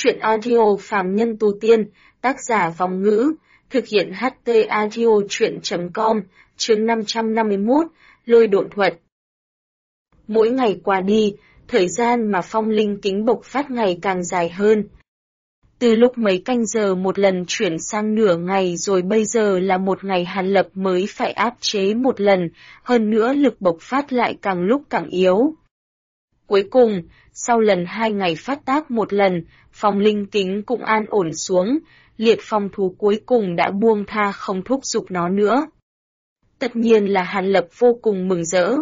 Chuyện audio phàm nhân tu tiên, tác giả Vong Ngữ, thực hiện HT audio chuyện.com, chương 551, lôi độn thuật. Mỗi ngày qua đi, thời gian mà phong linh kính bộc phát ngày càng dài hơn. Từ lúc mấy canh giờ một lần chuyển sang nửa ngày rồi bây giờ là một ngày Hàn Lập mới phải áp chế một lần, hơn nữa lực bộc phát lại càng lúc càng yếu. Cuối cùng, sau lần 2 ngày phát tác một lần, phong linh kính cũng an ổn xuống, liệt phong thú cuối cùng đã buông tha không thúc giục nó nữa. Tất nhiên là Hàn Lập vô cùng mừng rỡ.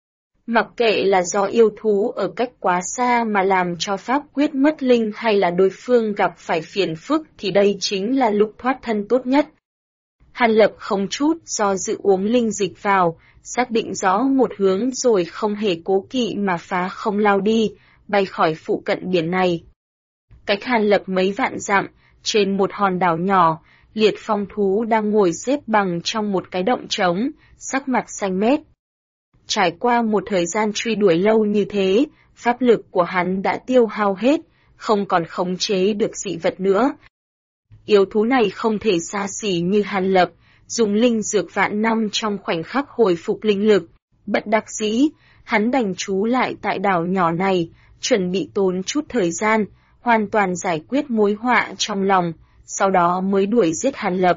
Mặc kệ là do yêu thú ở cách quá xa mà làm cho pháp quyết mất linh hay là đối phương gặp phải phiền phức thì đây chính là lúc thoát thân tốt nhất. Hàn Lập không chút do dự uống linh dịch vào, xác định rõ một hướng rồi không hề cố kỵ mà phá không lao đi, bay khỏi phụ cận biển này. Cách Hàn Lập mấy vạn dặm, trên một hòn đảo nhỏ, liệt phong thú đang ngồi xếp bằng trong một cái động trống, sắc mặt xanh mét. Trải qua một thời gian truy đuổi lâu như thế, pháp lực của hắn đã tiêu hao hết, không còn khống chế được dị vật nữa. Yêu thú này không thể xa xỉ như Hàn Lập, dùng linh dược vạn năm trong khoảnh khắc hồi phục linh lực. Bất đắc dĩ, hắn đành trú lại tại đảo nhỏ này, chuẩn bị tốn chút thời gian, hoàn toàn giải quyết mối họa trong lòng, sau đó mới đuổi giết Hàn Lập.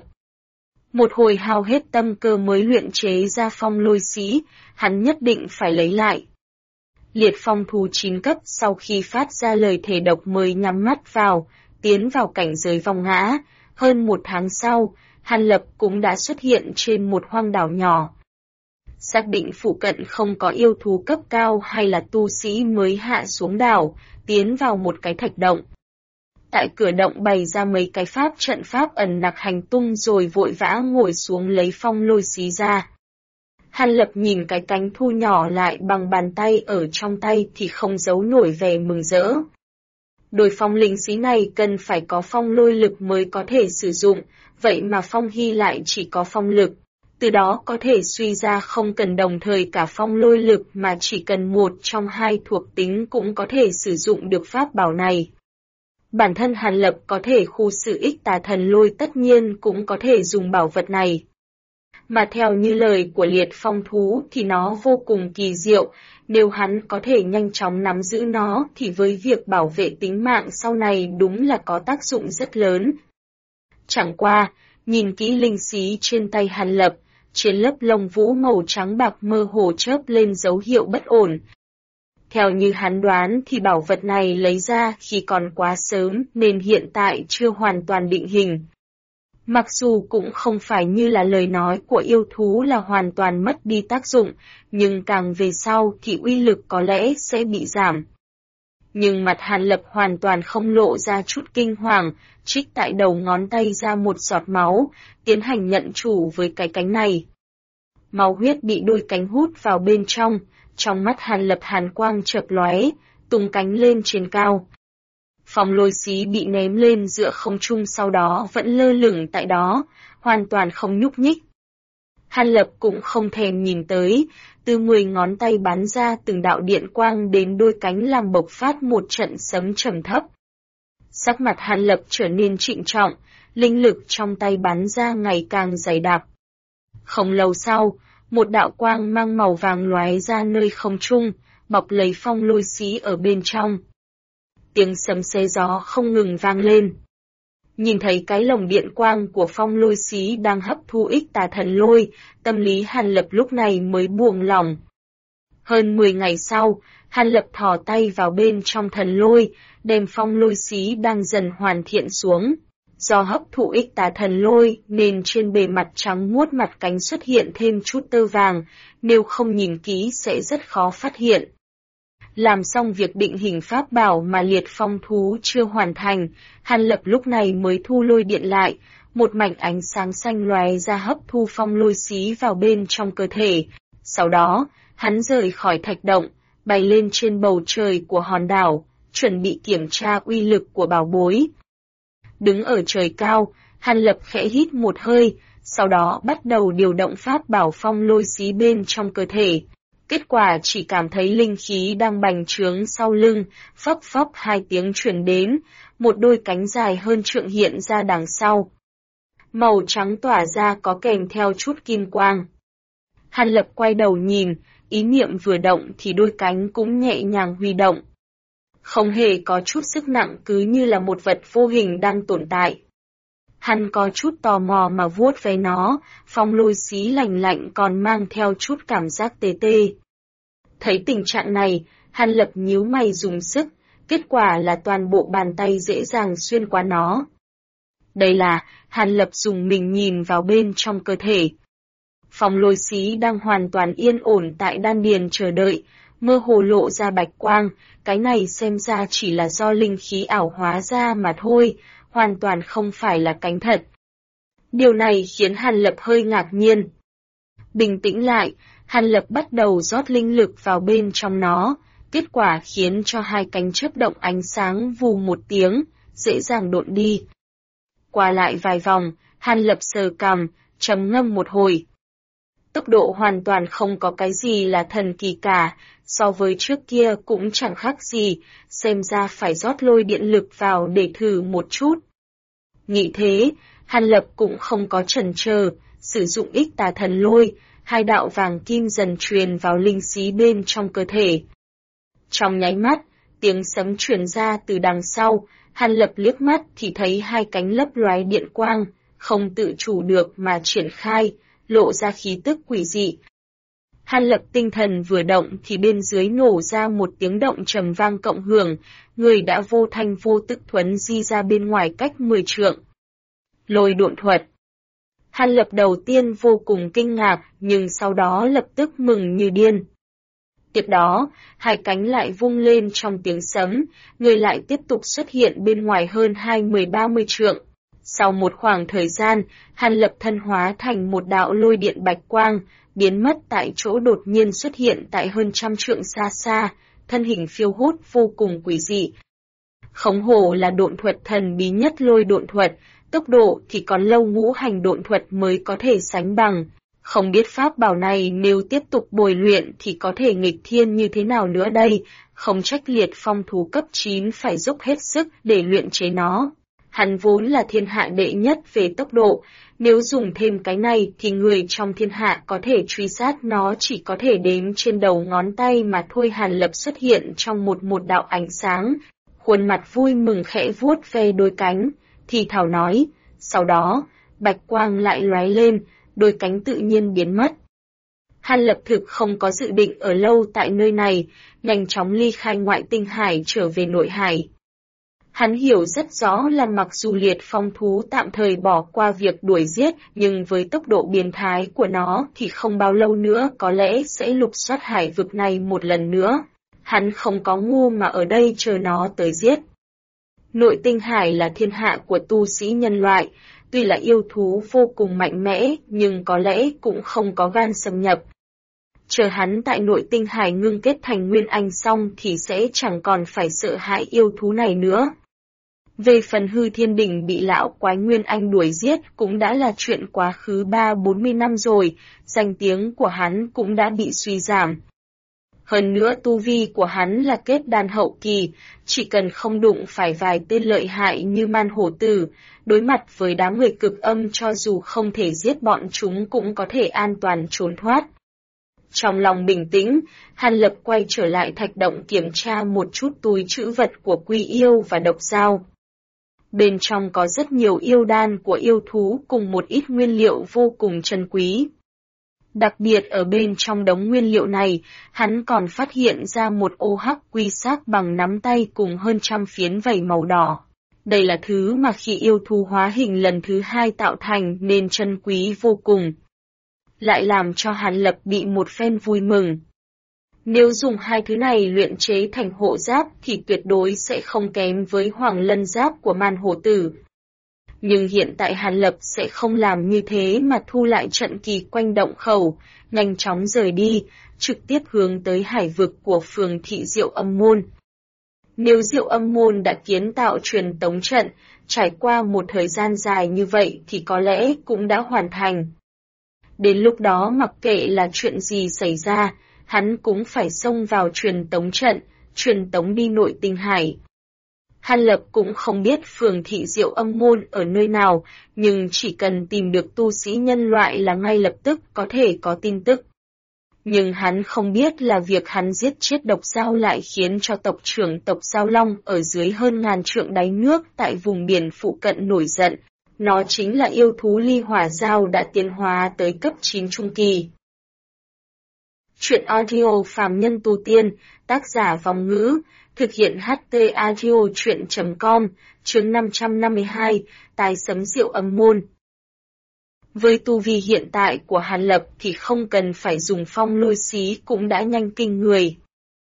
Một hồi hao hết tâm cơ mới luyện chế ra phong lôi xí, hắn nhất định phải lấy lại. Liệt phong thú 9 cấp sau khi phát ra lời thề độc mới nhắm mắt vào, tiến vào cảnh giới vong ngã. Hơn 1 tháng sau, Hàn Lập cũng đã xuất hiện trên một hoang đảo nhỏ. Xác định phụ cận không có yêu thú cấp cao hay là tu sĩ mới hạ xuống đảo, tiến vào một cái thạch động. Tại cửa động bày ra mấy cái trận pháp ẩn nặc hành tung rồi vội vã ngồi xuống lấy phong lôi xí ra. Hàn Lập nhìn cái cánh thu nhỏ lại bằng bàn tay ở trong tay thì không giấu nổi vẻ mừng rỡ. Đôi phong linh xí này cần phải có phong lôi lực mới có thể sử dụng, vậy mà phong hy lại chỉ có phong lực. Từ đó có thể suy ra không cần đồng thời cả phong lôi lực mà chỉ cần một trong hai thuộc tính cũng có thể sử dụng được pháp bảo này. Bản thân Hàn Lập có thể khu sự ích tà thần lôi tất nhiên cũng có thể dùng bảo vật này. Mà theo như lời của liệt phong thú thì nó vô cùng kỳ diệu, nếu hắn có thể nhanh chóng nắm giữ nó thì với việc bảo vệ tính mạng sau này đúng là có tác dụng rất lớn. Chẳng qua, nhìn kỹ linh xí trên tay Hàn Lập, trên lớp lông vũ màu trắng bạc mơ hồ chớp lên dấu hiệu bất ổn. Theo như hắn đoán thì bảo vật này lấy ra khi còn quá sớm nên hiện tại chưa hoàn toàn định hình. Mặc dù cũng không phải như là lời nói của yêu thú là hoàn toàn mất đi tác dụng, nhưng càng về sau thì uy lực có lẽ sẽ bị giảm. Nhưng mặt Hàn Lập hoàn toàn không lộ ra chút kinh hoàng, trích tại đầu ngón tay ra một giọt máu, tiến hành nhận chủ với cái cánh này. Máu huyết bị đôi cánh hút vào bên trong mắt Hàn Lập hàn quang chợt lóe, tung cánh lên trên cao. Phong lôi xí bị ném lên giữa không trung sau đó vẫn lơ lửng tại đó, hoàn toàn không nhúc nhích. Hàn Lập cũng không thèm nhìn tới, từ 10 ngón tay bắn ra từng đạo điện quang đến đôi cánh làm bộc phát một trận sấm trầm thấp. Sắc mặt Hàn Lập trở nên trịnh trọng, linh lực trong tay bắn ra ngày càng dày đặc. Không lâu sau, một đạo quang mang màu vàng lóe ra nơi không trung, bọc lấy phong lôi xí ở bên trong. Tiếng sấm xé gió không ngừng vang lên. Nhìn thấy cái lồng điện quang của phong lôi xí đang hấp thu ích tà thần lôi, tâm lý Hàn Lập lúc này mới buông lỏng. Hơn 10 ngày sau, Hàn Lập thò tay vào bên trong thần lôi, đem phong lôi xí đang dần hoàn thiện xuống. Do hấp thụ ích tà thần lôi nên trên bề mặt trắng muốt mặt cánh xuất hiện thêm chút tơ vàng, nếu không nhìn kỹ sẽ rất khó phát hiện. Làm xong việc định hình pháp bảo mà liệt phong thú chưa hoàn thành, Hàn Lập lúc này mới thu lôi điện lại, một mảnh ánh sáng xanh lóe ra hấp thu phong lôi xí vào bên trong cơ thể. Sau đó, hắn rời khỏi thạch động, bay lên trên bầu trời của hòn đảo, chuẩn bị kiểm tra uy lực của bảo bối. Đứng ở trời cao, Hàn Lập khẽ hít một hơi, sau đó bắt đầu điều động pháp bảo phong lôi xí bên trong cơ thể. Kết quả chỉ cảm thấy linh khí đang bành trướng sau lưng, phốc phốc hai tiếng truyền đến, một đôi cánh dài hơn trượng hiện ra đằng sau. Màu trắng tỏa ra có kèm theo chút kim quang. Hàn Lập quay đầu nhìn, ý niệm vừa động thì đôi cánh cũng nhẹ nhàng huy động. Không hề có chút sức nặng, cứ như là một vật vô hình đang tồn tại. Hắn có chút tò mò mà vuốt ve nó, phong lôi xí lạnh lạnh còn mang theo chút cảm giác tê tê. Thấy tình trạng này, Hàn Lập nhíu mày dùng sức, kết quả là toàn bộ bàn tay dễ dàng xuyên qua nó. Đây là, Hàn Lập dùng mình nhìn vào bên trong cơ thể. Phong lôi xí đang hoàn toàn yên ổn tại đan điền chờ đợi, mơ hồ lộ ra bạch quang, cái này xem ra chỉ là do linh khí ảo hóa ra mà thôi, hoàn toàn không phải là cánh thật. Điều này khiến Hàn Lập hơi ngạc nhiên. Bình tĩnh lại, Hàn Lập bắt đầu rót linh lực vào bên trong nó, kết quả khiến cho hai cánh chớp động ánh sáng vù một tiếng, dễ dàng độn đi. Qua lại vài vòng, Hàn Lập sờ cằm, trầm ngâm một hồi. Tốc độ hoàn toàn không có cái gì là thần kỳ cả, so với trước kia cũng chẳng khác gì, xem ra phải rót lôi điện lực vào để thử một chút. Nghĩ thế, Hàn Lập cũng không có chần chờ, sử dụng ích tà thần lôi, hai đạo vàng kim dần truyền vào linh xí bên trong cơ thể. Trong nháy mắt, tiếng sấm truyền ra từ đằng sau, Hàn Lập liếc mắt thì thấy hai cánh lấp loé điện quang, không tự chủ được mà triển khai, lộ ra khí tức quỷ dị. Hàn Lập tinh thần vừa động thì bên dưới nổ ra một tiếng động trầm vang cộng hưởng, người đã vô thanh vô tức thuấn di ra bên ngoài cách 10 trượng. Lôi độn thuật. Hàn Lập đầu tiên vô cùng kinh ngạc, nhưng sau đó lập tức mừng như điên. Tiếp đó, hai cánh lại vung lên trong tiếng sấm, người lại tiếp tục xuất hiện bên ngoài hơn 20-30 trượng. Sau một khoảng thời gian, Hàn Lập thân hóa thành một đạo lôi điện bạch quang, biến mất tại chỗ đột nhiên xuất hiện tại hơn trăm trượng xa xa, thân hình phiêu hốt vô cùng quỷ dị. Không hổ là độn thuật thần bí nhất lôi độn thuật, tốc độ thì còn lâu ngũ hành độn thuật mới có thể sánh bằng. Không biết pháp bảo này nếu tiếp tục bồi luyện thì có thể nghịch thiên như thế nào nữa đây, không trách Liệt Phong thú cấp 9 phải dốc hết sức để luyện chế nó. Hắn vốn là thiên hạ đệ nhất về tốc độ, nếu dùng thêm cái này thì người trong thiên hạ có thể truy sát nó chỉ có thể đếm trên đầu ngón tay mà thôi. Hàn Lập xuất hiện trong một đạo ánh sáng, khuôn mặt vui mừng khẽ vuốt ve đôi cánh, thì thào nói, sau đó, bạch quang lại lóe lên, đôi cánh tự nhiên biến mất. Hàn Lập thực không có dự định ở lâu tại nơi này, nhanh chóng ly khai ngoại tinh hải trở về nội hải. Hắn hiểu rất rõ là mặc dù Liệt Phong thú tạm thời bỏ qua việc đuổi giết, nhưng với tốc độ biến thái của nó thì không bao lâu nữa có lẽ sẽ lục soát hải vực này một lần nữa. Hắn không có ngu mà ở đây chờ nó tới giết. Nội tinh hải là thiên hạ của tu sĩ nhân loại, tuy là yêu thú vô cùng mạnh mẽ nhưng có lẽ cũng không có gan xâm nhập. Chờ hắn tại nội tinh hải ngưng kết thành nguyên anh xong thì sẽ chẳng còn phải sợ hãi yêu thú này nữa. Về phần Hư Thiên Đỉnh bị lão quái nguyên anh đuổi giết cũng đã là chuyện quá khứ 30-40 năm rồi, danh tiếng của hắn cũng đã bị suy giảm. Hơn nữa tu vi của hắn là kết đan hậu kỳ, chỉ cần không đụng phải vài tên lợi hại như Man Hổ Tử, đối mặt với đám người cực âm cho dù không thể giết bọn chúng cũng có thể an toàn trốn thoát. Trong lòng bình tĩnh, Hàn Lập quay trở lại thạch động kiểm tra một chút túi trữ vật của Quy Yêu và Độc Dao. Bên trong có rất nhiều yêu đan của yêu thú cùng một ít nguyên liệu vô cùng trân quý. Đặc biệt ở bên trong đống nguyên liệu này, hắn còn phát hiện ra một ô hắc quy xác bằng nắm tay cùng hơn trăm phiến vảy màu đỏ. Đây là thứ mà khi yêu thú hóa hình lần thứ 2 tạo thành nên trân quý vô cùng. Lại làm cho Hàn Lập bị một phen vui mừng. Nếu dùng hai thứ này luyện chế thành hộ giáp thì tuyệt đối sẽ không kém với Hoàng Lân giáp của Man Hổ Tử. Nhưng hiện tại Hàn Lập sẽ không làm như thế mà thu lại trận kỳ quanh động khẩu, nhanh chóng rời đi, trực tiếp hướng tới hải vực của phường thị Diệu Âm Môn. Nếu Diệu Âm Môn đã kiến tạo truyền tống trận, trải qua một thời gian dài như vậy thì có lẽ cũng đã hoàn thành. Đến lúc đó mặc kệ là chuyện gì xảy ra, hắn cũng phải xông vào truyền tống trận, truyền tống đi nội tinh hải. Hàn Lập cũng không biết phường thị Diệu Âm Môn ở nơi nào, nhưng chỉ cần tìm được tu sĩ nhân loại là ngay lập tức có thể có tin tức. Nhưng hắn không biết là việc hắn giết chết độc dao lại khiến cho tộc trưởng tộc Giao Long ở dưới hơn ngàn trượng đáy nước tại vùng biển phụ cận nổi giận. Nó chính là yêu thú ly hỏa dao đã tiến hóa tới cấp 9 trung kỳ. Truyện audio phàm nhân tu tiên, tác giả Vong Ngữ, thực hiện HT audio truyện.com, chương 552, tài sấm Diệu Âm Môn. Với tu vi hiện tại của Hàn Lập thì không cần phải dùng phong lôi xí cũng đã nhanh kinh người.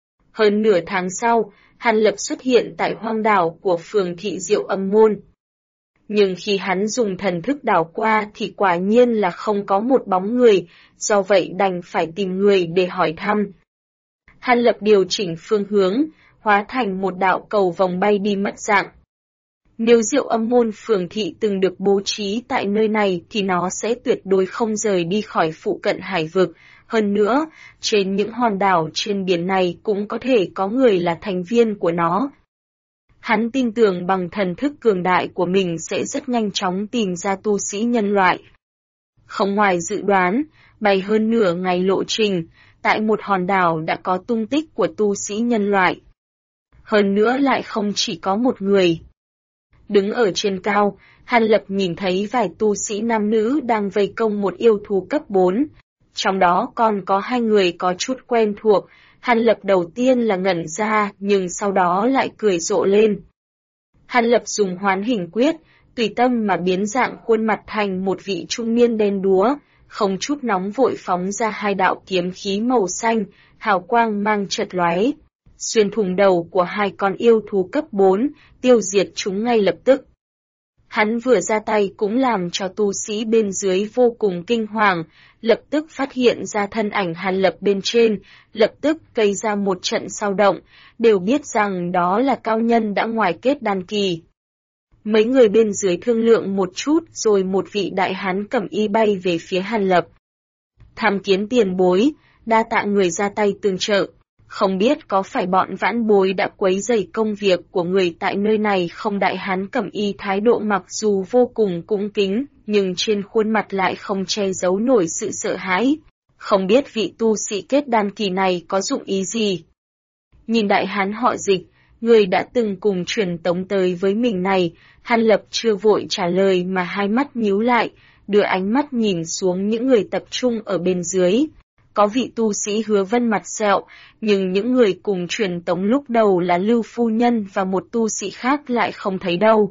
Hơn nửa tháng sau, Hàn Lập xuất hiện tại hoang đảo của phường thị Diệu Âm Môn. Nhưng khi hắn dùng thần thức đảo qua thì quả nhiên là không có một bóng người, do vậy đành phải tìm người để hỏi thăm. Hàn Lập điều chỉnh phương hướng, hóa thành một đạo cầu vòng bay đi mất dạng. Nếu Diệu Âm Môn phường thị từng được bố trí tại nơi này thì nó sẽ tuyệt đối không rời đi khỏi phụ cận hải vực. Hơn nữa, trên những hòn đảo trên biển này cũng có thể có người là thành viên của nó. Hắn tin tưởng bằng thần thức cường đại của mình sẽ rất nhanh chóng tìm ra tu sĩ nhân loại. Không ngoài dự đoán, bay hơn nửa ngày lộ trình, tại một hòn đảo đã có tung tích của tu sĩ nhân loại. Hơn nữa lại không chỉ có một người. Đứng ở trên cao, Hàn Lập nhìn thấy vài tu sĩ nam nữ đang vây công một yêu thú cấp 4. Trong đó còn có 2 người có chút quen thuộc. Hàn Lập đầu tiên là ngẩn ra nhưng sau đó lại cười rộ lên. Hàn Lập dùng hoán hình quyết, tùy tâm mà biến dạng khuôn mặt thành một vị trung niên đen đúa, không chút nóng vội phóng ra 2 đạo kiếm khí màu xanh, hào quang mang chật lóe, xuyên thủng đầu của 2 con yêu thú cấp 4, tiêu diệt chúng ngay lập tức. Hắn vừa ra tay cũng làm cho tu sĩ bên dưới vô cùng kinh hoàng, lập tức phát hiện ra thân ảnh Hàn Lập bên trên, lập tức gây ra một trận sao động, đều biết rằng đó là cao nhân đã ngoài kết đan kỳ. Mấy người bên dưới thương lượng một chút rồi một vị đại hán cẩm y bay về phía Hàn Lập. Tham kiến tiền bối, đa tạ người ra tay tương trợ. Không biết có phải bọn vãn bối đã quấy rầy công việc của người tại nơi này không? Đại hán cẩm y thái độ mặc dù vô cùng cung kính, nhưng trên khuôn mặt lại không che giấu nổi sự sợ hãi. Không biết vị tu sĩ kết đan kỳ này có dụng ý gì? Nhìn đại hán họ Dịch, người đã từng cùng truyền tống tới với mình này, Hàn Lập chưa vội trả lời mà hai mắt nhíu lại, đưa ánh mắt nhìn xuống những người tập trung ở bên dưới. Có vị tu sĩ Hứa Vân mặt sẹo, nhưng những người cùng truyền tống lúc đầu là Lưu Phu Nhân và một tu sĩ khác lại không thấy đâu.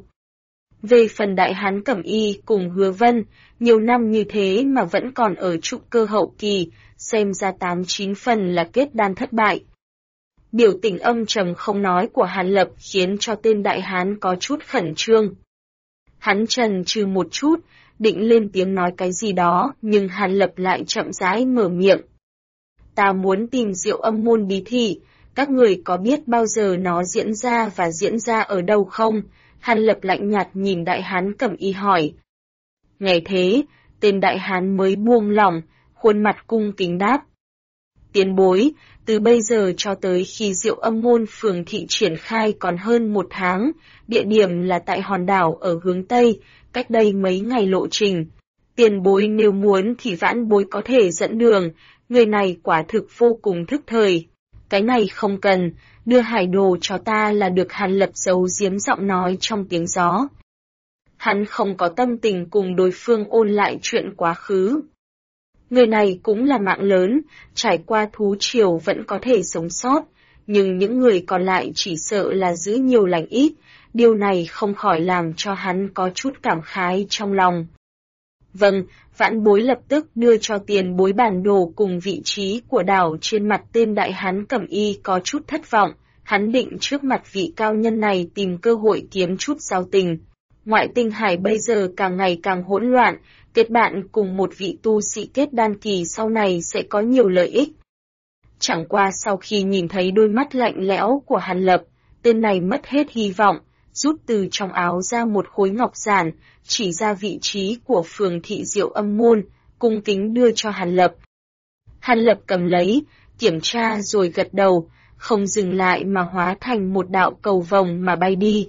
Về phần đại hán cẩm y cùng Hứa Vân, nhiều năm như thế mà vẫn còn ở trụ cơ hậu kỳ, xem ra 8-9 phần là kết đan thất bại. Biểu tình âm trầm không nói của Hàn Lập khiến cho tên đại hán có chút khẩn trương. Hắn chần chừ một chút, định lên tiếng nói cái gì đó, nhưng Hàn Lập lại chậm rãi mở miệng. Ta muốn tìm Diệu Âm Môn bí thị, các người có biết bao giờ nó diễn ra và diễn ra ở đâu không? Hàn Lập lạnh nhạt nhìn đại hán cẩm y hỏi. Nghe thế, tên đại hán mới buông lỏng, khuôn mặt cung kính đáp. Tiền bối, từ bây giờ cho tới khi Diệu Âm Môn phường thị triển khai còn hơn 1 tháng, địa điểm là tại hòn đảo ở hướng Tây, cách đây mấy ngày lộ trình. Tiền bối nếu muốn thì vãn bối có thể dẫn đường, người này quả thực vô cùng thức thời. Cái này không cần, đưa hải đồ cho ta là được. Hàn Lập giấu giếm giọng nói trong tiếng gió. Hắn không có tâm tình cùng đối phương ôn lại chuyện quá khứ. Người này cũng là mạng lớn, trải qua thú triều vẫn có thể sống sót, nhưng những người còn lại chỉ sợ là giữ nhiều lành ít, điều này không khỏi làm cho hắn có chút cảm khái trong lòng. Vâng, vãn bối lập tức đưa cho tiền bối bản đồ cùng vị trí của đảo. Trên mặt tên đại hán cẩm y có chút thất vọng, hắn định trước mặt vị cao nhân này tìm cơ hội kiếm chút giao tình. Ngoại tinh hải bây giờ càng ngày càng hỗn loạn, kết bạn cùng một vị tu sĩ kết đan kỳ sau này sẽ có nhiều lợi ích. Chẳng qua sau khi nhìn thấy đôi mắt lạnh lẽo của Hàn Lập, tên này mất hết hy vọng, rút từ trong áo ra một khối ngọc giản, chỉ ra vị trí của phường thị Diệu Âm Môn, cung kính đưa cho Hàn Lập. Hàn Lập cầm lấy, kiểm tra rồi gật đầu, không dừng lại mà hóa thành một đạo cầu vồng mà bay đi.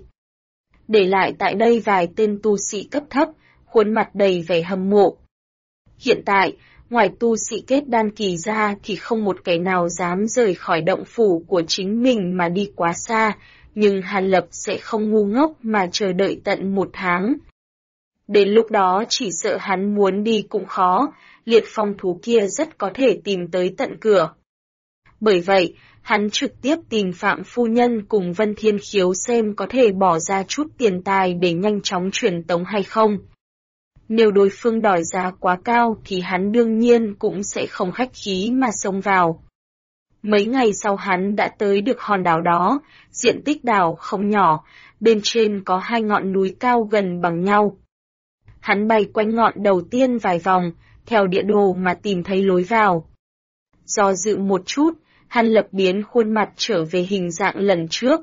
Để lại tại đây vài tên tu sĩ cấp thấp, khuôn mặt đầy vẻ hâm mộ. Hiện tại, ngoài tu sĩ kết đan kỳ ra thì không một kẻ nào dám rời khỏi động phủ của chính mình mà đi quá xa, nhưng Hàn Lập sẽ không ngu ngốc mà chờ đợi tận 1 tháng. Đến lúc đó chỉ sợ hắn muốn đi cũng khó, liệt phong thú kia rất có thể tìm tới tận cửa. Bởi vậy, hắn trực tiếp tìm Phạm Phu Nhân cùng Vân Thiên Khiếu xem có thể bỏ ra chút tiền tài để nhanh chóng truyền tống hay không. Nếu đối phương đòi giá quá cao thì hắn đương nhiên cũng sẽ không khách khí mà xông vào. Mấy ngày sau hắn đã tới được hòn đảo đó, diện tích đảo không nhỏ, bên trên có 2 ngọn núi cao gần bằng nhau. Hắn bay quanh ngọn đầu tiên vài vòng, theo địa đồ mà tìm thấy lối vào. Do dự một chút, Hàn Lập biến khuôn mặt trở về hình dạng lần trước.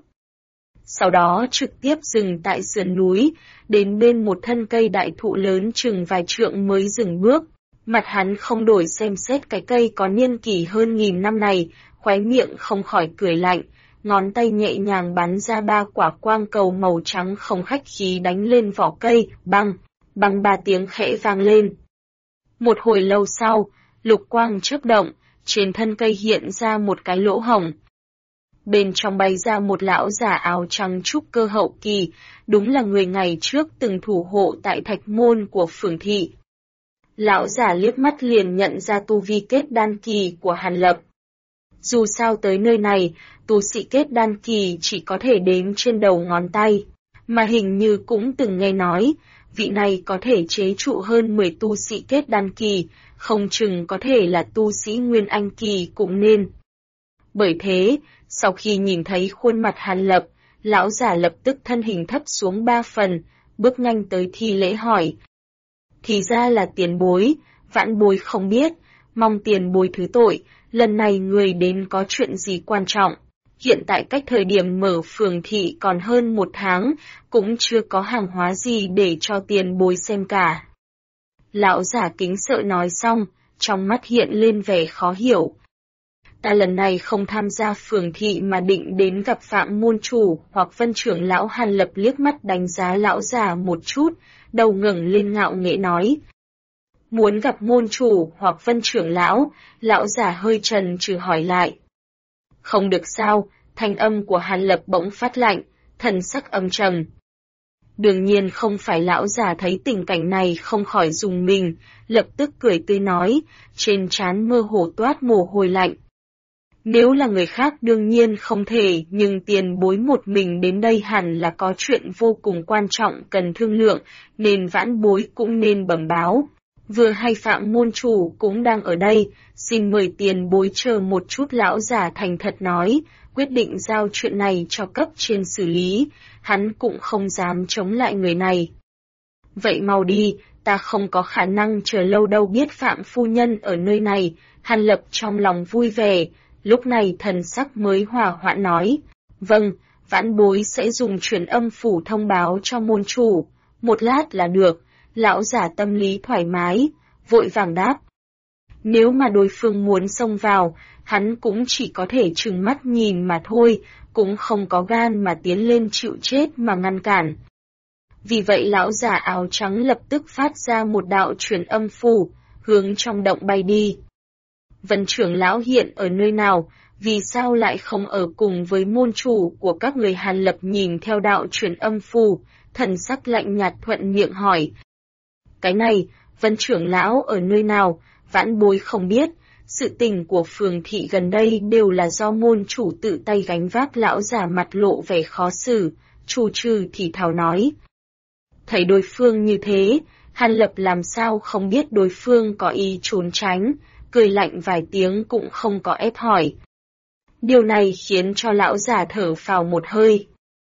Sau đó trực tiếp dừng tại sườn núi, đến bên một thân cây đại thụ lớn chừng vài trượng mới dừng bước. Mặt hắn không đổi xem xét cái cây có niên kỷ hơn 1000 năm này, khóe miệng không khỏi cười lạnh, ngón tay nhẹ nhàng bắn ra 3 quả quang cầu màu trắng không khách khí đánh lên vỏ cây, băng, băng 3 tiếng khẽ vang lên. Một hồi lâu sau, lục quang chớp động, trên thân cây hiện ra một cái lỗ hổng. Bên trong bay ra một lão giả áo trắng trúc cơ hậu kỳ, đúng là người ngày trước từng thủ hộ tại thạch môn của phường thị. Lão giả liếc mắt liền nhận ra tu vi kết đan kỳ của Hàn Lập. Dù sao tới nơi này, tu sĩ kết đan kỳ chỉ có thể đếm trên đầu ngón tay, mà hình như cũng từng nghe nói, vị này có thể chế trụ hơn 10 tu sĩ kết đan kỳ, không chừng có thể là tu sĩ nguyên anh kỳ cũng nên. Bởi thế, sau khi nhìn thấy khuôn mặt Hàn Lập, lão giả lập tức thân hình thấp xuống 3 phần, bước nhanh tới thi lễ hỏi. Thì ra là tiền bối, vãn bối không biết, mong tiền bối thứ tội, lần này người đến có chuyện gì quan trọng. Hiện tại cách thời điểm mở phường thị còn hơn 1 tháng, cũng chưa có hàng hóa gì để cho tiền bối xem cả. Lão giả kính sợ nói xong, trong mắt hiện lên vẻ khó hiểu. Ta lần này không tham gia phường thị mà định đến gặp Phạm môn chủ hoặc Vân trưởng lão. Hàn Lập liếc mắt đánh giá lão già một chút, đầu ngẩng lên ngạo nghễ nói. Muốn gặp môn chủ hoặc Vân trưởng lão, lão già hơi chần chừ hỏi lại. Không được sao, thanh âm của Hàn Lập bỗng phát lạnh, thần sắc âm trầm. Đương nhiên không phải. Lão già thấy tình cảnh này không khỏi rùng mình, lập tức cười tươi nói, trên trán mơ hồ toát mồ hôi lạnh. Nếu là người khác đương nhiên không thể, nhưng tiền bối một mình đến đây hẳn là có chuyện vô cùng quan trọng cần thương lượng, nên vãn bối cũng nên bẩm báo. Vừa hay Phạm môn chủ cũng đang ở đây, xin mời tiền bối chờ một chút. Lão già thành thật nói, quyết định giao chuyện này cho cấp trên xử lý, hắn cũng không dám chống lại người này. Vậy mau đi, ta không có khả năng chờ lâu đâu. Biết Phạm phu nhân ở nơi này, Hàn Lập trong lòng vui vẻ, lúc này thần sắc mới hòa hoãn nói. Vâng, vãn bối sẽ dùng truyền âm phủ thông báo cho môn chủ, một lát là được. Lão giả tâm lý thoải mái, vội vàng đáp. Nếu mà đối phương muốn xông vào, hắn cũng chỉ có thể trừng mắt nhìn mà thôi, cũng không có gan mà tiến lên chịu chết mà ngăn cản. Vì vậy lão giả áo trắng lập tức phát ra một đạo truyền âm phù, hướng trong động bay đi. Vân trưởng lão hiện ở nơi nào, vì sao lại không ở cùng với môn chủ của các người? Hàn Lập nhìn theo đạo truyền âm phù, thần sắc lạnh nhạt thuận miệng hỏi. Cái này, Vân trưởng lão ở nơi nào, vãn bối không biết, sự tình của phường thị gần đây đều là do môn chủ tự tay gánh vác. Lão giả mặt lộ vẻ khó xử, trù trừ thì thào nói. Thấy đối phương như thế, Hàn Lập làm sao không biết đối phương có ý trốn tránh, cười lạnh vài tiếng cũng không có ép hỏi. Điều này khiến cho lão giả thở phào một hơi.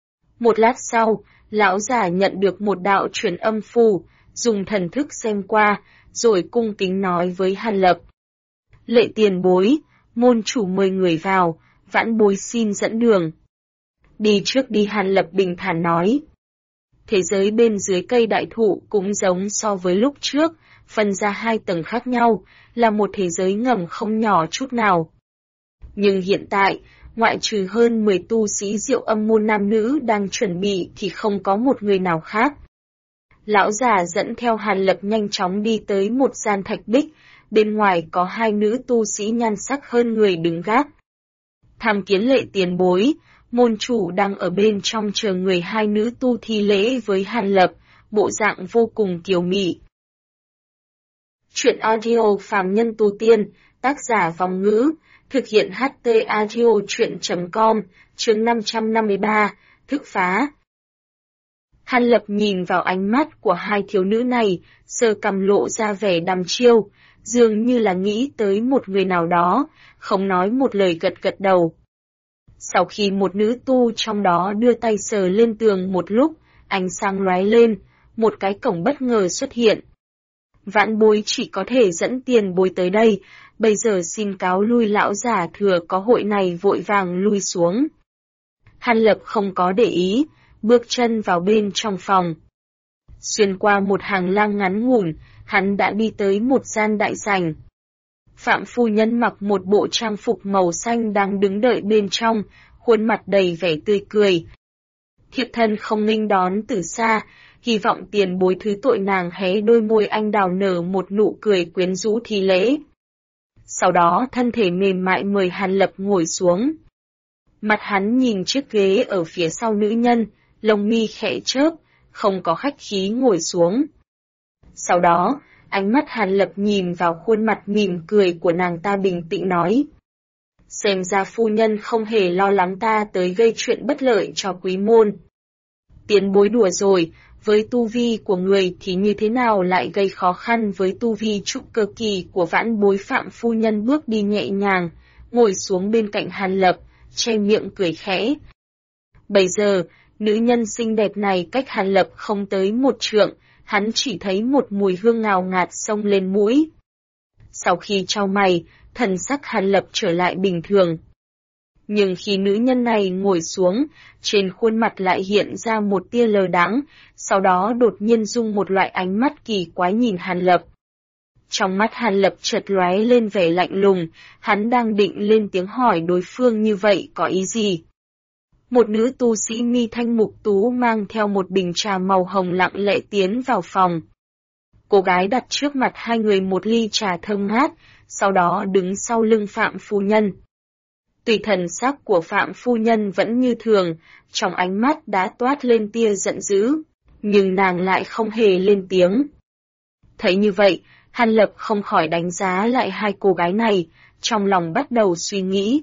Một lát sau, lão giả nhận được một đạo truyền âm phù, dùng thần thức xem qua, rồi cung kính nói với Hàn Lập. Lệ tiền bối, môn chủ mời người vào, vãn bối xin dẫn đường. Đi trước đi. Hàn Lập bình thản nói. Thế giới bên dưới cây đại thụ cũng giống so với lúc trước, phân ra 2 tầng khác nhau, là một thế giới ngầm không nhỏ chút nào. Nhưng hiện tại, ngoại trừ hơn 10 tu sĩ Diệu Âm môn nam nữ đang chuẩn bị thì không có một người nào khác. Lão già dẫn theo Hàn Lập nhanh chóng đi tới một gian thạch bích, bên ngoài có hai nữ tu sĩ nhan sắc hơn người đứng gác. Tham Kiến Lệ tiền bối, môn chủ đang ở bên trong chờ người hai nữ tu thi lễ với Hàn Lập, bộ dạng vô cùng kiều mị. Chuyện audio phàm nhân tu tiên, tác giả Vòng Ngữ, thực hiện HT audio chuyện.com, chương 553, thức phá. Hàn Lập nhìn vào ánh mắt của hai thiếu nữ này, sờ cằm lộ ra vẻ đăm chiêu, dường như là nghĩ tới một người nào đó, không nói một lời gật gật đầu. Sau khi một nữ tu trong đó đưa tay sờ lên tường một lúc, ánh sáng lóe lên, một cái cổng bất ngờ xuất hiện. Vãn bối chỉ có thể dẫn tiền bối tới đây, bây giờ xin cáo lui. Lão già thừa có hội này vội vàng lui xuống. Hàn Lập không có để ý, bước chân vào bên trong phòng. Xuyên qua một hàng lang ngắn ngủn, hắn đã đi tới một gian đại sảnh. Phạm phu nhân mặc một bộ trang phục màu xanh đang đứng đợi bên trong, khuôn mặt đầy vẻ tươi cười. Thiếp thân không nghênh đón từ xa, hy vọng tiền bối thứ tội. Nàng hé đôi môi anh đào nở một nụ cười quyến rũ thi lễ. Sau đó thân thể mềm mại mời Hàn Lập ngồi xuống. Mặt hắn nhìn chiếc ghế ở phía sau nữ nhân, lông mi khẽ chớp, không có khách khí ngồi xuống. Sau đó, ánh mắt Hàn Lập nhìn vào khuôn mặt mỉm cười của nàng ta, bình tĩnh nói. Xem ra phu nhân không hề lo lắng ta tới gây chuyện bất lợi cho quý môn. Tiền bối đùa rồi, với tu vi của người thì như thế nào lại gây khó khăn với tu vi trúc cơ kỳ của vãn bối. Phạm phu nhân bước đi nhẹ nhàng, ngồi xuống bên cạnh Hàn Lập, che miệng cười khẽ. Bây giờ, nữ nhân xinh đẹp này cách Hàn Lập không tới một trượng, hắn chỉ thấy một mùi hương ngào ngạt xông lên mũi. Sau khi chau mày, thần sắc Hàn Lập trở lại bình thường. Nhưng khi nữ nhân này ngồi xuống, trên khuôn mặt lại hiện ra một tia lờ đãng, sau đó đột nhiên dung một loại ánh mắt kỳ quái nhìn Hàn Lập. Trong mắt Hàn Lập chợt lóe lên vẻ lạnh lùng, hắn đang định lên tiếng hỏi đối phương như vậy có ý gì. Một nữ tu sĩ mi thanh mục tú mang theo một bình trà màu hồng lặng lẽ tiến vào phòng. Cô gái đặt trước mặt hai người một ly trà thơm ngát, sau đó đứng sau lưng Phạm phu nhân. Tùy thần sắc của Phạm phu nhân vẫn như thường, trong ánh mắt đã toát lên tia giận dữ, nhưng nàng lại không hề lên tiếng. Thấy như vậy, Hàn Lập không khỏi đánh giá lại hai cô gái này, trong lòng bắt đầu suy nghĩ.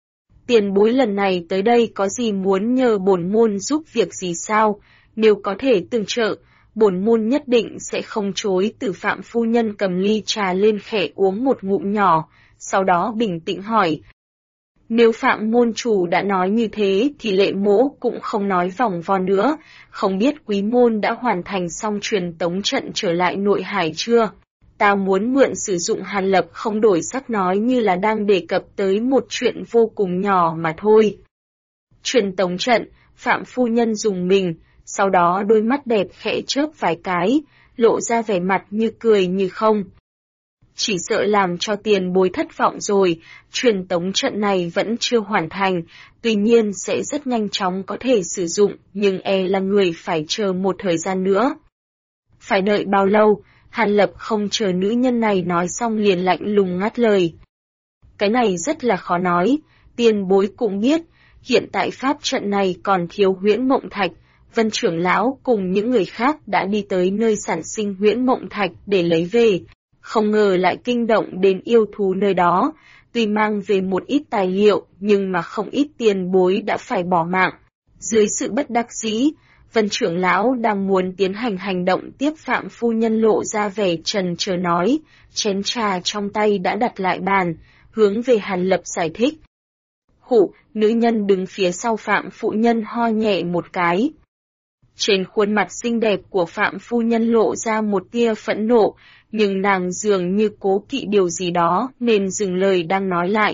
Tiền bối lần này tới đây có gì muốn nhờ bổn môn giúp việc gì sao? Nếu có thể tương trợ, bổn môn nhất định sẽ không chối từ. Phạm phu nhân cầm ly trà lên khẽ uống một ngụm nhỏ, sau đó bình tĩnh hỏi. Nếu Phạm môn chủ đã nói như thế thì Lệ mỗ cũng không nói vòng vo nữa, không biết quý môn đã hoàn thành xong truyền tống trận trở lại nội hải chưa? Ta muốn mượn sử dụng. Hàn Lập không đổi sắc nói như là đang đề cập tới một chuyện vô cùng nhỏ mà thôi. Truyền tống trận, Phạm phu nhân dùng mình, sau đó đôi mắt đẹp khẽ chớp vài cái, lộ ra vẻ mặt như cười như không. Chỉ sợ làm cho tiền bối thất vọng rồi, truyền tống trận này vẫn chưa hoàn thành, tuy nhiên sẽ rất nhanh chóng có thể sử dụng, nhưng e là người phải chờ một thời gian nữa. Phải đợi bao lâu? Hàn Lập không chờ nữ nhân này nói xong liền lạnh lùng ngắt lời. Cái này rất là khó nói, tiền bối cũng biết, hiện tại pháp trận này còn thiếu huyễn mộng thạch, Vân trưởng lão cùng những người khác đã đi tới nơi sản sinh huyễn mộng thạch để lấy về, không ngờ lại kinh động đến yêu thú nơi đó, tuy mang về một ít tài liệu nhưng mà không ít tiền bối đã phải bỏ mạng. Dưới sự bất đắc dĩ, Vân trưởng lão đang muốn tiến hành hành động tiếp. Phạm phu nhân lộ ra vẻ trần trờ nói, chén trà trong tay đã đặt lại bàn, hướng về Hàn Lập giải thích. Hụ, nữ nhân đứng phía sau Phạm phu nhân ho nhẹ một cái. Trên khuôn mặt xinh đẹp của Phạm phu nhân lộ ra một tia phẫn nộ, nhưng nàng dường như cố kỵ điều gì đó nên dừng lời đang nói lại.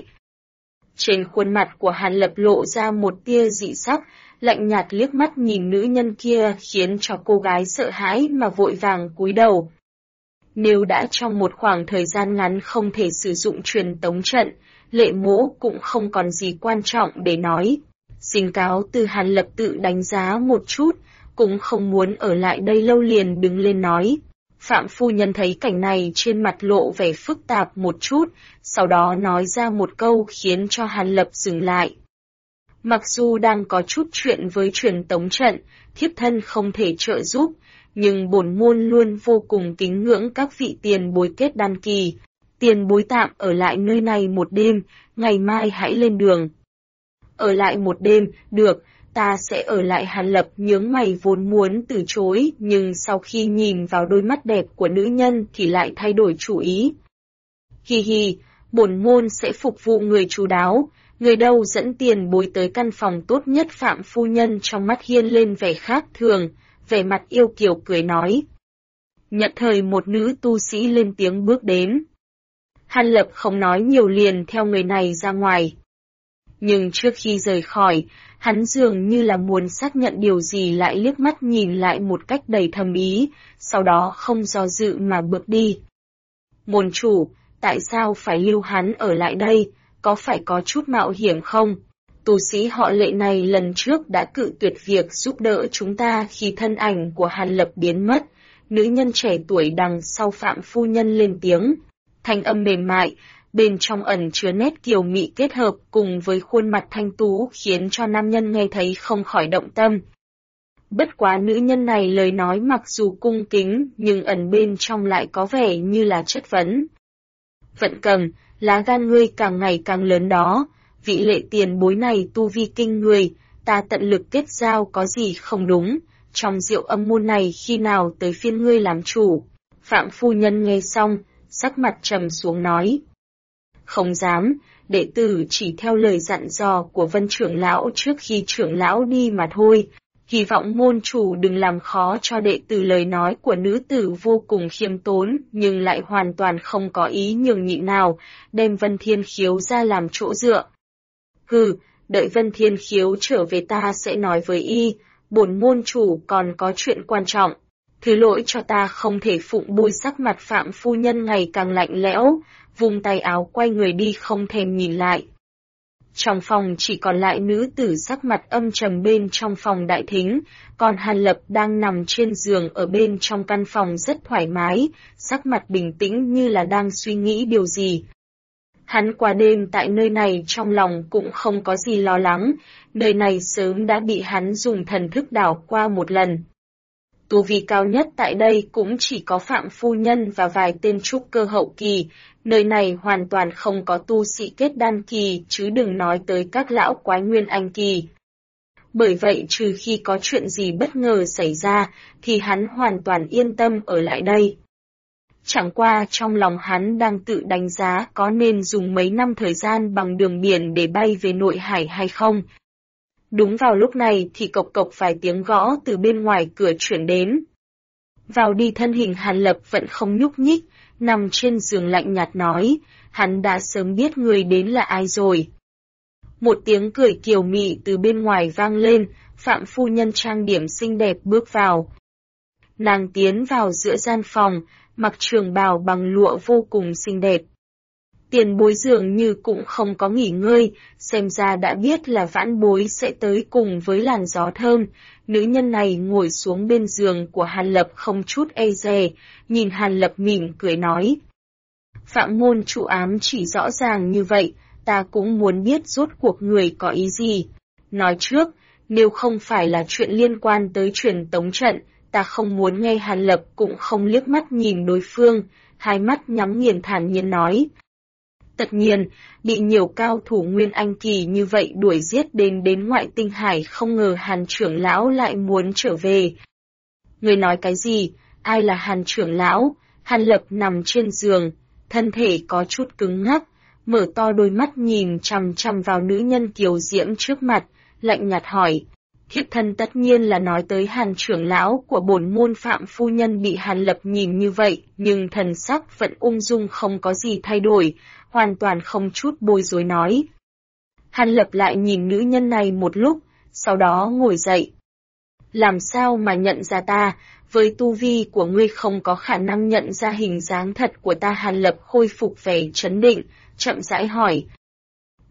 Trên khuôn mặt của Hàn Lập lộ ra một tia dị sắc, lạnh nhạt liếc mắt nhìn nữ nhân kia khiến cho cô gái sợ hãi mà vội vàng cúi đầu. Nếu đã trong một khoảng thời gian ngắn không thể sử dụng truyền tống trận, Lệ Mỗ cũng không còn gì quan trọng để nói. Xin cáo từ. Hàn Lập tự đánh giá một chút, cũng không muốn ở lại đây lâu liền đứng lên nói. Phạm phu nhân thấy cảnh này trên mặt lộ vẻ phức tạp một chút, sau đó nói ra một câu khiến cho Hàn Lập dừng lại. Mặc dù đang có chút chuyện với truyền tống trận, thiếp thân không thể trợ giúp, nhưng bổn môn luôn vô cùng kính ngưỡng các vị tiền bối kết đan kỳ. Tiền bối tạm ở lại nơi này một đêm, ngày mai hãy lên đường. Ở lại một đêm, được, ta sẽ ở lại. Hàn Lập nhướng mày vốn muốn từ chối, nhưng sau khi nhìn vào đôi mắt đẹp của nữ nhân thì lại thay đổi chủ ý. Hi hi, bổn môn sẽ phục vụ người chu đáo, người đâu dẫn tiền bối tới căn phòng tốt nhất. Phạm phu nhân trong mắt hiên lên vẻ khác thường, vẻ mặt yêu kiều cười nói. Nhận thời một nữ tu sĩ lên tiếng bước đến. Hàn Lập không nói nhiều liền theo người này ra ngoài. Nhưng trước khi rời khỏi, hắn dường như là muốn xác nhận điều gì lại liếc mắt nhìn lại một cách đầy thầm ý, sau đó không do dự mà bước đi. Môn chủ, tại sao phải lưu hắn ở lại đây, có phải có chút mạo hiểm không? Tu sĩ họ Lệ này lần trước đã cự tuyệt việc giúp đỡ chúng ta khi thân ảnh của Hàn Lập biến mất. Nữ nhân trẻ tuổi đằng sau Phạm phu nhân lên tiếng, thanh âm mềm mại, bên trong ẩn chứa nét kiều mị kết hợp cùng với khuôn mặt thanh tú khiến cho nam nhân nghe thấy không khỏi động tâm. Bất quá nữ nhân này lời nói mặc dù cung kính nhưng ẩn bên trong lại có vẻ như là chất vấn. Vận Cầm, lá gan ngươi càng ngày càng lớn đó, vị Lệ tiền bối này tu vi kinh người, ta tận lực kết giao có gì không đúng, trong Diệu Âm môn này khi nào tới phiên ngươi làm chủ. Phạm phu nhân nghe xong, sắc mặt trầm xuống nói. Không dám, đệ tử chỉ theo lời dặn dò của Vân trưởng lão trước khi trưởng lão đi mà thôi. Hy vọng môn chủ đừng làm khó cho đệ tử. Lời nói của nữ tử vô cùng khiêm tốn nhưng lại hoàn toàn không có ý nhường nhịn nào, đem Vân Thiên Khiếu ra làm chỗ dựa. Hừ, đợi Vân Thiên Khiếu trở về ta sẽ nói với y, bổn môn chủ còn có chuyện quan trọng. Thứ lỗi cho ta không thể phụng bôi. Sắc mặt Phạm phu nhân ngày càng lạnh lẽo, vùng tay áo quay người đi không thèm nhìn lại. Trong phòng chỉ còn lại nữ tử sắc mặt âm trầm bên trong phòng đại thính, còn Hàn Lập đang nằm trên giường ở bên trong căn phòng rất thoải mái, sắc mặt bình tĩnh như là đang suy nghĩ điều gì. Hắn qua đêm tại nơi này trong lòng cũng không có gì lo lắng, nơi này sớm đã bị hắn dùng thần thức đảo qua một lần. Tu vi cao nhất tại đây cũng chỉ có Phạm phu nhân và vài tên trúc cơ hậu kỳ, nơi này hoàn toàn không có tu sĩ kết đan kỳ, chứ đừng nói tới các lão quái nguyên anh kỳ. Bởi vậy trừ khi có chuyện gì bất ngờ xảy ra, thì hắn hoàn toàn yên tâm ở lại đây. Chẳng qua trong lòng hắn đang tự đánh giá có nên dùng mấy năm thời gian bằng đường biển để bay về nội hải hay không. Đúng vào lúc này thì cộc cộc vài tiếng gõ từ bên ngoài cửa chuyển đến. Vào đi. Thân hình Hàn Lập vẫn không nhúc nhích, nằm trên giường lạnh nhạt nói, hắn đã sớm biết người đến là ai rồi. Một tiếng cười kiều mị từ bên ngoài vang lên, Phạm phu nhân trang điểm xinh đẹp bước vào. Nàng tiến vào giữa gian phòng, mặc trường bào bằng lụa vô cùng xinh đẹp. Tiền bối dường như cũng không có nghỉ ngơi, xem ra đã biết là vãn bối sẽ tới cùng với làn gió thơm. Nữ nhân này ngồi xuống bên giường của Hàn Lập không chút e dè, nhìn Hàn Lập mỉm cười nói. Phạm môn chủ ám chỉ rõ ràng như vậy, ta cũng muốn biết rốt cuộc người có ý gì. Nói trước, nếu không phải là chuyện liên quan tới truyền tống trận, ta không muốn nghe. Hàn Lập cũng không liếc mắt nhìn đối phương, hai mắt nhắm nghiền thản nhiên nói. Tất nhiên, bị nhiều cao thủ nguyên anh kỳ như vậy đuổi giết đến ngoại tinh hải, không ngờ Hàn trưởng lão lại muốn trở về. Người nói cái gì? Ai là Hàn trưởng lão? Hàn Lập nằm trên giường, thân thể có chút cứng ngắc, mở to đôi mắt nhìn chằm chằm vào nữ nhân kiều diễm trước mặt, lạnh nhạt hỏi. Thiếp thân tất nhiên là nói tới Hàn trưởng lão của bổn môn. Phạm phu nhân bị Hàn Lập nhìn như vậy, nhưng thần sắc vẫn ung dung không có gì thay đổi, hoàn toàn không chút bối rối nói. Hàn Lập lại nhìn nữ nhân này một lúc, sau đó ngồi dậy. Làm sao mà nhận ra ta, với tu vi của ngươi không có khả năng nhận ra hình dáng thật của ta. Hàn Lập khôi phục vẻ trấn định, chậm rãi hỏi.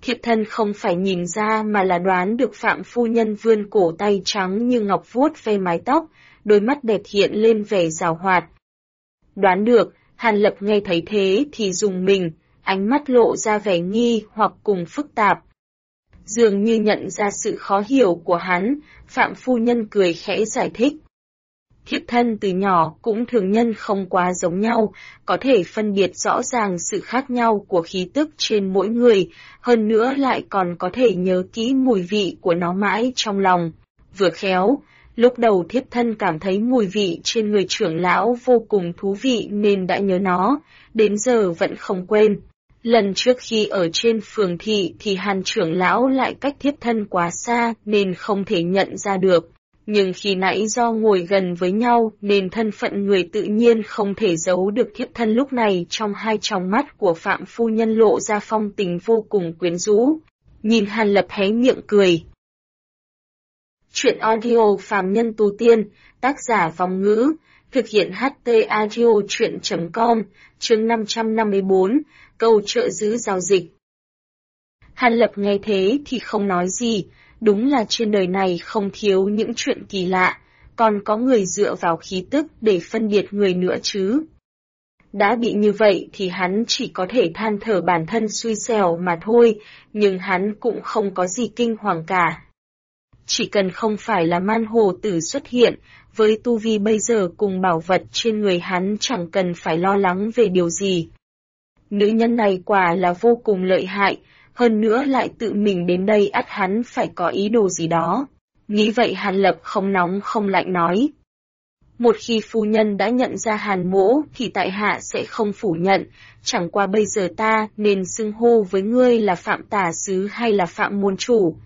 Thiếp thân không phải nhìn ra mà là đoán được Phạm phu nhân vươn cổ tay trắng như ngọc vuốt ve mái tóc, đôi mắt đẹp hiện lên vẻ giảo hoạt. Đoán được, Hàn Lập nghe thấy thế thì rùng mình, ánh mắt lộ ra vẻ nghi hoặc cùng phức tạp. Dường như nhận ra sự khó hiểu của hắn, Phạm phu nhân cười khẽ giải thích. Thiếp thân từ nhỏ cũng thường nhân không quá giống nhau, có thể phân biệt rõ ràng sự khác nhau của khí tức trên mỗi người, hơn nữa lại còn có thể nhớ kỹ mùi vị của nó mãi trong lòng. Vừa khéo, lúc đầu thiếp thân cảm thấy mùi vị trên người trưởng lão vô cùng thú vị nên đã nhớ nó, đến giờ vẫn không quên. Lần trước khi ở trên phường thị thì Hàn trưởng lão lại cách thiếp thân quá xa nên không thể nhận ra được. Nhưng khi nãy do ngồi gần với nhau nên thân phận người tự nhiên không thể giấu được thiếp thân lúc này trong hai tròng mắt của Phạm phu nhân lộ ra phong tình vô cùng quyến rũ. Nhìn Hàn Lập hé miệng cười. Chuyện audio phàm nhân tu tiên, tác giả Vong Ngữ, thực hiện HT Audio Chuyện.com, chương 554, câu trợ giữ giao dịch. Hàn Lập nghe thế thì không nói gì, đúng là trên đời này không thiếu những chuyện kỳ lạ, còn có người dựa vào khí tức để phân biệt người nữa chứ. Đã bị như vậy thì hắn chỉ có thể than thở bản thân xui xẻo mà thôi, nhưng hắn cũng không có gì kinh hoàng cả. Chỉ cần không phải là man hồ tử xuất hiện, với tu vi bây giờ cùng bảo vật trên người hắn chẳng cần phải lo lắng về điều gì. Nữ nhân này quả là vô cùng lợi hại, hơn nữa lại tự mình đến đây ắt hắn phải có ý đồ gì đó. Nghĩ vậy Hàn Lập không nóng không lạnh nói. Một khi phu nhân đã nhận ra Hàn mỗ thì tại hạ sẽ không phủ nhận, chẳng qua bây giờ ta nên xưng hô với ngươi là Phạm tả sứ hay là Phạm môn chủ.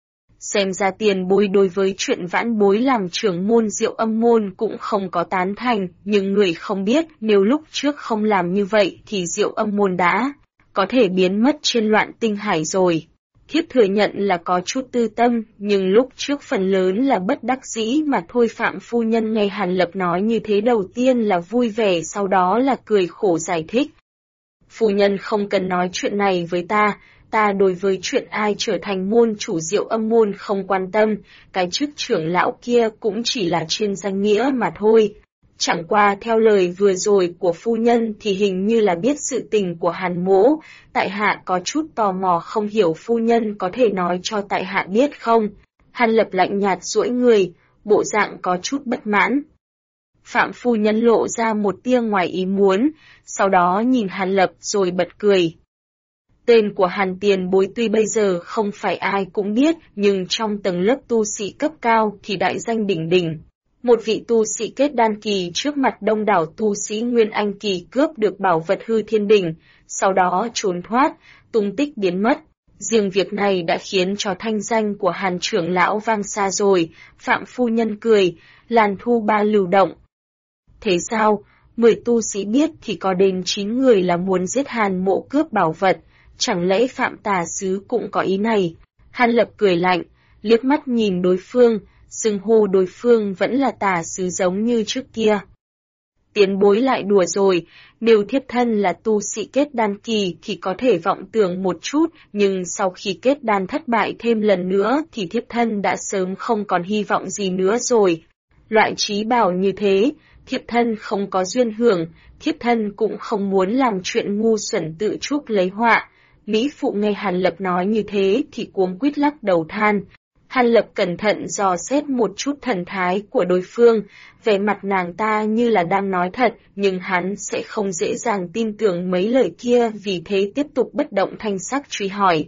Xem ra tiền bối đối với chuyện vãn bối làm trưởng môn Diệu Âm môn cũng không có tán thành, nhưng người không biết nếu lúc trước không làm như vậy thì Diệu Âm môn đã có thể biến mất trên loạn tinh hải rồi. Thiếp thừa nhận là có chút tư tâm, nhưng lúc trước phần lớn là bất đắc dĩ mà thôi. Phạm phu nhân nghe Hàn Lập nói như thế đầu tiên là vui vẻ, sau đó là cười khổ giải thích. Phu nhân không cần nói chuyện này với ta đối với chuyện ai trở thành môn chủ Diệu Âm môn không quan tâm, cái chức trưởng lão kia cũng chỉ là trên danh nghĩa mà thôi. Chẳng qua theo lời vừa rồi của phu nhân thì hình như là biết sự tình của Hàn mỗ, tại hạ có chút tò mò không hiểu phu nhân có thể nói cho tại hạ biết không? Hàn Lập lạnh nhạt duỗi người, bộ dạng có chút bất mãn. Phạm phu nhân lộ ra một tia ngoài ý muốn, sau đó nhìn Hàn Lập rồi bật cười. Tên của Hàn tiền bối tuy bây giờ không phải ai cũng biết, nhưng trong tầng lớp tu sĩ cấp cao thì đại danh đỉnh đỉnh. Một vị tu sĩ kết đan kỳ trước mặt đông đảo tu sĩ Nguyên Anh kỳ cướp được bảo vật hư thiên đỉnh, sau đó trốn thoát, tung tích biến mất. Riêng việc này đã khiến cho thanh danh của Hàn trưởng lão vang xa rồi. Phạm phu nhân cười, làn thu ba lưu động. Thế sao, 10 tu sĩ biết thì có đến 9 người là muốn giết Hàn mộ cướp bảo vật, chẳng lẽ Phạm tả sứ cũng có ý này? Hàn Lập cười lạnh, liếc mắt nhìn đối phương, xưng hô đối phương vẫn là tả sứ giống như trước kia. Tiền bối lại đùa rồi, nếu thiếp thân là tu sĩ kết đan kỳ thì có thể vọng tưởng một chút, nhưng sau khi kết đan thất bại thêm lần nữa thì thiếp thân đã sớm không còn hy vọng gì nữa rồi. Loại trí bảo như thế, thiếp thân không có duyên hưởng, thiếp thân cũng không muốn làm chuyện ngu xuẩn tự chuốc lấy họa. Mỹ phụ nghe Hàn Lập nói như thế thì cuống quýt lắc đầu than. Hàn Lập cẩn thận dò xét một chút thần thái của đối phương, vẻ mặt nàng ta như là đang nói thật, nhưng hắn sẽ không dễ dàng tin tưởng mấy lời kia, vì thế tiếp tục bất động thanh sắc truy hỏi.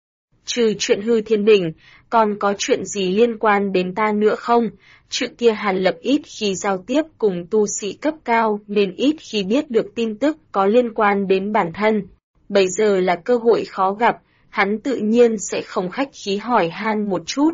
Trừ chuyện hư thiên đỉnh, còn có chuyện gì liên quan đến ta nữa không? Chuyện kia Hàn Lập ít khi giao tiếp cùng tu sĩ cấp cao nên ít khi biết được tin tức có liên quan đến bản thân. Bây giờ là cơ hội khó gặp, hắn tự nhiên sẽ không khách khí hỏi han một chút.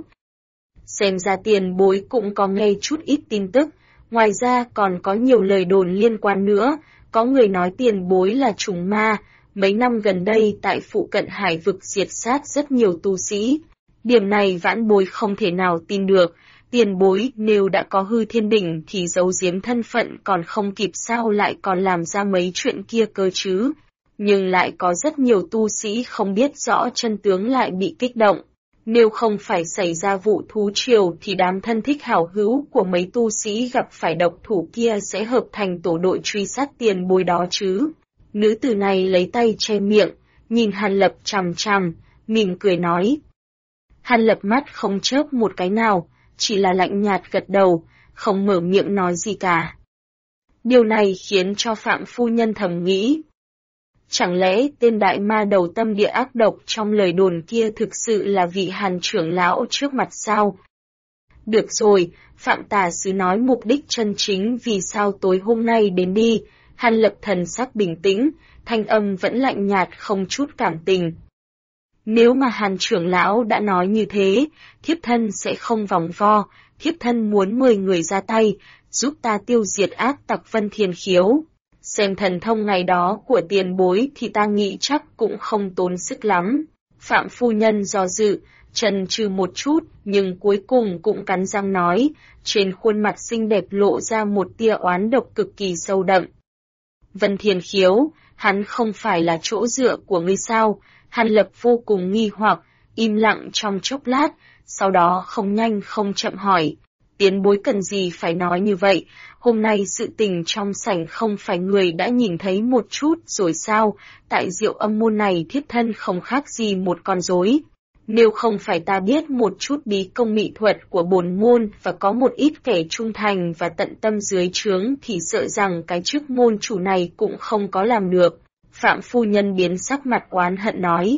Xem ra tiền bối cũng có nghe chút ít tin tức, ngoài ra còn có nhiều lời đồn liên quan nữa, có người nói tiền bối là trùng ma, mấy năm gần đây tại phụ cận hải vực diệt sát rất nhiều tu sĩ. Điểm này vãn bối không thể nào tin được, tiền bối nếu đã có hư thiên đỉnh thì giấu giếm thân phận còn không kịp sao lại còn làm ra mấy chuyện kia cơ chứ. nhưng lại có rất nhiều tu sĩ không biết rõ chân tướng lại bị kích động. Nếu không phải xảy ra vụ thú triều thì đám thân thích hảo hữu của mấy tu sĩ gặp phải độc thủ kia sẽ hợp thành tổ đội truy sát tiền bối đó chứ. Nữ tử này lấy tay che miệng, nhìn Hàn Lập chằm chằm, mỉm cười nói. Hàn Lập mắt không chớp một cái nào, chỉ là lạnh nhạt gật đầu, không mở miệng nói gì cả. Điều này khiến cho Phạm phu nhân thầm nghĩ. Chẳng lẽ tên đại ma đầu tâm địa ác độc trong lời đồn kia thực sự là vị Hàn trưởng lão trước mặt sao? Được rồi, Phạm tà sứ nói mục đích chân chính vì sao tối hôm nay đến đi. Hàn Lập thần sắc bình tĩnh, thanh âm vẫn lạnh nhạt không chút cảm tình. Nếu mà Hàn trưởng lão đã nói như thế, thiếp thân sẽ không vòng vo, thiếp thân muốn mời người ra tay, giúp ta tiêu diệt ác tặc Vân Thiên Khiếu. Xem thần thông ngày đó của tiền bối thì ta nghĩ chắc cũng không tốn sức lắm. Phạm phu nhân do dự, chần chừ một chút, nhưng cuối cùng cũng cắn răng nói, trên khuôn mặt xinh đẹp lộ ra một tia oán độc cực kỳ sâu đậm. Vân Thiên Khiếu, hắn không phải là chỗ dựa của ngươi sao? Hàn Lập vô cùng nghi hoặc, im lặng trong chốc lát, sau đó không nhanh không chậm hỏi. Tiền bối cần gì phải nói như vậy, hôm nay sự tình trong sảnh không phải người đã nhìn thấy một chút rồi sao, tại Diệu Âm môn này thiếp thân không khác gì một con rối. Nếu không phải ta biết một chút bí công mỹ thuật của bổn môn và có một ít kẻ trung thành và tận tâm dưới trướng thì sợ rằng cái chức môn chủ này cũng không có làm được. Phạm phu nhân biến sắc mặt oán hận nói.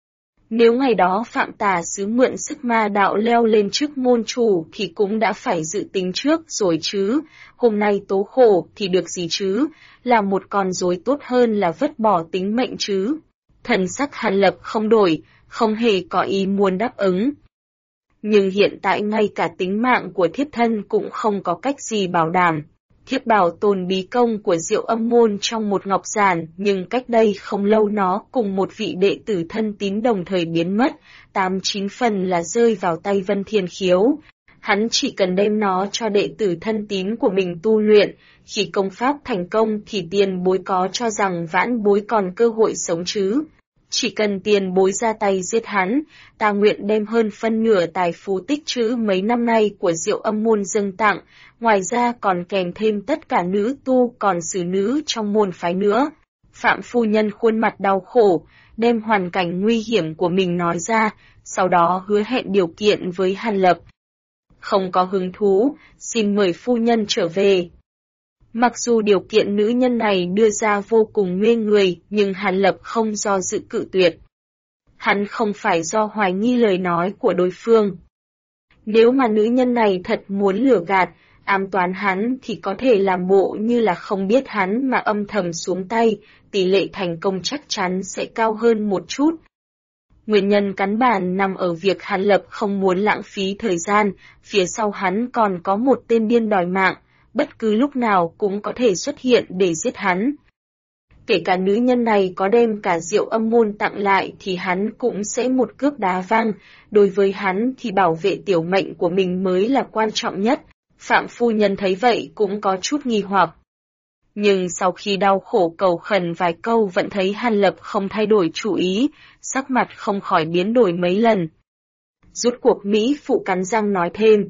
Nếu ngày đó Phạm tà sứ mượn sức ma đạo leo lên chức môn chủ thì cũng đã phải dự tính trước rồi chứ, hôm nay tố khổ thì được gì chứ, là một con rối tốt hơn là vứt bỏ tính mệnh chứ. Thần sắc Hàn Lập không đổi, không hề có ý muốn đáp ứng. Nhưng hiện tại ngay cả tính mạng của thiếp thân cũng không có cách gì bảo đảm. Thiếp bảo tồn bí công của Diệu Âm môn trong một ngọc giản, nhưng cách đây không lâu nó cùng một vị đệ tử thân tín đồng thời biến mất, 8-9 phần là rơi vào tay Vân Thiên Khiếu. Hắn chỉ cần đem nó cho đệ tử thân tín của mình tu luyện, khi công pháp thành công thì tiền bối có cho rằng vãn bối còn cơ hội sống chứ. Chỉ cần tiền bối ra tay giết hắn, ta nguyện đem hơn phân nửa tài phú tích trữ mấy năm nay của Diệu Âm môn dâng tặng, ngoài ra còn kèm thêm tất cả nữ tu còn xử nữ trong môn phái nữa. Phạm phu nhân khuôn mặt đau khổ, đem hoàn cảnh nguy hiểm của mình nói ra, sau đó hứa hẹn điều kiện với Hàn Lập. Không có hứng thú, xin mời phu nhân trở về. Mặc dù điều kiện nữ nhân này đưa ra vô cùng mê người, nhưng Hàn Lập không do dự cự tuyệt. Hắn không phải do hoài nghi lời nói của đối phương. Nếu mà nữ nhân này thật muốn lừa gạt, ám toán hắn thì có thể làm bộ như là không biết hắn mà âm thầm xuống tay, tỷ lệ thành công chắc chắn sẽ cao hơn một chút. Nguyên nhân căn bản nằm ở việc Hàn Lập không muốn lãng phí thời gian, phía sau hắn còn có một tên điên đòi mạng, bất cứ lúc nào cũng có thể xuất hiện để giết hắn. Kể cả nữ nhân này có đem cả Diệu Âm môn tặng lại thì hắn cũng sẽ một cước đá văng, đối với hắn thì bảo vệ tiểu mệnh của mình mới là quan trọng nhất. Phạm phu nhân thấy vậy cũng có chút nghi hoặc. Nhưng sau khi đau khổ cầu khẩn vài câu vẫn thấy Hàn Lập không thay đổi chủ ý, sắc mặt không khỏi biến đổi mấy lần. Rốt cuộc Mỹ phụ cắn răng nói thêm.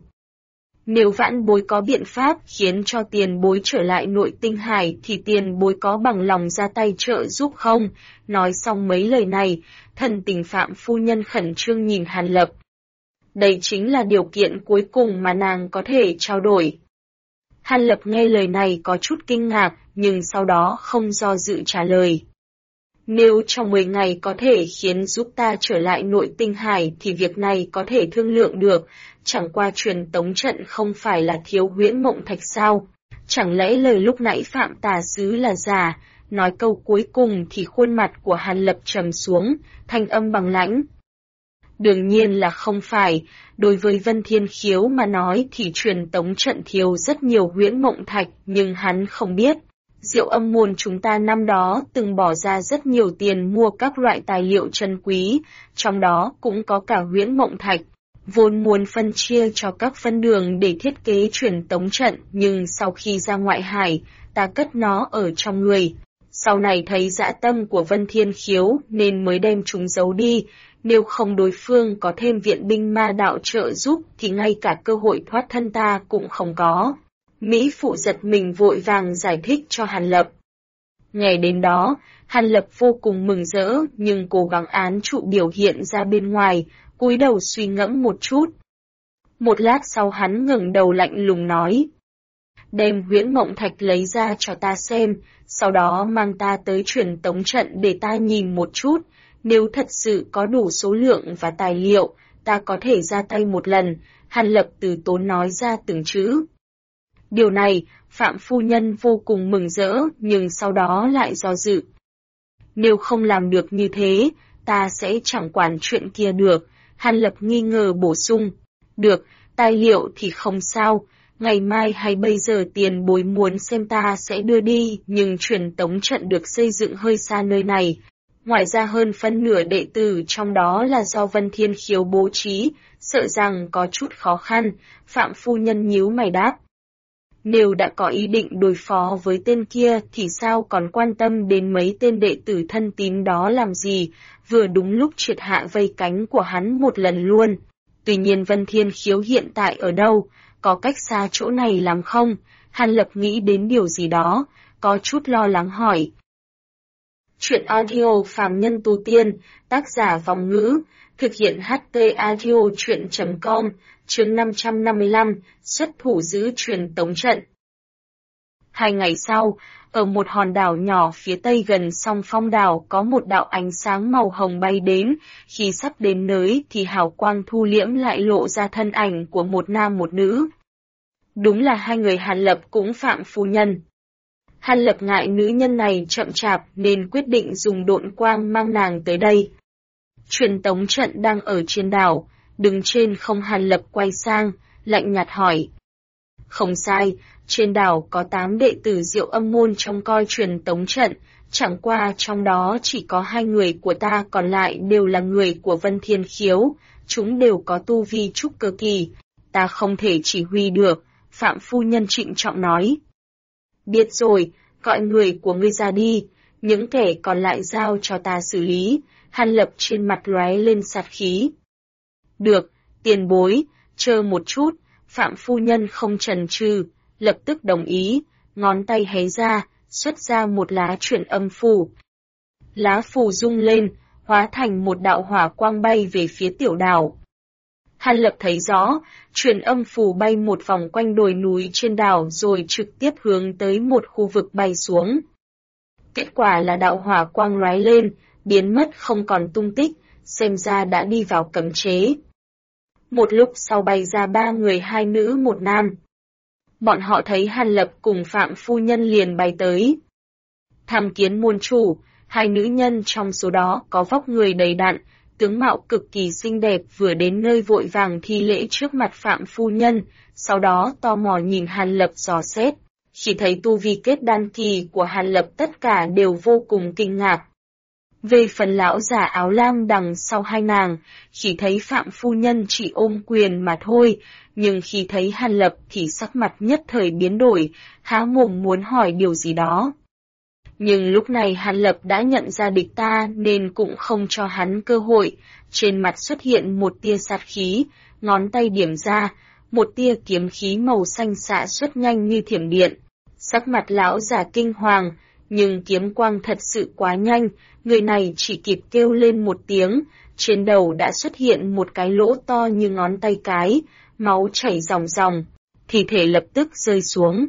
Nếu vãn bối có biện pháp khiến cho tiền bối trở lại nội tinh hải thì tiền bối có bằng lòng ra tay trợ giúp không? Nói xong mấy lời này, thần tình Phạm phu nhân khẩn trương nhìn Hàn Lập. Đây chính là điều kiện cuối cùng mà nàng có thể trao đổi. Hàn Lập nghe lời này có chút kinh ngạc, nhưng sau đó không do dự trả lời. Nếu trong 10 ngày có thể khiến giúp ta trở lại nội tinh hải thì việc này có thể thương lượng được, chẳng qua truyền tống trận không phải là thiếu huyễn mộng thạch sao? Chẳng lẽ lời lúc nãy Phạm tà sứ là giả? Nói câu cuối cùng thì khuôn mặt của Hàn Lập trầm xuống, thanh âm bằng lãnh. Đương nhiên là không phải, đối với Vân Thiên Khiếu mà nói thì truyền tống trận thiếu rất nhiều huyễn mộng thạch, nhưng hắn không biết. Diệu Âm môn chúng ta năm đó từng bỏ ra rất nhiều tiền mua các loại tài liệu chân quý, trong đó cũng có cả huyễn mộng thạch. Vốn muốn phân chia cho các phân đường để thiết kế truyền tống trận, nhưng sau khi ra ngoại hải, ta cất nó ở trong người. Sau này thấy dã tâm của Vân Thiên Khiếu nên mới đem chúng giấu đi, nếu không đối phương có thêm viện binh ma đạo trợ giúp thì ngay cả cơ hội thoát thân ta cũng không có. Mỹ Phụ giật mình vội vàng giải thích cho Hàn Lập. Ngày đến đó, Hàn Lập vô cùng mừng rỡ nhưng cố gắng án trụ biểu hiện ra bên ngoài, cúi đầu suy ngẫm một chút. Một lát sau hắn ngẩng đầu lạnh lùng nói. Đem huyễn mộng thạch lấy ra cho ta xem, sau đó mang ta tới truyền tống trận để ta nhìn một chút, nếu thật sự có đủ số lượng và tài liệu, ta có thể ra tay một lần, Hàn Lập từ tốn nói ra từng chữ. Điều này, Phạm phu nhân vô cùng mừng rỡ nhưng sau đó lại do dự. Nếu không làm được như thế, ta sẽ chẳng quản chuyện kia được, Hàn Lập nghi ngờ bổ sung. Được, tài liệu thì không sao, ngày mai hay bây giờ tiền bối muốn xem ta sẽ đưa đi, nhưng truyền tống trận được xây dựng hơi xa nơi này. Ngoài ra hơn phân nửa đệ tử trong đó là do Vân Thiên Khiếu bố trí, sợ rằng có chút khó khăn, Phạm phu nhân nhíu mày đáp. Nếu đã có ý định đối phó với tên kia thì sao còn quan tâm đến mấy tên đệ tử thân tín đó làm gì, vừa đúng lúc triệt hạ vây cánh của hắn một lần luôn. Tuy nhiên Vân Thiên Khiếu hiện tại ở đâu, có cách xa chỗ này lắm không? Hàn Lập nghĩ đến điều gì đó, có chút lo lắng hỏi. Chuyện audio phàm nhân tu tiên, tác giả Vòng Ngữ, thực hiện HT audio chuyện.com, chương 555, xuất thủ giữ truyền tống trận. 2 ngày sau, ở một hòn đảo nhỏ phía tây gần song Phong đảo có một đạo ánh sáng màu hồng bay đến, khi sắp đến nơi thì hào quang thu liễm lại lộ ra thân ảnh của một nam một nữ. Đúng là hai người Hàn Lập cũng Phạm phu nhân. Hàn Lập ngại nữ nhân này chậm chạp nên quyết định dùng độn quang mang nàng tới đây. Truyền tống trận đang ở trên đảo, đứng trên không Hàn Lập quay sang, lạnh nhạt hỏi. Không sai, trên đảo có 8 đệ tử Diệu Âm môn trông coi truyền tống trận, chẳng qua trong đó chỉ có 2 người của ta, còn lại đều là người của Vân Thiên Khiếu, chúng đều có tu vi trúc cơ kỳ, ta không thể chỉ huy được, Phạm phu nhân trịnh trọng nói. Biết rồi, gọi người của ngươi ra đi, những kẻ còn lại giao cho ta xử lý, Hàn Lập trên mặt lóe lên sát khí. Được, tiền bối, chờ một chút, Phạm phu nhân không chần chừ, lập tức đồng ý, ngón tay hé ra, xuất ra một lá truyền âm phù. Lá phù rung lên, hóa thành một đạo hỏa quang bay về phía tiểu đảo. Hàn Lập thấy rõ, truyền âm phù bay một vòng quanh đồi núi trên đảo rồi trực tiếp hướng tới một khu vực bay xuống. Kết quả là đạo hỏa quang lóe lên, biến mất không còn tung tích, xem ra đã đi vào cấm chế. Một lúc sau bay ra 3 người 2 nữ 1 nam. Bọn họ thấy Hàn Lập cùng Phạm phu nhân liền bay tới. Tham kiến môn chủ, 2 nữ nhân trong số đó có vóc người đầy đặn, tướng mạo cực kỳ xinh đẹp, vừa đến nơi vội vàng thi lễ trước mặt Phạm phu nhân, sau đó tò mò nhìn Hàn Lập dò xét. Khi thấy tu vi kết đan kỳ của Hàn Lập tất cả đều vô cùng kinh ngạc. Về phần lão già áo lam đằng sau hai nàng, khi thấy Phạm phu nhân chỉ ôm quyền mà thôi, nhưng khi thấy Hàn Lập thì sắc mặt nhất thời biến đổi, há mồm muốn hỏi điều gì đó. Nhưng lúc này Hàn Lập đã nhận ra địch ta nên cũng không cho hắn cơ hội, trên mặt xuất hiện một tia sát khí, ngón tay điểm ra, một tia kiếm khí màu xanh xạ xuất nhanh như thiểm điện. Sắc mặt lão già kinh hoàng, nhưng kiếm quang thật sự quá nhanh, người này chỉ kịp kêu lên một tiếng, trên đầu đã xuất hiện một cái lỗ to như ngón tay cái, máu chảy ròng ròng, thi thể lập tức rơi xuống.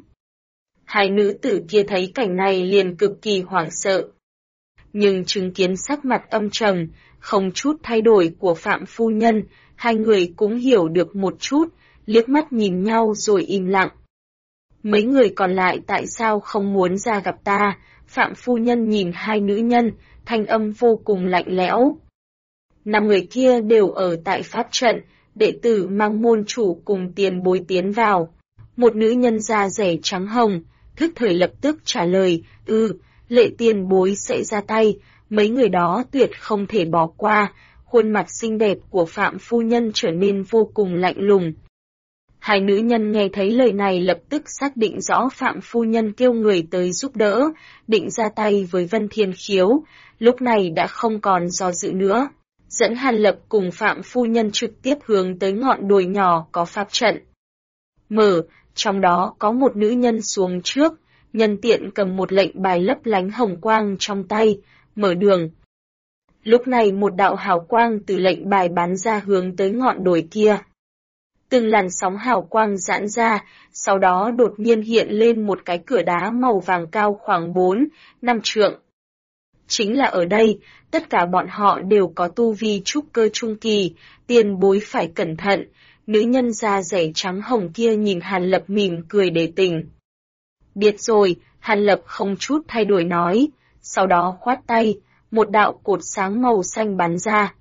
2 nữ tử kia thấy cảnh này liền cực kỳ hoảng sợ. Nhưng chứng kiến sắc mặt âm trầm, không chút thay đổi của Phạm phu nhân, 2 người cũng hiểu được một chút, liếc mắt nhìn nhau rồi im lặng. Mấy người còn lại tại sao không muốn ra gặp ta? Phạm phu nhân nhìn 2 nữ nhân, thanh âm vô cùng lạnh lẽo. 5 người kia đều ở tại pháp trận, đệ tử mang môn chủ cùng tiền bối tiến vào. Một nữ nhân da rẻ trắng hồng, thức thời lập tức trả lời, lệ tiền bối sẽ ra tay, mấy người đó tuyệt không thể bỏ qua. Khuôn mặt xinh đẹp của Phạm phu nhân trở nên vô cùng lạnh lùng. Hai nữ nhân nghe thấy lời này lập tức xác định rõ Phạm phu nhân kêu người tới giúp đỡ, định ra tay với Vân Thiên Khiếu, lúc này đã không còn do dự nữa. Dẫn Hàn Lập cùng Phạm phu nhân trực tiếp hướng tới ngọn đồi nhỏ có pháp trận. Mở, trong đó có một nữ nhân xuống trước, nhân tiện cầm một lệnh bài lấp lánh hồng quang trong tay, mở đường. Lúc này một đạo hào quang từ lệnh bài bắn ra hướng tới ngọn đồi kia. Từng làn sóng hào quang giãn ra, sau đó đột nhiên hiện lên một cái cửa đá màu vàng cao khoảng 4-5 trượng. Chính là ở đây, tất cả bọn họ đều có tu vi trúc cơ trung kỳ, tiền bối phải cẩn thận. Nữ nhân da rẻ trắng hồng kia nhìn Hàn Lập mỉm cười để tình. Biết rồi, Hàn Lập không chút thay đổi nói, sau đó khoát tay, một đạo cột sáng màu xanh bắn ra.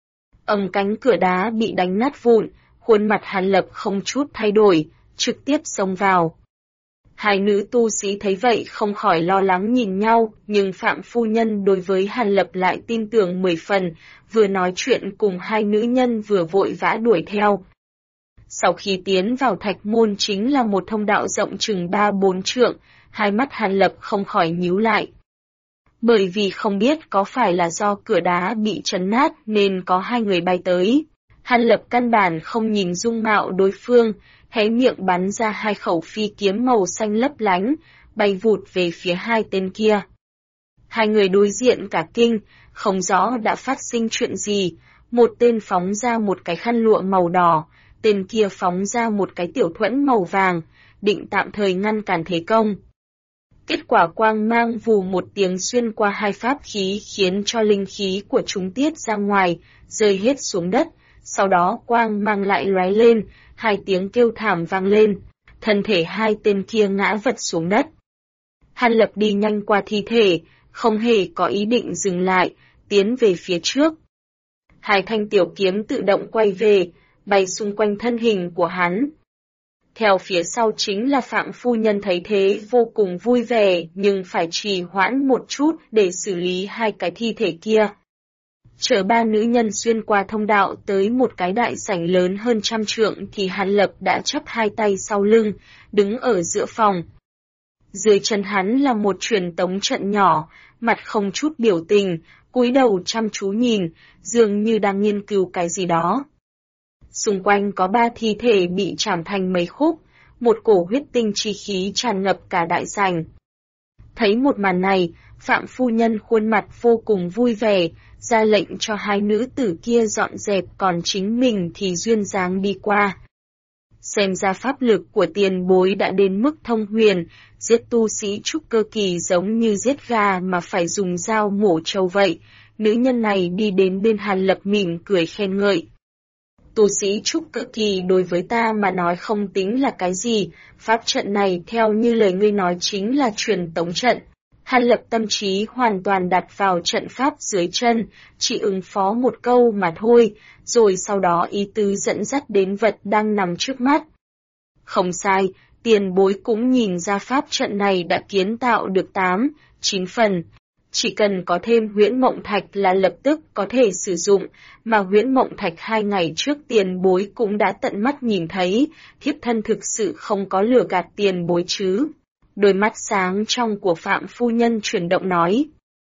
Cánh cửa đá bị đánh nát vụn, khuôn mặt Hàn Lập không chút thay đổi, trực tiếp xông vào. Hai nữ tu sĩ thấy vậy không khỏi lo lắng nhìn nhau, nhưng Phạm phu nhân đối với Hàn Lập lại tin tưởng 10 phần, vừa nói chuyện cùng hai nữ nhân vừa vội vã đuổi theo. Sau khi tiến vào thạch môn chính là một thông đạo rộng chừng 3-4 trượng, hai mắt Hàn Lập không khỏi nhíu lại. Bởi vì không biết có phải là do cửa đá bị chấn nát nên có hai người bay tới. Hàn Lập căn bản không nhìn dung mạo đối phương, hé miệng bắn ra hai khẩu phi kiếm màu xanh lấp lánh, bay vụt về phía hai tên kia. Hai người đối diện cả kinh, không rõ đã phát sinh chuyện gì, một tên phóng ra một cái khăn lụa màu đỏ, tên kia phóng ra một cái tiểu thuẫn màu vàng, định tạm thời ngăn cản thế công. Kết quả quang mang vù một tiếng xuyên qua hai pháp khí khiến cho linh khí của chúng tiết ra ngoài, rơi hết xuống đất, sau đó quang mang lại lóe lên, hai tiếng kêu thảm vang lên, thân thể hai tên kia ngã vật xuống đất. Hàn Lập đi nhanh qua thi thể, không hề có ý định dừng lại, tiến về phía trước. Hai thanh tiểu kiếm tự động quay về, bay xung quanh thân hình của hắn. Theo phía sau chính là Phạm phu nhân thấy thế vô cùng vui vẻ nhưng phải trì hoãn một chút để xử lý hai cái thi thể kia. Chở ba nữ nhân xuyên qua thông đạo tới một cái đại sảnh lớn hơn 100 trượng thì Hàn Lập đã chắp hai tay sau lưng, đứng ở giữa phòng. Dưới chân hắn là một truyền tống trận nhỏ, mặt không chút biểu tình, cúi đầu chăm chú nhìn, dường như đang nghiên cứu cái gì đó. Xung quanh có ba thi thể bị chảm thành mấy khúc, một cổ huyết tinh chi khí tràn ngập cả đại sảnh. Thấy một màn này, Phạm phu nhân khuôn mặt vô cùng vui vẻ, ra lệnh cho hai nữ tử kia dọn dẹp còn chính mình thì duyên dáng đi qua. Xem ra pháp lực của tiền bối đã đến mức thông huyền, giết tu sĩ trúc cơ kỳ giống như giết gà mà phải dùng dao mổ trâu vậy. Nữ nhân này đi đến bên Hàn Lập mỉm cười khen ngợi. Tu sĩ trúc cơ kỳ đối với ta mà nói không tính là cái gì, pháp trận này theo như lời ngươi nói chính là truyền tống trận. Hàn Lập tâm trí hoàn toàn đặt vào trận pháp dưới chân, chỉ ứng phó một câu mà thôi, rồi sau đó ý tứ dẫn dắt đến vật đang nằm trước mắt. Không sai, tiền bối cũng nhìn ra pháp trận này đã kiến tạo được 8-9 phần. Chỉ cần có thêm huyễn mộng thạch là lập tức có thể sử dụng, mà huyễn mộng thạch 2 ngày trước tiền bối cũng đã tận mắt nhìn thấy, thiếp thân thực sự không có lừa gạt tiền bối chứ. Đôi mắt sáng trong của Phạm phu nhân chuyển động nói.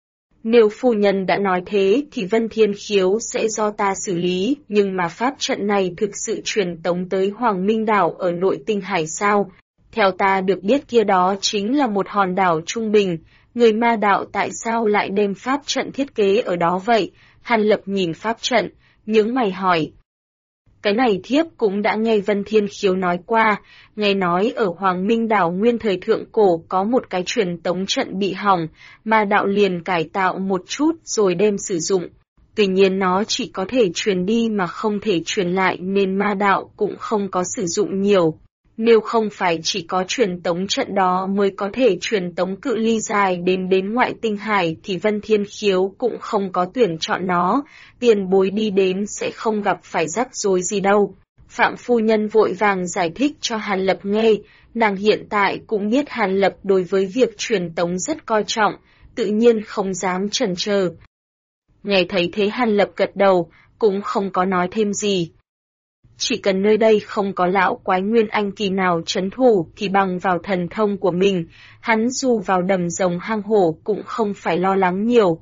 Nếu phu nhân đã nói thế thì Vân Thiên Khiếu sẽ do ta xử lý, nhưng mà pháp trận này thực sự truyền tống tới Hoàng Minh Đảo ở nội tinh hải sao. Theo ta được biết kia đó chính là một hòn đảo trung bình, người ma đạo tại sao lại đem pháp trận thiết kế ở đó vậy? Hàn Lập nhìn pháp trận, nhướng mày hỏi. Cái này thiếp cũng đã nghe Vân Thiên Khiếu nói qua, nghe nói ở Hoàng Minh Đảo nguyên thời thượng cổ có một cái truyền tống trận bị hỏng, mà đạo liền cải tạo một chút rồi đem sử dụng. Tuy nhiên nó chỉ có thể truyền đi mà không thể truyền lại nên ma đạo cũng không có sử dụng nhiều. Nếu không phải chỉ có truyền tống trận đó mới có thể truyền tống cự ly dài đến ngoại tinh hải thì Vân Thiên Khiếu cũng không có tuyển chọn nó, tiền bối đi đến sẽ không gặp phải rắc rối gì đâu. Phạm phu nhân vội vàng giải thích cho Hàn Lập nghe, nàng hiện tại cũng biết Hàn Lập đối với việc truyền tống rất coi trọng, tự nhiên không dám chần chờ. Nghe thấy thế Hàn Lập gật đầu, cũng không có nói thêm gì. Chỉ cần nơi đây không có lão quái nguyên anh kỳ nào trấn thủ thì bằng vào thần thông của mình, hắn dù vào đầm rồng hang hổ cũng không phải lo lắng nhiều.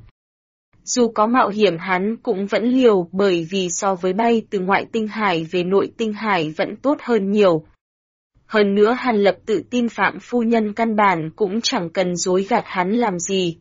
Dù có mạo hiểm hắn cũng vẫn liều bởi vì so với bay từ ngoại tinh hải về nội tinh hải vẫn tốt hơn nhiều. Hơn nữa Hàn Lập tự tin Phạm phu nhân căn bản cũng chẳng cần dối gạt hắn làm gì.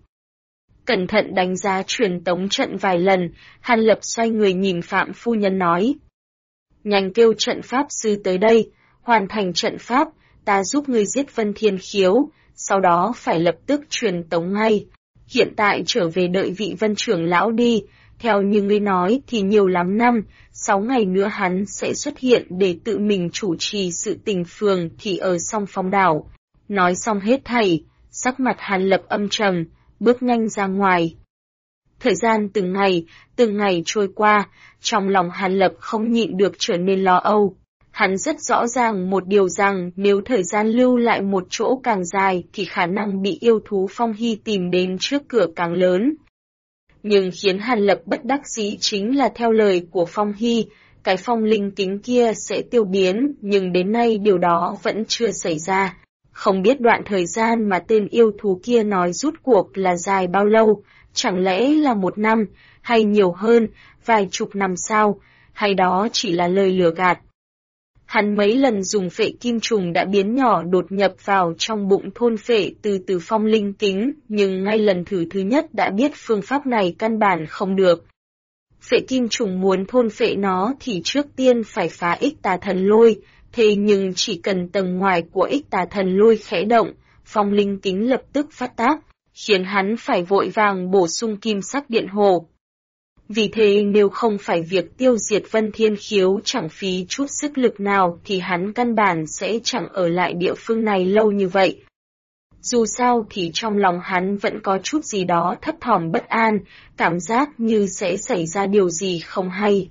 Cẩn thận đánh giá truyền tống trận vài lần, Hàn Lập xoay người nhìn Phạm phu nhân nói. Nhanh kêu trận pháp sư tới đây, hoàn thành trận pháp, ta giúp ngươi giết Vân Thiên Khiếu, sau đó phải lập tức truyền tống ngay. Hiện tại trở về đợi vị Vân trưởng lão đi, theo như ngươi nói thì nhiều lắm năm, 6 ngày nữa hắn sẽ xuất hiện để tự mình chủ trì sự tình phường thì ở Song Phong đảo. Nói xong hết thảy, sắc mặt Hàn Lập âm trầm, bước nhanh ra ngoài. Thời gian từng ngày trôi qua, trong lòng Hàn Lập không nhịn được trở nên lo âu. Hắn rất rõ ràng một điều rằng nếu thời gian lưu lại một chỗ càng dài thì khả năng bị yêu thú Phong Hy tìm đến trước cửa càng lớn. Nhưng khiến Hàn Lập bất đắc dĩ chính là theo lời của Phong Hy, cái phong linh kính kia sẽ tiêu biến, nhưng đến nay điều đó vẫn chưa xảy ra. Không biết đoạn thời gian mà tên yêu thú kia nói rút cuộc là dài bao lâu, chẳng lẽ là 1 năm, hay nhiều hơn, vài chục năm sao, hay đó chỉ là lời lừa gạt. Hắn mấy lần dùng phệ kim trùng đã biến nhỏ đột nhập vào trong bụng thôn phệ từ phong linh kính, nhưng ngay lần thử thứ nhất đã biết phương pháp này căn bản không được. Phệ kim trùng muốn thôn phệ nó thì trước tiên phải phá ích tà thần lôi, thế nhưng chỉ cần tầng ngoài của ích tà thần lôi khẽ động, phong linh kính lập tức phát tác, khiến hắn phải vội vàng bổ sung kim sắc điện hồ. Vì thế nếu không phải việc tiêu diệt Vân Thiên Khiếu chẳng phí chút sức lực nào thì hắn căn bản sẽ chẳng ở lại địa phương này lâu như vậy. Dù sao thì trong lòng hắn vẫn có chút gì đó thấp thỏm bất an, cảm giác như sẽ xảy ra điều gì không hay.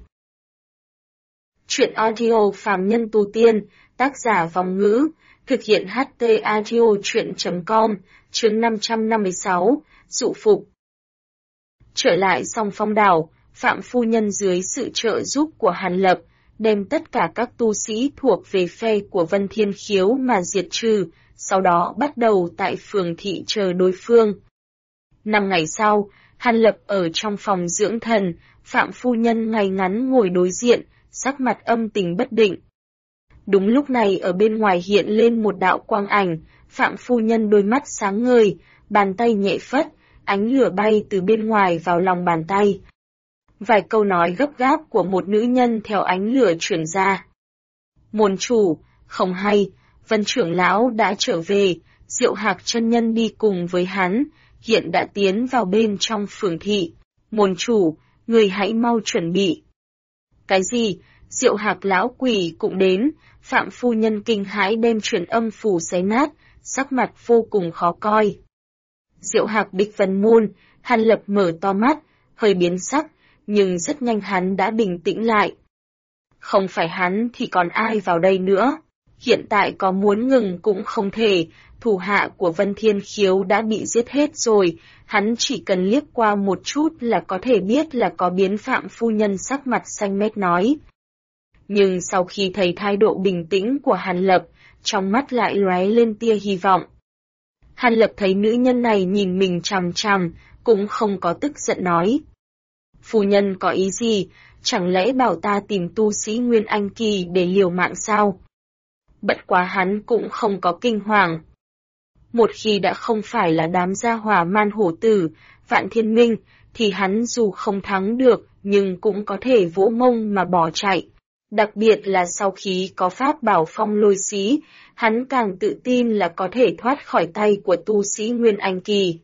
Chuyện audio phàm nhân tu tiên, tác giả Vòng Ngữ, thực hiện HT audio chuyện.com, chương 556, dụ phục. Trở lại Song Phong đảo, Phạm phu nhân dưới sự trợ giúp của Hàn Lập, đem tất cả các tu sĩ thuộc về phe của Vân Thiên Khiếu mà diệt trừ, sau đó bắt đầu tại phường thị chờ đối phương. 5 ngày sau, Hàn Lập ở trong phòng dưỡng thần, Phạm phu nhân ngay ngắn ngồi đối diện, sắc mặt âm tình bất định. Đúng lúc này ở bên ngoài hiện lên một đạo quang ảnh, Phạm phu nhân đôi mắt sáng ngời, bàn tay nhẹ phất, ánh lửa bay từ bên ngoài vào lòng bàn tay. Vài câu nói gấp gáp của một nữ nhân theo ánh lửa truyền ra. Môn chủ, không hay, Vân trưởng lão đã trở về, Diệu Hạc chân nhân đi cùng với hắn, hiện đã tiến vào bên trong phường thị. Môn chủ, người hãy mau chuẩn bị. Cái gì? Diệu Hạc lão quỷ cũng đến, Phạm phu nhân kinh hãi đem truyền âm phủ xé nát, sắc mặt vô cùng khó coi. Diệu Hạc địch Vân môn, Hàn Lập mở to mắt, hơi biến sắc, nhưng rất nhanh hắn đã bình tĩnh lại. Không phải hắn thì còn ai vào đây nữa, hiện tại có muốn ngừng cũng không thể, thủ hạ của Vân Thiên Khiếu đã bị giết hết rồi, hắn chỉ cần liếc qua một chút là có thể biết là có biến. Phạm phu nhân sắc mặt xanh mét nói. Nhưng sau khi thấy thái độ bình tĩnh của Hàn Lập, trong mắt lại lóe lên tia hy vọng. Hàn Lập thấy nữ nhân này nhìn mình chằm chằm, cũng không có tức giận nói. Phu nhân có ý gì, chẳng lẽ bảo ta tìm tu sĩ Nguyên Anh Kỳ để liều mạng sao? Bất quá hắn cũng không có kinh hoàng. Một khi đã không phải là đám gia hỏa man hổ tử, Vạn Thiên Minh, thì hắn dù không thắng được, nhưng cũng có thể vỗ mông mà bỏ chạy. Đặc biệt là sau khi có pháp bảo phong lôi xí, hắn càng tự tin là có thể thoát khỏi tay của tu sĩ Nguyên Anh Kỳ.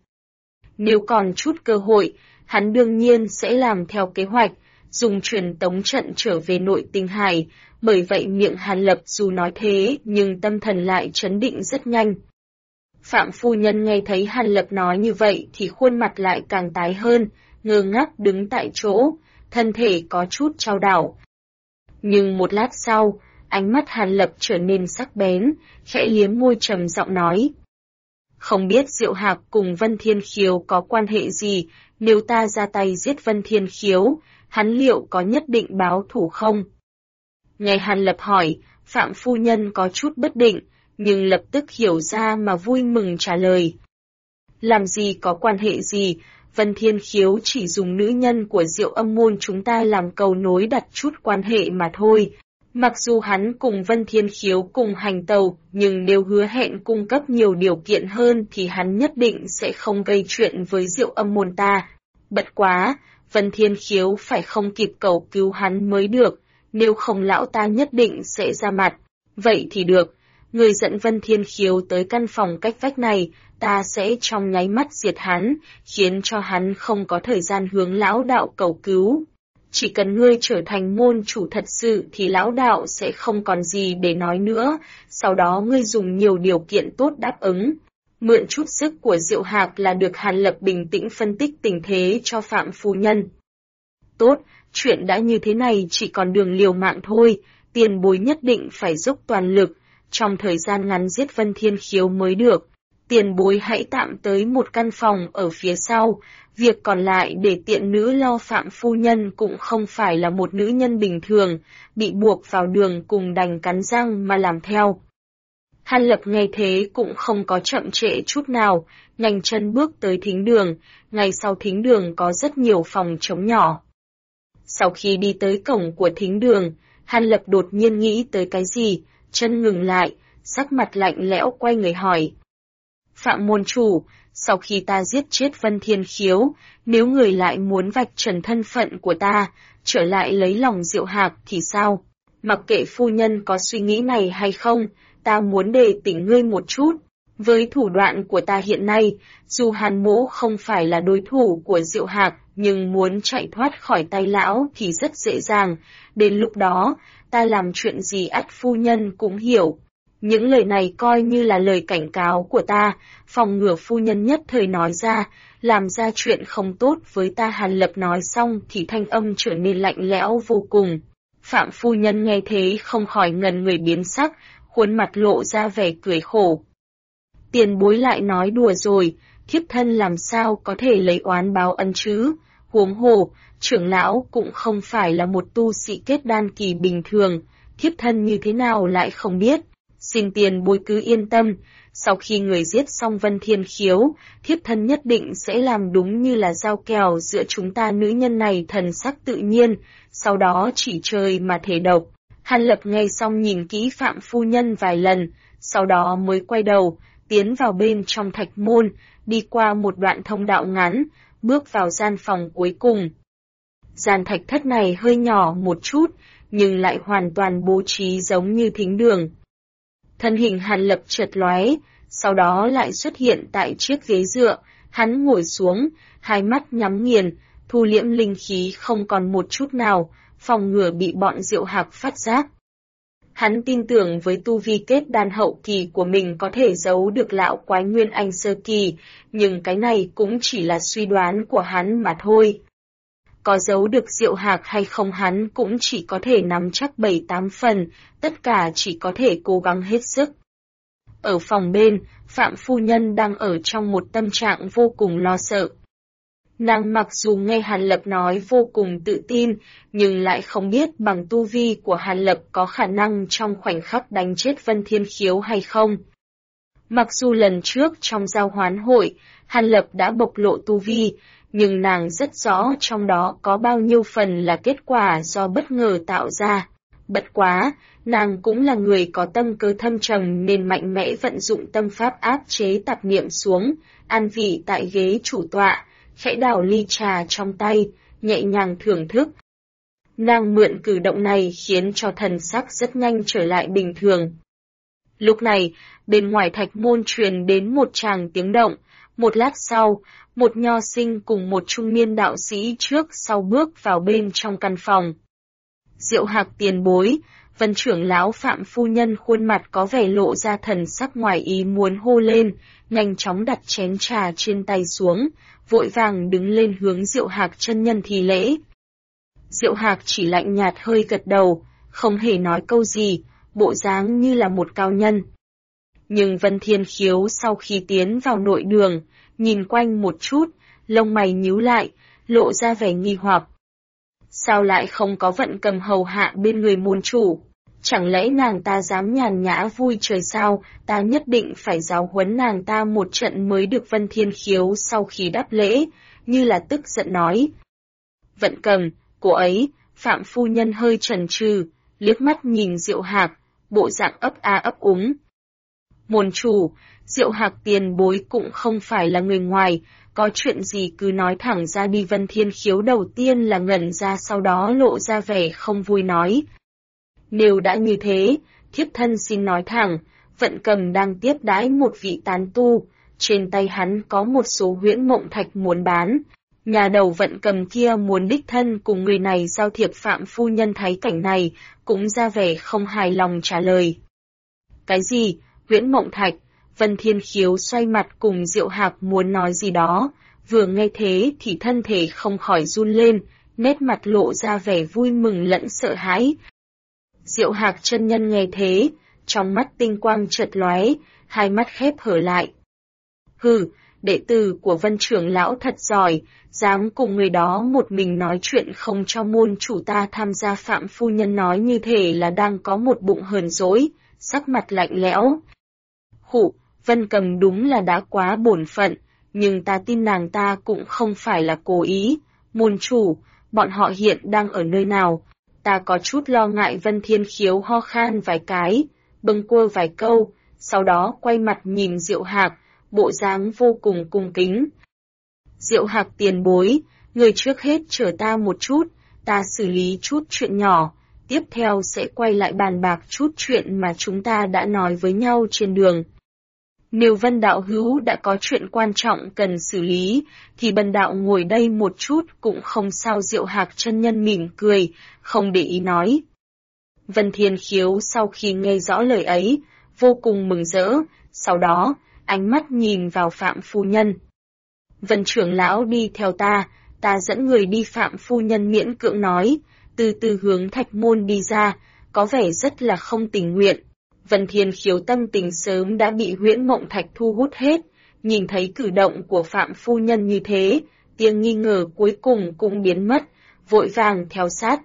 Nếu còn chút cơ hội, hắn đương nhiên sẽ làm theo kế hoạch, dùng truyền tống trận trở về nội tinh hải, bởi vậy miệng Hàn Lập dù nói thế nhưng tâm thần lại trấn định rất nhanh. Phạm phu nhân nghe thấy Hàn Lập nói như vậy thì khuôn mặt lại càng tái hơn, ngơ ngác đứng tại chỗ, thân thể có chút chao đảo. Nhưng một lát sau, ánh mắt Hàn Lập trở nên sắc bén, khẽ liếm môi trầm giọng nói. Không biết Diệu Hạc cùng Vân Thiên Khiếu có quan hệ gì, nếu ta ra tay giết Vân Thiên Khiếu, hắn liệu có nhất định báo thủ không? Nghe Hàn Lập hỏi, Phạm phu nhân có chút bất định, nhưng lập tức hiểu ra mà vui mừng trả lời. Làm gì có quan hệ gì, Vân Thiên Khiếu chỉ dùng nữ nhân của Diệu Âm môn chúng ta làm cầu nối đặt chút quan hệ mà thôi. Mặc dù hắn cùng Vân Thiên Khiếu cùng hành tàu, nhưng nếu hứa hẹn cung cấp nhiều điều kiện hơn thì hắn nhất định sẽ không gây chuyện với Diệu Âm môn ta. Bất quá, Vân Thiên Khiếu phải không kịp cầu cứu hắn mới được, nếu không lão ta nhất định sẽ ra mặt. Vậy thì được, người dẫn Vân Thiên Khiếu tới căn phòng cách vách này, ta sẽ trong nháy mắt diệt hắn, khiến cho hắn không có thời gian hướng lão đạo cầu cứu. Chỉ cần ngươi trở thành môn chủ thật sự thì lão đạo sẽ không còn gì để nói nữa, sau đó ngươi dùng nhiều điều kiện tốt đáp ứng. Mượn chút sức của Diệu Hạc là được. Hàn Lập bình tĩnh phân tích tình thế cho Phạm phu nhân. Tốt, chuyện đã như thế này chỉ còn đường liều mạng thôi, tiền bối nhất định phải dốc toàn lực, trong thời gian ngắn giết Vân Thiên Khiếu mới được. Tiền bối hãy tạm tới một căn phòng ở phía sau, việc còn lại để tiện nữ lo. Phạm phu nhân cũng không phải là một nữ nhân bình thường, bị buộc vào đường cùng đành cắn răng mà làm theo. Hàn Lập nghe thế cũng không có chậm trễ chút nào, nhanh chân bước tới thính đường, ngay sau thính đường có rất nhiều phòng trống nhỏ. Sau khi đi tới cổng của thính đường, Hàn Lập đột nhiên nghĩ tới cái gì, chân ngừng lại, sắc mặt lạnh lẽo quay người hỏi. Phạm môn chủ, sau khi ta giết chết Vân Thiên Khiếu, nếu người lại muốn vạch trần thân phận của ta, trở lại lấy lòng Diệu Hạc thì sao? Mặc kệ phu nhân có suy nghĩ này hay không, ta muốn đề tỉnh ngươi một chút. Với thủ đoạn của ta hiện nay, dù Hàn mỗ không phải là đối thủ của Diệu Hạc, nhưng muốn chạy thoát khỏi tay lão thì rất dễ dàng. Đến lúc đó, ta làm chuyện gì ắt phu nhân cũng hiểu. Những lời này coi như là lời cảnh cáo của ta, phòng ngừa phu nhân nhất thời nói ra, làm ra chuyện không tốt với ta. Hàn Lập nói xong thì thanh âm trở nên lạnh lẽo vô cùng. Phạm phu nhân nghe thế không khỏi ngần người biến sắc, khuôn mặt lộ ra vẻ cười khổ. Tiền bối lại nói đùa rồi, thiếp thân làm sao có thể lấy oán báo ân chứ? Huống hồ, trưởng lão cũng không phải là một tu sĩ kết đan kỳ bình thường, thiếp thân như thế nào lại không biết. Xin tiền bối cứ yên tâm, sau khi người giết xong Vân Thiên Khiếu, thiếp thân nhất định sẽ làm đúng như là giao kèo giữa chúng ta. Nữ nhân này thần sắc tự nhiên, sau đó chỉ chơi mà thể độc. Hàn Lập nghe xong nhìn kỹ Phạm phu nhân vài lần, sau đó mới quay đầu, tiến vào bên trong thạch môn, đi qua một đoạn thông đạo ngắn, bước vào gian phòng cuối cùng. Gian thạch thất này hơi nhỏ một chút, nhưng lại hoàn toàn bố trí giống như thính đường. Thân hình Hàn Lập chợt lóe, sau đó lại xuất hiện tại chiếc ghế dựa, hắn ngồi xuống, hai mắt nhắm nghiền, thu liễm linh khí không còn một chút nào, phòng ngừa bị bọn Diệu Hạc phát giác. Hắn tin tưởng với tu vi kết đan hậu kỳ của mình có thể giấu được lão quái Nguyên Anh sơ kỳ, nhưng cái này cũng chỉ là suy đoán của hắn mà thôi. Có giấu được Diệu Hạc hay không hắn cũng chỉ có thể nắm chắc 7-8 phần, tất cả chỉ có thể cố gắng hết sức. Ở phòng bên, Phạm phu nhân đang ở trong một tâm trạng vô cùng lo sợ. Nàng mặc dù nghe Hàn Lập nói vô cùng tự tin, nhưng lại không biết bằng tu vi của Hàn Lập có khả năng trong khoảnh khắc đánh chết Vân Thiên Khiếu hay không. Mặc dù lần trước trong giao hoán hội, Hàn Lập đã bộc lộ tu vi, nhưng nàng rất rõ trong đó có bao nhiêu phần là kết quả do bất ngờ tạo ra. Bất quá, nàng cũng là người có tâm cơ thâm trầm nên mạnh mẽ vận dụng tâm pháp áp chế tạp niệm xuống, an vị tại ghế chủ tọa, khẽ đảo ly trà trong tay, nhẹ nhàng thưởng thức. Nàng mượn cử động này khiến cho thần sắc rất nhanh trở lại bình thường. Lúc này, bên ngoài thạch môn truyền đến một tràng tiếng động, một lát sau, một nho sinh cùng một trung niên đạo sĩ trước sau bước vào bên trong căn phòng. Diệu Hạc tiền bối, Vân trưởng lão Phạm phu nhân khuôn mặt có vẻ lộ ra thần sắc ngoài ý muốn hô lên, nhanh chóng đặt chén trà trên tay xuống, vội vàng đứng lên hướng Diệu Hạc chân nhân thi lễ. Diệu Hạc chỉ lạnh nhạt hơi gật đầu, không hề nói câu gì, bộ dáng như là một cao nhân. Nhưng Vân Thiên Khiếu sau khi tiến vào nội đường, nhìn quanh một chút, lông mày nhíu lại, lộ ra vẻ nghi hoặc. Sao lại không có vận cầm hầu hạ bên người môn chủ? Chẳng lẽ nàng ta dám nhàn nhã vui trời sao, ta nhất định phải giáo huấn nàng ta một trận mới được. Vân Thiên Khiếu sau khi đáp lễ, như là tức giận nói. Vận Cầm, cô ấy, Phạm phu nhân hơi chần chừ, liếc mắt nhìn Diệu Hạc, bộ dạng ấp a ấp úng. Môn chủ, Diệu Hạc tiền bối cũng không phải là người ngoài, có chuyện gì cứ nói thẳng ra đi. Vân Thiên Khiếu đầu tiên là ngẩn ra, sau đó lộ ra vẻ không vui nói. Nếu đã như thế, thiếp thân xin nói thẳng, Vận Cầm đang tiếp đãi một vị tán tu, trên tay hắn có một số huyễn mộng thạch muốn bán. Nhà đầu Vận Cầm kia muốn đích thân cùng người này giao thiệp. Phạm phu nhân thấy cảnh này, cũng ra vẻ không hài lòng trả lời. Cái gì, huyễn mộng thạch? Vân Thiên Khiếu xoay mặt cùng Diệu Hạc muốn nói gì đó, vừa nghe thế thì thân thể không khỏi run lên, nét mặt lộ ra vẻ vui mừng lẫn sợ hãi. Diệu Hạc chân nhân nghe thế, trong mắt tinh quang chợt lóe, hai mắt khép hở lại. Hừ, đệ tử của Vân trưởng lão thật giỏi, dám cùng người đó một mình nói chuyện không cho môn chủ ta tham gia. Phạm phu nhân nói như thể là đang có một bụng hờn dỗi, sắc mặt lạnh lẽo. Khụ, Vân Cầm đúng là đã quá bổn phận, nhưng ta tin nàng ta cũng không phải là cố ý. Môn chủ, bọn họ hiện đang ở nơi nào? Ta có chút lo ngại. Vân Thiên Khiếu ho khan vài cái, bâng quơ vài câu, sau đó quay mặt nhìn Diệu Hạc, bộ dáng vô cùng cung kính. Diệu Hạc tiền bối, người trước hết chờ ta một chút, ta xử lý chút chuyện nhỏ, tiếp theo sẽ quay lại bàn bạc chút chuyện mà chúng ta đã nói với nhau trên đường. Nếu Vân đạo hữu đã có chuyện quan trọng cần xử lý, thì bần đạo ngồi đây một chút cũng không sao. Diệu Hạc chân nhân mỉm cười, không để ý nói. Vân Thiên Khiếu sau khi nghe rõ lời ấy, vô cùng mừng rỡ, sau đó, ánh mắt nhìn vào Phạm phu nhân. Vân trưởng lão đi theo ta dẫn người đi. Phạm phu nhân miễn cưỡng nói, từ từ hướng thạch môn đi ra, có vẻ rất là không tình nguyện. Vân Thiên Khiếu tâm tình sớm đã bị huyễn mộng thạch thu hút hết, nhìn thấy cử động của Phạm phu nhân như thế, tiếng nghi ngờ cuối cùng cũng biến mất, vội vàng theo sát.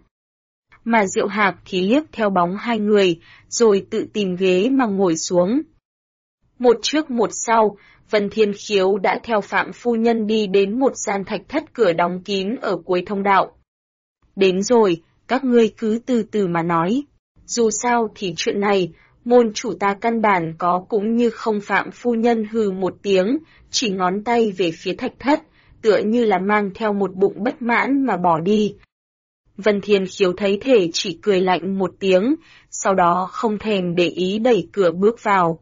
Mà Diệu Hạc thì liếc theo bóng hai người, rồi tự tìm ghế mà ngồi xuống. Một trước một sau, Vân Thiên Khiếu đã theo Phạm phu nhân đi đến một gian thạch thất, cửa đóng kín ở cuối thông đạo. Đến rồi, các ngươi cứ từ từ mà nói. Dù sao thì chuyện này, môn chủ ta căn bản có cũng như không. Phạm phu nhân hừ một tiếng, chỉ ngón tay về phía thạch thất, tựa như là mang theo một bụng bất mãn mà bỏ đi. Vân Thiên Khiếu thấy thể chỉ cười lạnh một tiếng, sau đó không thèm để ý đẩy cửa bước vào.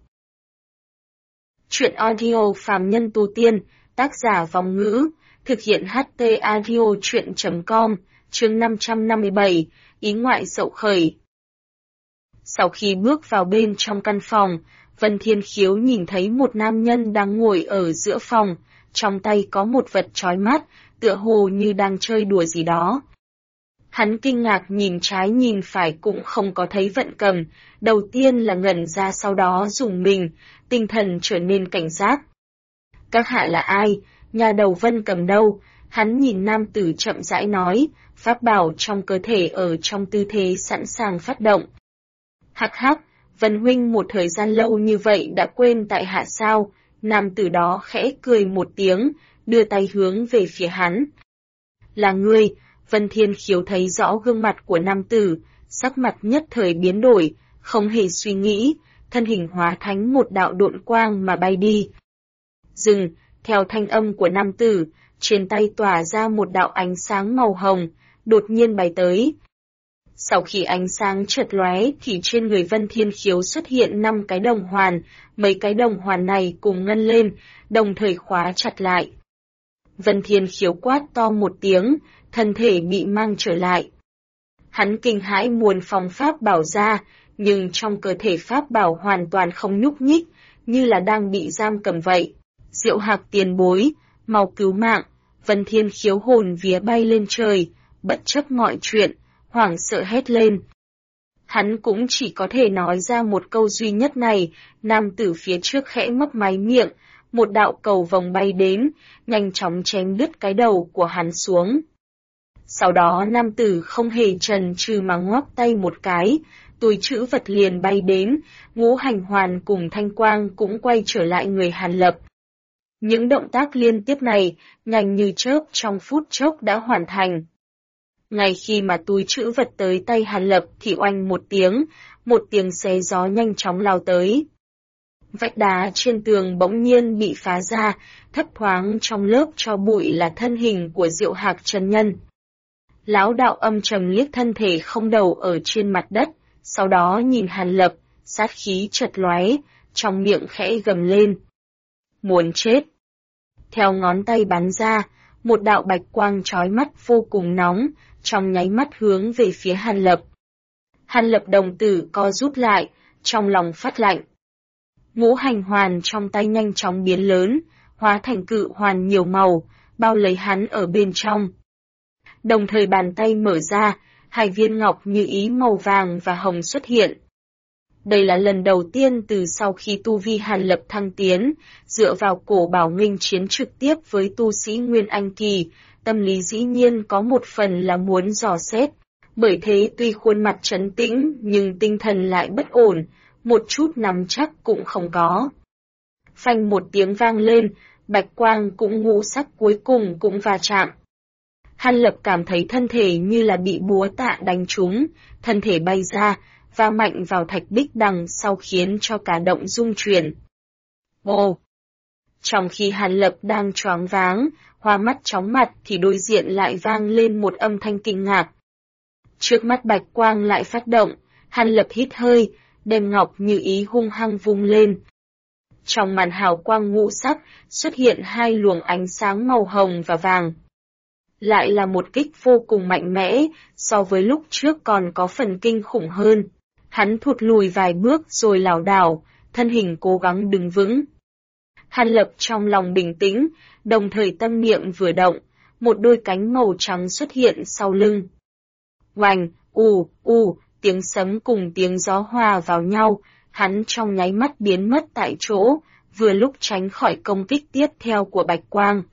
Chuyện audio Phàm Nhân Tu Tiên, tác giả Vong Ngữ, thực hiện HT Audio Chuyện.com, chương 557, ý ngoại sậu khởi. Sau khi bước vào bên trong căn phòng, Vân Thiên Khiếu nhìn thấy một nam nhân đang ngồi ở giữa phòng, trong tay có một vật chói mắt, tựa hồ như đang chơi đùa gì đó. Hắn kinh ngạc nhìn trái nhìn phải cũng không có thấy Vận Cầm, đầu tiên là ngẩn ra, sau đó rùng mình, tinh thần trở nên cảnh giác. Các hạ là ai? Nhà đầu Vân Cầm đâu? Hắn nhìn nam tử chậm rãi nói, pháp bảo trong cơ thể ở trong tư thế sẵn sàng phát động. Hắc hắc, Vân huynh một thời gian lâu như vậy đã quên tại hạ sao? Nam tử đó khẽ cười một tiếng, đưa tay hướng về phía hắn. Là ngươi? Vân Thiên Khiếu thấy rõ gương mặt của nam tử, sắc mặt nhất thời biến đổi, không hề suy nghĩ, thân hình hóa thành một đạo độn quang mà bay đi. Dừng, theo thanh âm của nam tử, trên tay tỏa ra một đạo ánh sáng màu hồng, đột nhiên bay tới. Sau khi ánh sáng chợt lóe thì trên người Vân Thiên Khiếu xuất hiện 5 cái đồng hoàn, mấy cái đồng hoàn này cùng ngân lên, đồng thời khóa chặt lại. Vân Thiên Khiếu quát to một tiếng, thân thể bị mang trở lại. Hắn kinh hãi muốn phóng pháp bảo ra, nhưng trong cơ thể pháp bảo hoàn toàn không nhúc nhích, như là đang bị giam cầm vậy. Diệu Hạc tiền bối, mau cứu mạng! Vân Thiên Khiếu hồn vía bay lên trời, bất chấp mọi chuyện, hoảng sợ hét lên. Hắn cũng chỉ có thể nói ra một câu duy nhất này. Nam tử phía trước khẽ mấp máy miệng, một đạo cầu vồng bay đến, nhanh chóng chém đứt cái đầu của hắn xuống. Sau đó nam tử không hề chần chừ mà ngoắc tay một cái, túi trữ vật liền bay đến, Ngũ Hành Hoàn cùng Thanh Quang cũng quay trở lại người Hàn Lập. Những động tác liên tiếp này, nhanh như chớp trong phút chốc đã hoàn thành. Ngay khi mà túi trữ vật tới tay Hàn Lập thì oanh một tiếng xé gió nhanh chóng lao tới. Vách đá trên tường bỗng nhiên bị phá ra, thấp thoáng trong lớp tro bụi là thân hình của Diệu Hạc chân nhân. Lão đạo âm trầm liếc thân thể không đầu ở trên mặt đất, sau đó nhìn Hàn Lập, sát khí chợt lóe, trong miệng khẽ gầm lên. Muốn chết. Theo ngón tay bắn ra, một đạo bạch quang chói mắt vô cùng nóng, trong nháy mắt hướng về phía Hàn Lập. Hàn Lập đồng tử co rút lại, trong lòng phát lạnh. Ngũ hành hoàn trong tay nhanh chóng biến lớn, hóa thành cự hoàn nhiều màu, bao lấy hắn ở bên trong. Đồng thời bàn tay mở ra, hai viên ngọc như ý màu vàng và hồng xuất hiện. Đây là lần đầu tiên từ sau khi tu vi Hàn Lập thăng tiến, dựa vào cổ bảo nghênh chiến trực tiếp với tu sĩ Nguyên Anh Kỳ, tâm lý dĩ nhiên có một phần là muốn dò xét. Bởi thế tuy khuôn mặt trấn tĩnh nhưng tinh thần lại bất ổn, một chút nắm chắc cũng không có. Phanh một tiếng vang lên, bạch quang cũng ngũ sắc cuối cùng cũng va chạm. Hàn Lập cảm thấy thân thể như là bị búa tạ đánh trúng, thân thể bay ra, va mạnh vào thạch bích đằng sau khiến cho cả động rung chuyển. Ồ! Trong khi Hàn Lập đang choáng váng, hoa mắt chóng mặt thì đối diện lại vang lên một âm thanh kinh ngạc. Trước mắt bạch quang lại phát động, Hàn Lập hít hơi, đem ngọc như ý hung hăng vung lên. Trong màn hào quang ngũ sắc xuất hiện hai luồng ánh sáng màu hồng và vàng. Lại là một kích vô cùng mạnh mẽ, so với lúc trước còn có phần kinh khủng hơn. Hắn thụt lùi vài bước rồi lảo đảo, thân hình cố gắng đứng vững. Hàn Lập trong lòng bình tĩnh, đồng thời tâm niệm vừa động, một đôi cánh màu trắng xuất hiện sau lưng. Oành, tiếng sấm cùng tiếng gió hòa vào nhau, hắn trong nháy mắt biến mất tại chỗ, vừa lúc tránh khỏi công kích tiếp theo của bạch quang.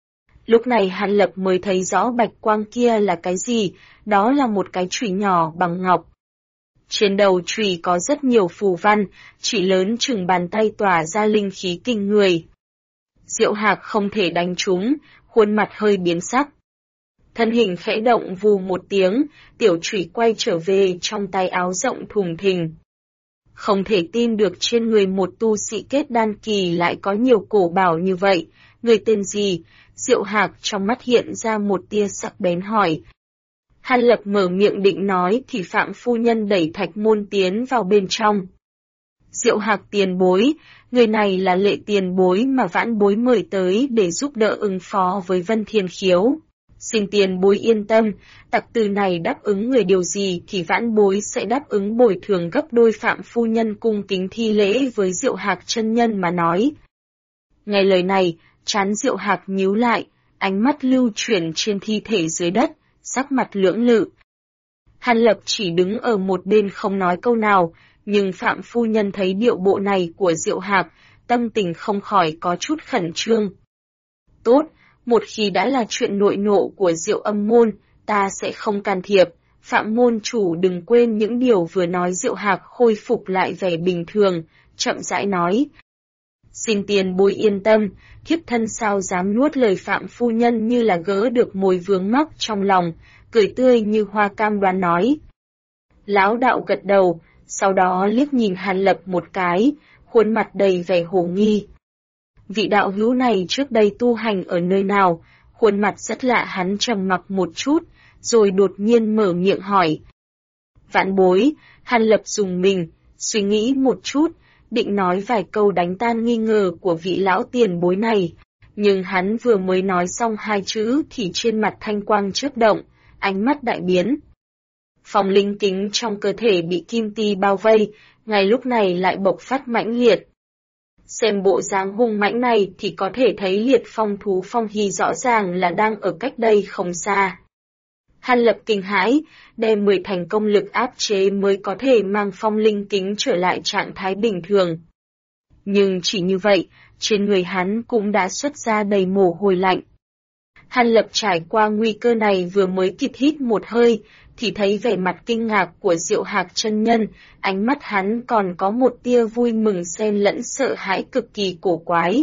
Lúc này Hàn Lập mới thấy rõ bạch quang kia là cái gì, đó là một cái chùy nhỏ bằng ngọc. Trên đầu chùy có rất nhiều phù văn, chỉ lớn chừng bàn tay tỏa ra linh khí kinh người. Diệu Hạc không thể đánh trúng, khuôn mặt hơi biến sắc. Thân hình khẽ động vù một tiếng, tiểu chùy quay trở về trong tay áo rộng thùng thình. Không thể tin được trên người một tu sĩ kết đan kỳ lại có nhiều cổ bảo như vậy, người tên gì? Diệu Hạc trong mắt hiện ra một tia sắc bén hỏi. Hàn Lập mở miệng định nói thì Phạm phu nhân đẩy Thạch Môn tiến vào bên trong. Diệu Hạc tiền bối, người này là Lệ tiền bối mà vãn bối mời tới để giúp đỡ ứng phó với Vân Thiên Khiếu. Xin tiền bối yên tâm, tặc từ này đáp ứng người điều gì thì vãn bối sẽ đáp ứng bồi thường gấp đôi. Phạm phu nhân cung kính thi lễ với Diệu Hạc chân nhân mà nói. Nghe lời này, trán Diệu Hạc nhíu lại, ánh mắt lưu chuyển trên thi thể dưới đất, sắc mặt lưỡng lự. Hàn Lập chỉ đứng ở một bên không nói câu nào, nhưng Phạm phu nhân thấy điệu bộ này của Diệu Hạc, tâm tình không khỏi có chút khẩn trương. Tốt, một khi đã là chuyện nội nộ của Diệu Âm môn, ta sẽ không can thiệp. Phạm môn chủ đừng quên những điều vừa nói. Diệu Hạc khôi phục lại vẻ bình thường, chậm rãi nói. Xin tiền bối yên tâm, thiếp thân sao dám nuốt lời Phạm phu nhân như là gỡ được mồi vướng mắc trong lòng, cười tươi như hoa cam đoan nói. Lão đạo gật đầu, sau đó liếc nhìn Hàn Lập một cái, khuôn mặt đầy vẻ hồ nghi. Vị đạo hữu này trước đây tu hành ở nơi nào? Khuôn mặt rất lạ. Hắn trầm mặc một chút, rồi đột nhiên mở miệng hỏi. Vãn bối. Hàn Lập dùng mình, suy nghĩ một chút, định nói vài câu đánh tan nghi ngờ của vị lão tiền bối này. Nhưng hắn vừa mới nói xong hai chữ thì trên mặt thanh quang chớp động, ánh mắt đại biến. Phong linh kính trong cơ thể bị kim ti bao vây, ngay lúc này lại bộc phát mãnh liệt. Xem bộ dáng hung mãnh này thì có thể thấy liệt phong thú Phong Hy rõ ràng là đang ở cách đây không xa. Hàn Lập kinh hãi, đem 10 thành công lực áp chế mới có thể mang phong linh kính trở lại trạng thái bình thường. Nhưng chỉ như vậy, trên người hắn cũng đã xuất ra đầy mồ hôi lạnh. Hàn Lập trải qua nguy cơ này vừa mới kịp hít một hơi, thì thấy vẻ mặt kinh ngạc của Diệu Hạc chân nhân, ánh mắt hắn còn có một tia vui mừng xen lẫn sợ hãi cực kỳ cổ quái.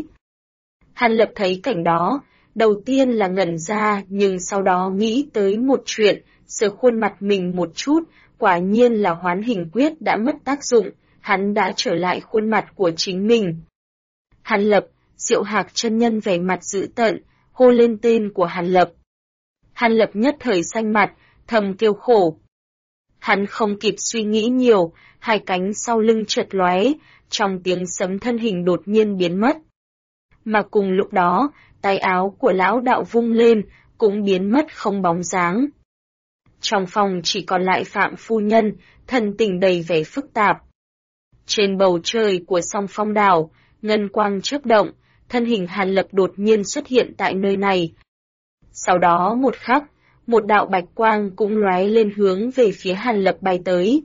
Hàn Lập thấy cảnh đó, đầu tiên là ngẩn ra nhưng sau đó nghĩ tới một chuyện, sờ khuôn mặt mình một chút, quả nhiên là hoán hình quyết đã mất tác dụng, hắn đã trở lại khuôn mặt của chính mình. Hàn Lập, Diệu Hạc chân nhân vẻ mặt dữ tợn, hô lên tên của Hàn Lập. Hàn Lập nhất thời xanh mặt, thầm kêu khổ. Hắn không kịp suy nghĩ nhiều, hai cánh sau lưng chợt lóe, trong tiếng sấm thân hình đột nhiên biến mất. Mà cùng lúc đó, tay áo của lão đạo vung lên, cũng biến mất không bóng dáng. Trong phòng chỉ còn lại Phạm phu nhân, thân tình đầy vẻ phức tạp. Trên bầu trời của song phong đảo, ngân quang chớp động, thân hình Hàn Lập đột nhiên xuất hiện tại nơi này. Sau đó một khắc, một đạo bạch quang cũng lóe lên hướng về phía Hàn Lập bay tới.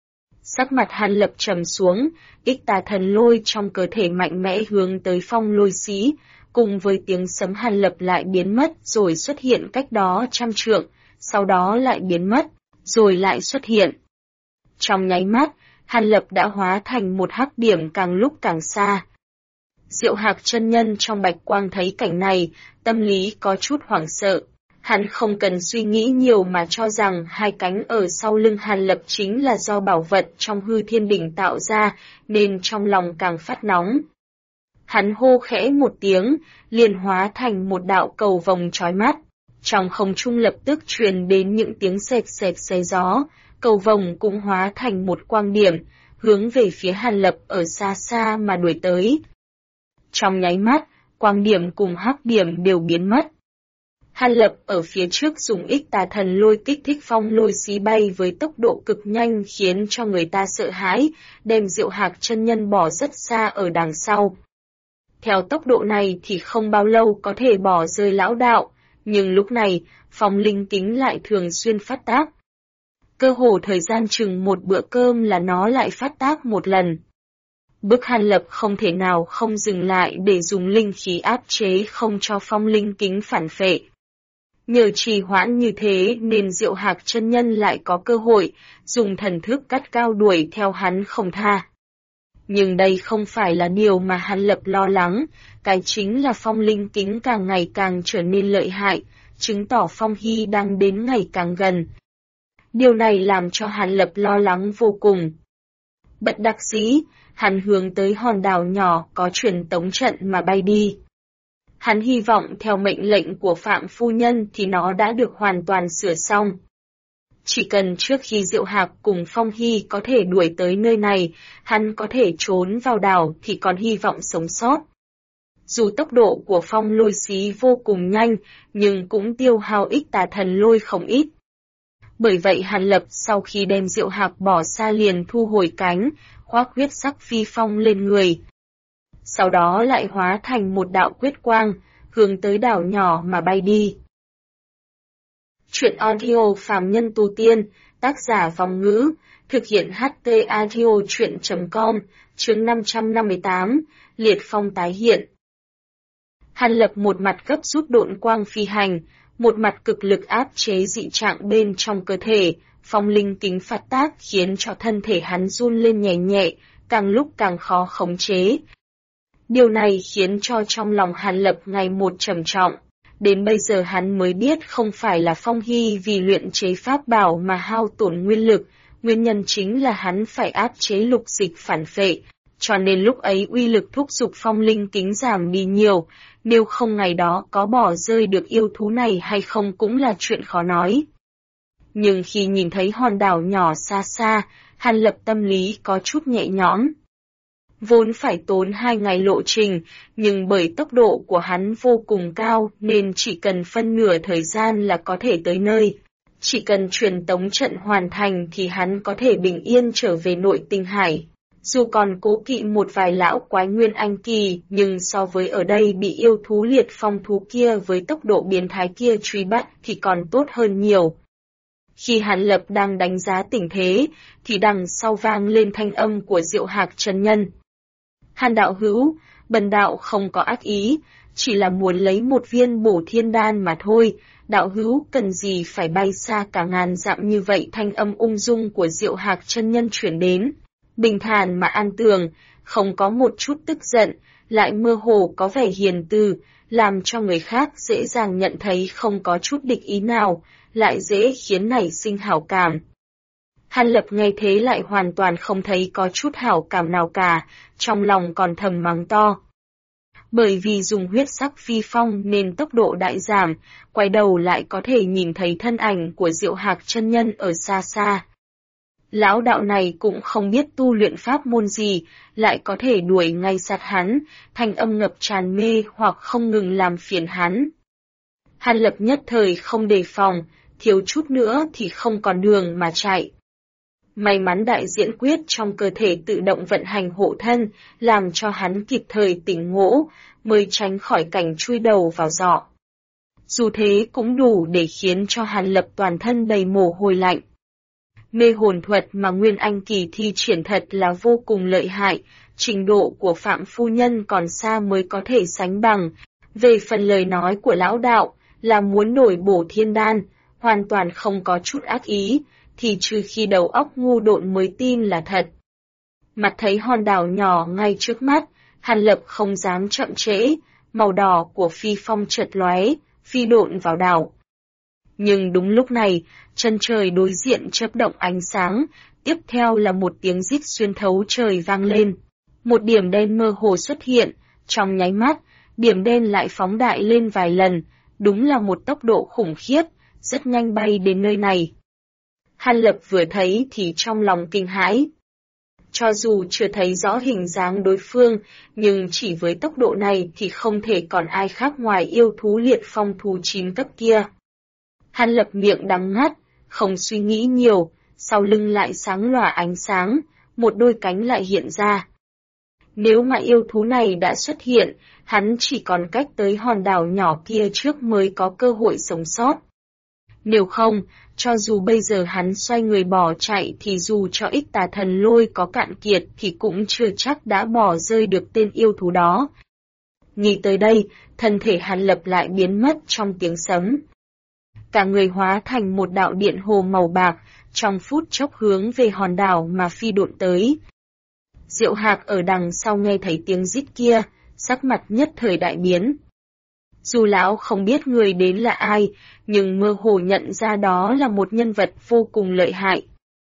Sắc mặt Hàn Lập trầm xuống, ích tà thần lôi trong cơ thể mạnh mẽ hướng tới phong lôi xí, cùng với tiếng sấm Hàn Lập lại biến mất rồi xuất hiện cách đó 100 trượng, sau đó lại biến mất, rồi lại xuất hiện. Trong nháy mắt, Hàn Lập đã hóa thành một hắc điểm càng lúc càng xa. Diệu Hạc chân nhân trong bạch quang thấy cảnh này, tâm lý có chút hoảng sợ. Hắn không cần suy nghĩ nhiều mà cho rằng hai cánh ở sau lưng Hàn Lập chính là do bảo vật trong hư thiên đỉnh tạo ra, nên trong lòng càng phát nóng. Hắn hô khẽ một tiếng, liền hóa thành một đạo cầu vồng chói mắt. Trong không trung lập tức truyền đến những tiếng xẹt xẹt xé gió, cầu vồng cũng hóa thành một quang điểm, hướng về phía Hàn Lập ở xa xa mà đuổi tới. Trong nháy mắt, quang điểm cùng hắc điểm đều biến mất. Hàn Lập ở phía trước dùng ích tà thần lôi kích thích phong lôi xí bay với tốc độ cực nhanh khiến cho người ta sợ hãi, đem Diệu Hạc chân nhân bỏ rất xa ở đằng sau. Theo tốc độ này thì không bao lâu có thể bỏ rơi lão đạo, nhưng lúc này, phong linh kính lại thường xuyên phát tác. Cơ hồ thời gian chừng một bữa cơm là nó lại phát tác một lần. Bức Hàn Lập không thể nào không dừng lại để dùng linh khí áp chế không cho phong linh kính phản phệ. Nhờ trì hoãn như thế nên Diệu Hạc chân nhân lại có cơ hội dùng thần thức cắt cao đuổi theo hắn không tha. Nhưng đây không phải là điều mà Hàn Lập lo lắng, cái chính là phong linh kính càng ngày càng trở nên lợi hại, chứng tỏ phong hy đang đến ngày càng gần. Điều này làm cho Hàn Lập lo lắng vô cùng. Bất đắc dĩ, hắn hướng tới hòn đảo nhỏ có truyền tống trận mà bay đi. Hắn hy vọng theo mệnh lệnh của Phạm phu nhân thì nó đã được hoàn toàn sửa xong. Chỉ cần trước khi Diệu Hạc cùng Phong Hy có thể đuổi tới nơi này, hắn có thể trốn vào đảo thì còn hy vọng sống sót. Dù tốc độ của phong lôi xí vô cùng nhanh, nhưng cũng tiêu hao ích tà thần lôi không ít. Bởi vậy Hàn Lập sau khi đem Diệu Hạc bỏ xa liền thu hồi cánh, khoác huyết sắc phi phong lên người. Sau đó lại hóa thành một đạo quyết quang, hướng tới đảo nhỏ mà bay đi. Chuyện audio phàm nhân tu tiên, tác giả Vong Ngữ, thực hiện HT audio chuyện.com, chương 558, liệt phong tái hiện. Hàn Lập một mặt gấp rút độn quang phi hành, một mặt cực lực áp chế dị trạng bên trong cơ thể, phong linh kính phát tác khiến cho thân thể hắn run lên nhẹ nhẹ, càng lúc càng khó khống chế. Điều này khiến cho trong lòng Hàn Lập ngày một trầm trọng. Đến bây giờ hắn mới biết không phải là Phong Hy vì luyện chế pháp bảo mà hao tổn nguyên lực, nguyên nhân chính là hắn phải áp chế lục dịch phản phệ, cho nên lúc ấy uy lực thúc giục phong linh kính giảm đi nhiều, nếu không ngày đó có bỏ rơi được yêu thú này hay không cũng là chuyện khó nói. Nhưng khi nhìn thấy hòn đảo nhỏ xa xa, Hàn Lập tâm lý có chút nhẹ nhõm. Vốn phải tốn 2 ngày lộ trình, nhưng bởi tốc độ của hắn vô cùng cao nên chỉ cần phân nửa thời gian là có thể tới nơi. Chỉ cần truyền tống trận hoàn thành thì hắn có thể bình yên trở về nội tinh hải. Dù còn cố kỵ một vài lão quái nguyên anh kỳ, nhưng so với ở đây bị yêu thú liệt phong thú kia với tốc độ biến thái kia truy bắt thì còn tốt hơn nhiều. Khi Hàn Lập đang đánh giá tình thế, thì đằng sau vang lên thanh âm của Diệu Hạc chân nhân. Hàn đạo hữu, bần đạo không có ác ý, chỉ là muốn lấy một viên bổ thiên đan mà thôi, đạo hữu cần gì phải bay xa cả ngàn dặm như vậy. Thanh âm ung dung của Diệu Hạc chân nhân chuyển đến, bình thản mà an tường, không có một chút tức giận, lại mơ hồ có vẻ hiền từ, làm cho người khác dễ dàng nhận thấy không có chút địch ý nào, lại dễ khiến nảy sinh hảo cảm. Hàn Lập nghe thế lại hoàn toàn không thấy có chút hảo cảm nào cả, trong lòng còn thầm mắng to. Bởi vì dùng huyết sắc phi phong nên tốc độ đại giảm, quay đầu lại có thể nhìn thấy thân ảnh của Diệu Hạc chân nhân ở xa xa. Lão đạo này cũng không biết tu luyện pháp môn gì, lại có thể đuổi ngay sát hắn, thanh âm ngập tràn mê hoặc không ngừng làm phiền hắn. Hàn Lập nhất thời không đề phòng, thiếu chút nữa thì không còn đường mà chạy. May mắn đại diễn quyết trong cơ thể tự động vận hành hộ thân, làm cho hắn kịp thời tỉnh ngộ, mới tránh khỏi cảnh chui đầu vào giỏ. Dù thế cũng đủ để khiến cho Hàn Lập toàn thân đầy mồ hôi lạnh. Mê hồn thuật mà Nguyên Anh kỳ thi triển thật là vô cùng lợi hại, trình độ của Phạm Phu Nhân còn xa mới có thể sánh bằng. Về phần lời nói của lão đạo là muốn đổi bổ thiên đan, hoàn toàn không có chút ác ý, thì trừ khi đầu óc ngu độn mới tin là thật. Mặt thấy hòn đảo nhỏ ngay trước mắt, Hàn Lập không dám chậm trễ, màu đỏ của phi phong chợt lóe, phi độn vào đảo. Nhưng đúng lúc này, chân trời đối diện chớp động ánh sáng, tiếp theo là một tiếng rít xuyên thấu trời vang lên. Một điểm đen mơ hồ xuất hiện, trong nháy mắt, điểm đen lại phóng đại lên vài lần, đúng là một tốc độ khủng khiếp, rất nhanh bay đến nơi này. Hàn Lập vừa thấy thì trong lòng kinh hãi. Cho dù chưa thấy rõ hình dáng đối phương, nhưng chỉ với tốc độ này thì không thể còn ai khác ngoài yêu thú liệt phong thú 9 cấp kia. Hàn Lập miệng đắng ngắt, không suy nghĩ nhiều, sau lưng lại sáng lòa ánh sáng, một đôi cánh lại hiện ra. Nếu mà yêu thú này đã xuất hiện, hắn chỉ còn cách tới hòn đảo nhỏ kia trước mới có cơ hội sống sót. Nếu không, cho dù bây giờ hắn xoay người bỏ chạy thì dù cho ích tà thần lôi có cạn kiệt thì cũng chưa chắc đã bỏ rơi được tên yêu thú đó. Nghĩ tới đây, thân thể Hàn Lập lại biến mất trong tiếng sấm. Cả người hóa thành một đạo điện hồ màu bạc, trong phút chốc hướng về hòn đảo mà phi độn tới. Diệu Hạc ở đằng sau nghe thấy tiếng rít kia, sắc mặt nhất thời đại biến. Dù lão không biết người đến là ai, nhưng mơ hồ nhận ra đó là một nhân vật vô cùng lợi hại.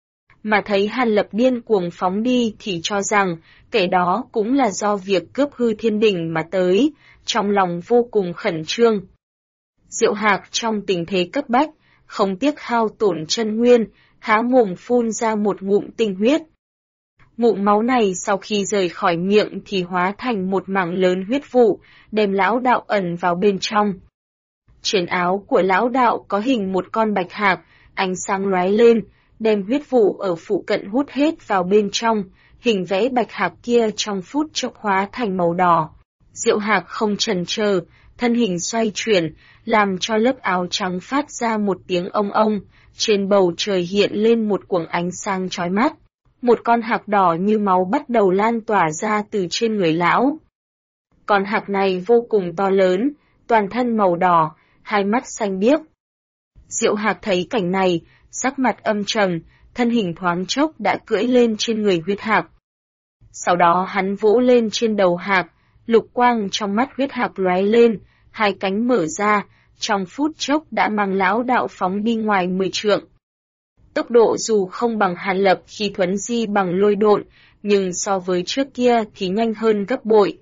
Mà thấy Hàn Lập điên cuồng phóng đi thì cho rằng kẻ đó cũng là do việc cướp hư thiên đỉnh mà tới, trong lòng vô cùng khẩn trương. Diệu Hạc trong tình thế cấp bách, không tiếc hao tổn chân nguyên, há mồm phun ra một ngụm tinh huyết. Ngụm máu này sau khi rời khỏi miệng thì hóa thành một mảng lớn huyết vụ, đem lão đạo ẩn vào bên trong. Trên áo của lão đạo có hình một con bạch hạc, ánh sáng lóe lên, đem huyết vụ ở phụ cận hút hết vào bên trong, hình vẽ bạch hạc kia trong phút chốc hóa thành màu đỏ. Diệu Hạc không chần chờ, thân hình xoay chuyển, làm cho lớp áo trắng phát ra một tiếng ông ông, trên bầu trời hiện lên một quầng ánh sáng chói mắt. Một con hạc đỏ như máu bắt đầu lan tỏa ra từ trên người lão. Con hạc này vô cùng to lớn, toàn thân màu đỏ, hai mắt xanh biếc. Diệu Hạc thấy cảnh này, sắc mặt âm trầm, thân hình thoáng chốc đã cưỡi lên trên người huyết hạc. Sau đó hắn vỗ lên trên đầu hạc, lục quang trong mắt huyết hạc lóe lên, hai cánh mở ra, trong phút chốc đã mang lão đạo phóng đi ngoài 10 trượng. Tốc độ dù không bằng Hàn Lập khi thuấn di bằng lôi độn, nhưng so với trước kia thì nhanh hơn gấp bội.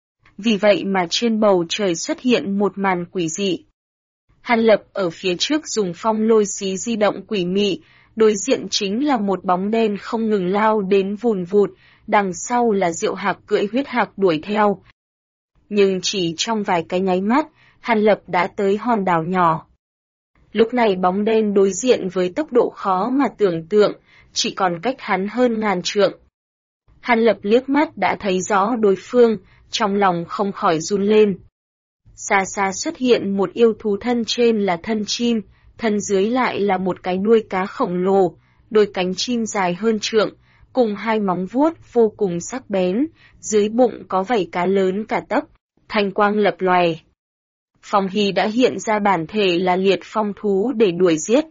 Vì vậy mà trên bầu trời xuất hiện một màn quỷ dị. Hàn Lập ở phía trước dùng phong lôi xí di động quỷ mị, đối diện chính là một bóng đen không ngừng lao đến vùn vụt, đằng sau là Diệu Hạc cưỡi huyết hạc đuổi theo. Nhưng chỉ trong vài cái nháy mắt, Hàn Lập đã tới hòn đảo nhỏ. Lúc này bóng đen đối diện với tốc độ khó mà tưởng tượng, chỉ còn cách hắn hơn ngàn trượng. Hàn Lập liếc mắt đã thấy rõ đối phương, trong lòng không khỏi run lên. Xa xa xuất hiện một yêu thú thân trên là thân chim, thân dưới lại là một cái đuôi cá khổng lồ, đôi cánh chim dài hơn trượng, cùng hai móng vuốt vô cùng sắc bén, dưới bụng có vảy cá lớn cả tấc. thanh quang lập lòe. Phong Hy đã hiện ra bản thể là liệt phong thú để đuổi giết.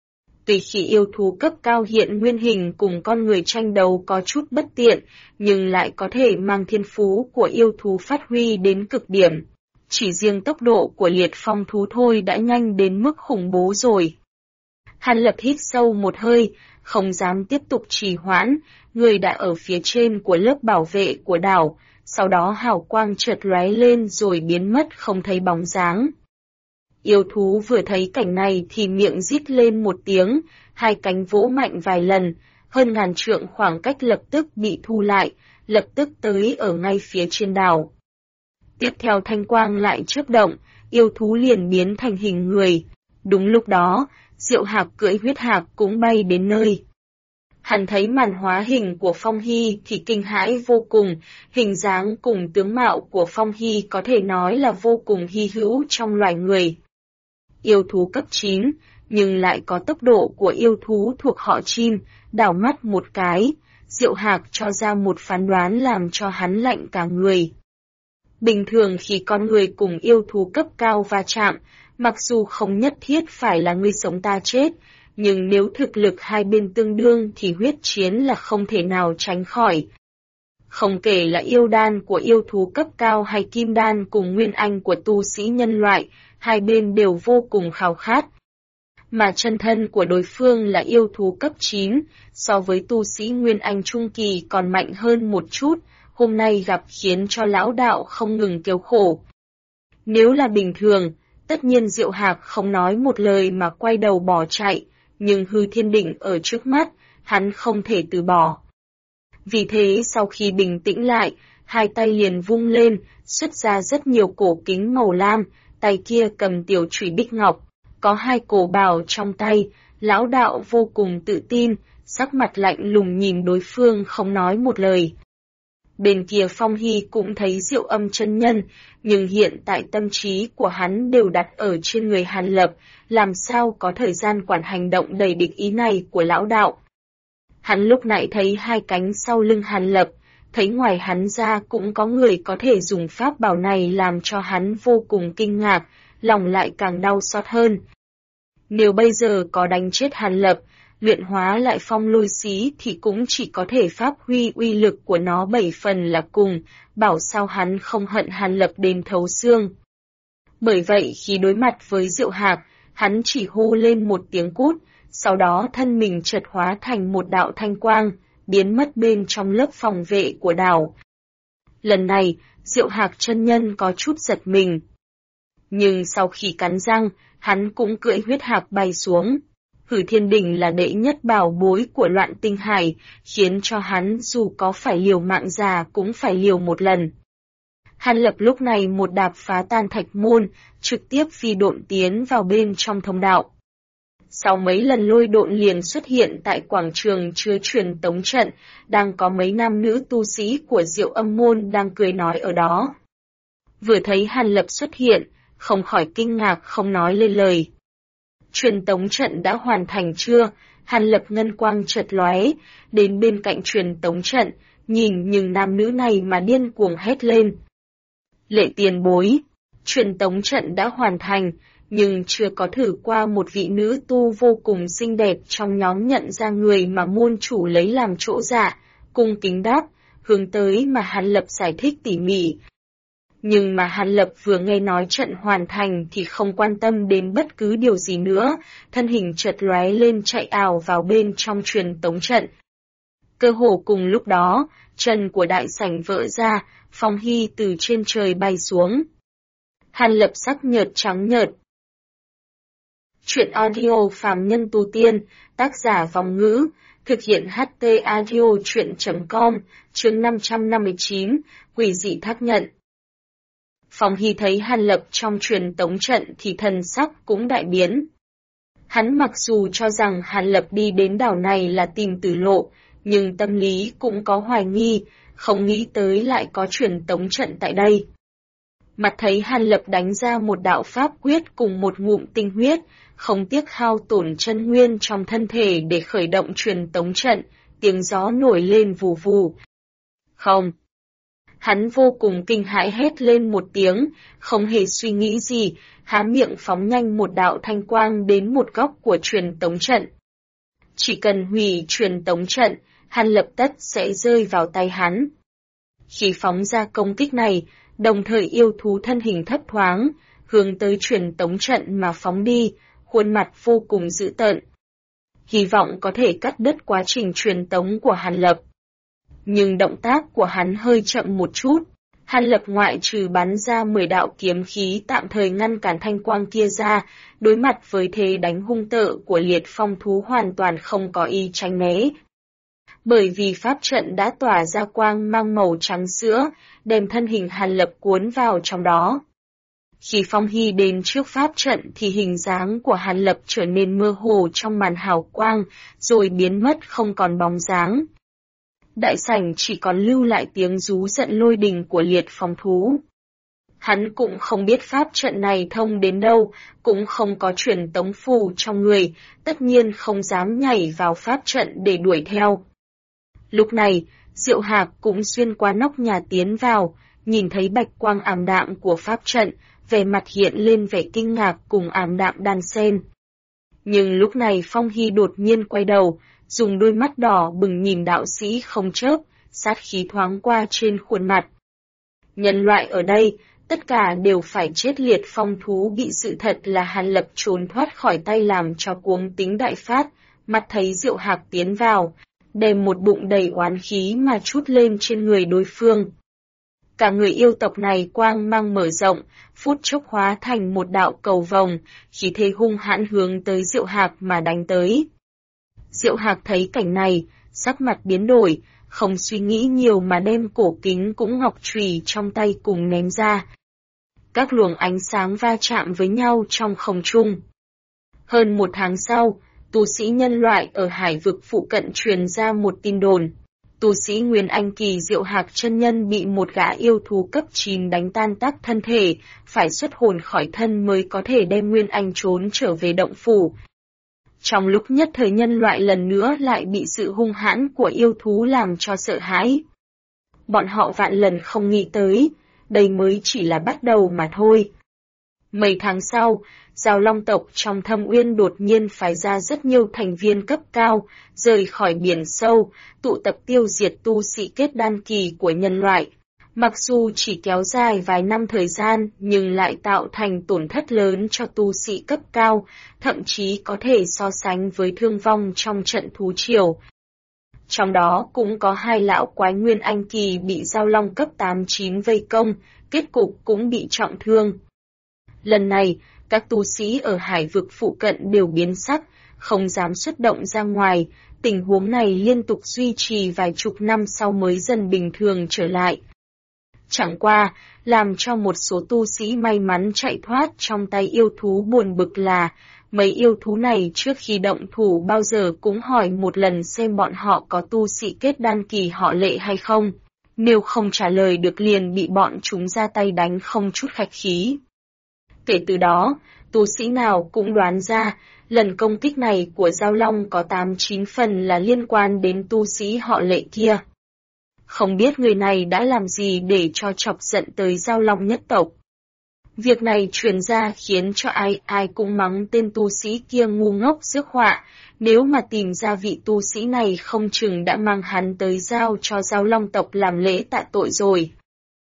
Tuy khi yêu thú cấp cao hiện nguyên hình cùng con người tranh đấu có chút bất tiện, nhưng lại có thể mang thiên phú của yêu thú phát huy đến cực điểm. Chỉ riêng tốc độ của liệt phong thú thôi đã nhanh đến mức khủng bố rồi. Hàn Lập hít sâu một hơi, không dám tiếp tục trì hoãn, người đã ở phía trên của lớp bảo vệ của đảo, sau đó hào quang chợt lóe lên rồi biến mất không thấy bóng dáng. Yêu thú vừa thấy cảnh này thì miệng rít lên một tiếng, hai cánh vỗ mạnh vài lần, hơn ngàn trượng khoảng cách lập tức bị thu lại, lập tức tới ở ngay phía trên đảo. Tiếp theo thanh quang lại chớp động, yêu thú liền biến thành hình người. Đúng lúc đó, Diệu Hạc cưỡi huyết hạc cũng bay đến nơi. Hắn thấy màn hóa hình của Phong Hy thì kinh hãi vô cùng, hình dáng cùng tướng mạo của Phong Hy có thể nói là vô cùng hy hữu trong loài người. Yêu thú cấp 9, nhưng lại có tốc độ của yêu thú thuộc họ chim, đảo mắt một cái, Diệu Hạc cho ra một phán đoán làm cho hắn lạnh cả người. Bình thường khi con người cùng yêu thú cấp cao va chạm, mặc dù không nhất thiết phải là ngươi sống ta chết, nhưng nếu thực lực hai bên tương đương thì huyết chiến là không thể nào tránh khỏi. Không kể là yêu đan của yêu thú cấp cao hay kim đan cùng nguyên anh của tu sĩ nhân loại, hai bên đều vô cùng khao khát. Mà chân thân của đối phương là yêu thú cấp 9, so với tu sĩ nguyên anh trung kỳ còn mạnh hơn một chút, hôm nay gặp khiến cho lão đạo không ngừng kêu khổ. Nếu là bình thường, tất nhiên Diệu Hạc không nói một lời mà quay đầu bỏ chạy, nhưng hư thiên đỉnh ở trước mắt, hắn không thể từ bỏ. Vì thế sau khi bình tĩnh lại, hai tay liền vung lên, xuất ra rất nhiều cổ kính màu lam, tay kia cầm tiểu chủy bích ngọc, có hai cổ bảo trong tay, lão đạo vô cùng tự tin, sắc mặt lạnh lùng nhìn đối phương không nói một lời. Bên kia Phong Hy cũng thấy Diệu Âm chân nhân, nhưng hiện tại tâm trí của hắn đều đặt ở trên người Hàn Lập, làm sao có thời gian quản hành động đầy địch ý này của lão đạo. Hắn lúc nãy thấy hai cánh sau lưng Hàn Lập, thấy ngoài hắn ra cũng có người có thể dùng pháp bảo này làm cho hắn vô cùng kinh ngạc, lòng lại càng đau xót hơn. Nếu bây giờ có đánh chết Hàn Lập, luyện hóa lại phong lôi xí thì cũng chỉ có thể phát huy uy lực của nó 7 phần là cùng, bảo sao hắn không hận Hàn Lập đến thấu xương. Bởi vậy khi đối mặt với Diệu Hạc, hắn chỉ hô lên một tiếng cút, sau đó thân mình chợt hóa thành một đạo thanh quang, biến mất bên trong lớp phòng vệ của đảo. Lần này, Diệu Hạc chân nhân có chút giật mình. Nhưng sau khi cắn răng, hắn cũng cưỡi huyết hạc bay xuống. Hử Thiên Đỉnh là đệ nhất bảo bối của Loạn Tinh Hải, khiến cho hắn dù có phải liều mạng già cũng phải liều một lần. Hàn Lập lúc này một đạp phá tan thạch môn, trực tiếp phi độn tiến vào bên trong thông đạo. Sau mấy lần lôi độn liền xuất hiện tại quảng trường chứa truyền tống trận, đang có mấy nam nữ tu sĩ của Diệu Âm môn đang cười nói ở đó. Vừa thấy Hàn Lập xuất hiện, không khỏi kinh ngạc không nói lên lời. Truyền tống trận đã hoàn thành chưa? Hàn Lập ngân quang chợt lóe, đến bên cạnh truyền tống trận, nhìn nhưng nam nữ này mà điên cuồng hét lên. Lệ tiền bối, truyền tống trận đã hoàn thành, nhưng chưa có thử qua một vị nữ tu vô cùng xinh đẹp trong nhóm nhận ra người mà môn chủ lấy làm chỗ dạ, cung kính đáp, hướng tới mà Hàn Lập giải thích tỉ mỉ. Nhưng mà Hàn Lập vừa nghe nói trận hoàn thành thì không quan tâm đến bất cứ điều gì nữa, thân hình chợt lóe lên chạy ào vào bên trong truyền tống trận. Cơ hồ cùng lúc đó, chân của đại sảnh vỡ ra, Phong Hy từ trên trời bay xuống. Hàn Lập sắc nhợt trắng nhợt. Chuyện audio phàm nhân tu tiên, tác giả Vòng Ngữ, thực hiện HT audio chuyện.com, chương 559, quỷ dị thác nhận. Phong Hy thấy Hàn Lập trong truyền tống trận thì thần sắc cũng đại biến. Hắn mặc dù cho rằng Hàn Lập đi đến đảo này là tìm tử lộ, nhưng tâm lý cũng có hoài nghi, không nghĩ tới lại có truyền tống trận tại đây. Mặt thấy Hàn Lập đánh ra một đạo pháp quyết cùng một ngụm tinh huyết, không tiếc hao tổn chân nguyên trong thân thể để khởi động truyền tống trận, tiếng gió nổi lên vù vù. Không. Hắn vô cùng kinh hãi hét lên một tiếng, không hề suy nghĩ gì, há miệng phóng nhanh một đạo thanh quang đến một góc của truyền tống trận. Chỉ cần hủy truyền tống trận, hắn lập tức sẽ rơi vào tay hắn. Khi phóng ra công kích này, đồng thời yêu thú thân hình thấp thoáng, hướng tới truyền tống trận mà phóng đi, khuôn mặt vô cùng dữ tợn. Hy vọng có thể cắt đứt quá trình truyền tống của Hàn Lập. Nhưng động tác của hắn hơi chậm một chút. Hàn Lập ngoại trừ bắn ra 10 đạo kiếm khí tạm thời ngăn cản thanh quang kia ra, đối mặt với thế đánh hung tợn của liệt phong thú hoàn toàn không có ý tránh né. Bởi vì pháp trận đã tỏa ra quang mang màu trắng sữa, đem thân hình Hàn Lập cuốn vào trong đó. Khi Phong Hy đến trước pháp trận thì hình dáng của Hàn Lập trở nên mơ hồ trong màn hào quang, rồi biến mất không còn bóng dáng. Đại sảnh chỉ còn lưu lại tiếng rú giận lôi đình của liệt phong thú. Hắn cũng không biết pháp trận này thông đến đâu, cũng không có truyền tống phù trong người, tất nhiên không dám nhảy vào pháp trận để đuổi theo. Lúc này, Diệu Hạc cũng xuyên qua nóc nhà tiến vào, nhìn thấy bạch quang ảm đạm của pháp trận, vẻ mặt hiện lên vẻ kinh ngạc cùng ảm đạm đan xen. Nhưng lúc này Phong Hy đột nhiên quay đầu, dùng đôi mắt đỏ bừng nhìn đạo sĩ không chớp, sát khí thoáng qua trên khuôn mặt. Nhân loại ở đây, tất cả đều phải chết liệt phong thú bị sự thật là Hàn Lập trốn thoát khỏi tay làm cho cuống tính đại phát, mắt thấy Diệu Hạc tiến vào, đem một bụng đầy oán khí mà trút lên trên người đối phương. Cả người yêu tộc này quang mang mở rộng, phút chốc hóa thành một đạo cầu vồng, khí thế hung hãn hướng tới Diệu Hạc mà đánh tới. Diệu Hạc thấy cảnh này, sắc mặt biến đổi, không suy nghĩ nhiều mà đem cổ kính cũng ngọc chùy trong tay cùng ném ra. Các luồng ánh sáng va chạm với nhau trong không trung. Hơn một tháng sau, tu sĩ nhân loại ở hải vực phụ cận truyền ra một tin đồn. Tu sĩ Nguyên Anh kỳ Diệu Hạc chân nhân bị một gã yêu thú cấp 9 đánh tan tác thân thể, phải xuất hồn khỏi thân mới có thể đem Nguyên Anh trốn trở về động phủ. Trong lúc nhất thời nhân loại lần nữa lại bị sự hung hãn của yêu thú làm cho sợ hãi. Bọn họ vạn lần không nghĩ tới, đây mới chỉ là bắt đầu mà thôi. Mấy tháng sau, Giao Long tộc trong Thâm Uyên đột nhiên phái ra rất nhiều thành viên cấp cao, rời khỏi biển sâu, tụ tập tiêu diệt tu sĩ kết đan kỳ của nhân loại. Mặc dù chỉ kéo dài vài năm thời gian, nhưng lại tạo thành tổn thất lớn cho tu sĩ cấp cao, thậm chí có thể so sánh với thương vong trong trận thú triều. Trong đó cũng có 2 lão quái Nguyên Anh kỳ bị Giao Long cấp 8-9 vây công, kết cục cũng bị trọng thương. Lần này, các tu sĩ ở hải vực phụ cận đều biến sắc, không dám xuất động ra ngoài, tình huống này liên tục duy trì vài chục năm sau mới dần bình thường trở lại. Chẳng qua, làm cho một số tu sĩ may mắn chạy thoát trong tay yêu thú buồn bực là, mấy yêu thú này trước khi động thủ bao giờ cũng hỏi một lần xem bọn họ có tu sĩ kết đan kỳ họ Lệ hay không, nếu không trả lời được liền bị bọn chúng ra tay đánh không chút khách khí. Kể từ đó, tu sĩ nào cũng đoán ra, lần công kích này của Giao Long có 8-9 phần là liên quan đến tu sĩ họ Lệ kia. Không biết người này đã làm gì để cho chọc giận tới Giao Long nhất tộc. Việc này truyền ra khiến cho ai cũng mắng tên tu sĩ kia ngu ngốc rước họa, nếu mà tìm ra vị tu sĩ này không chừng đã mang hắn tới giao cho Giao Long tộc làm lễ tạ tội rồi.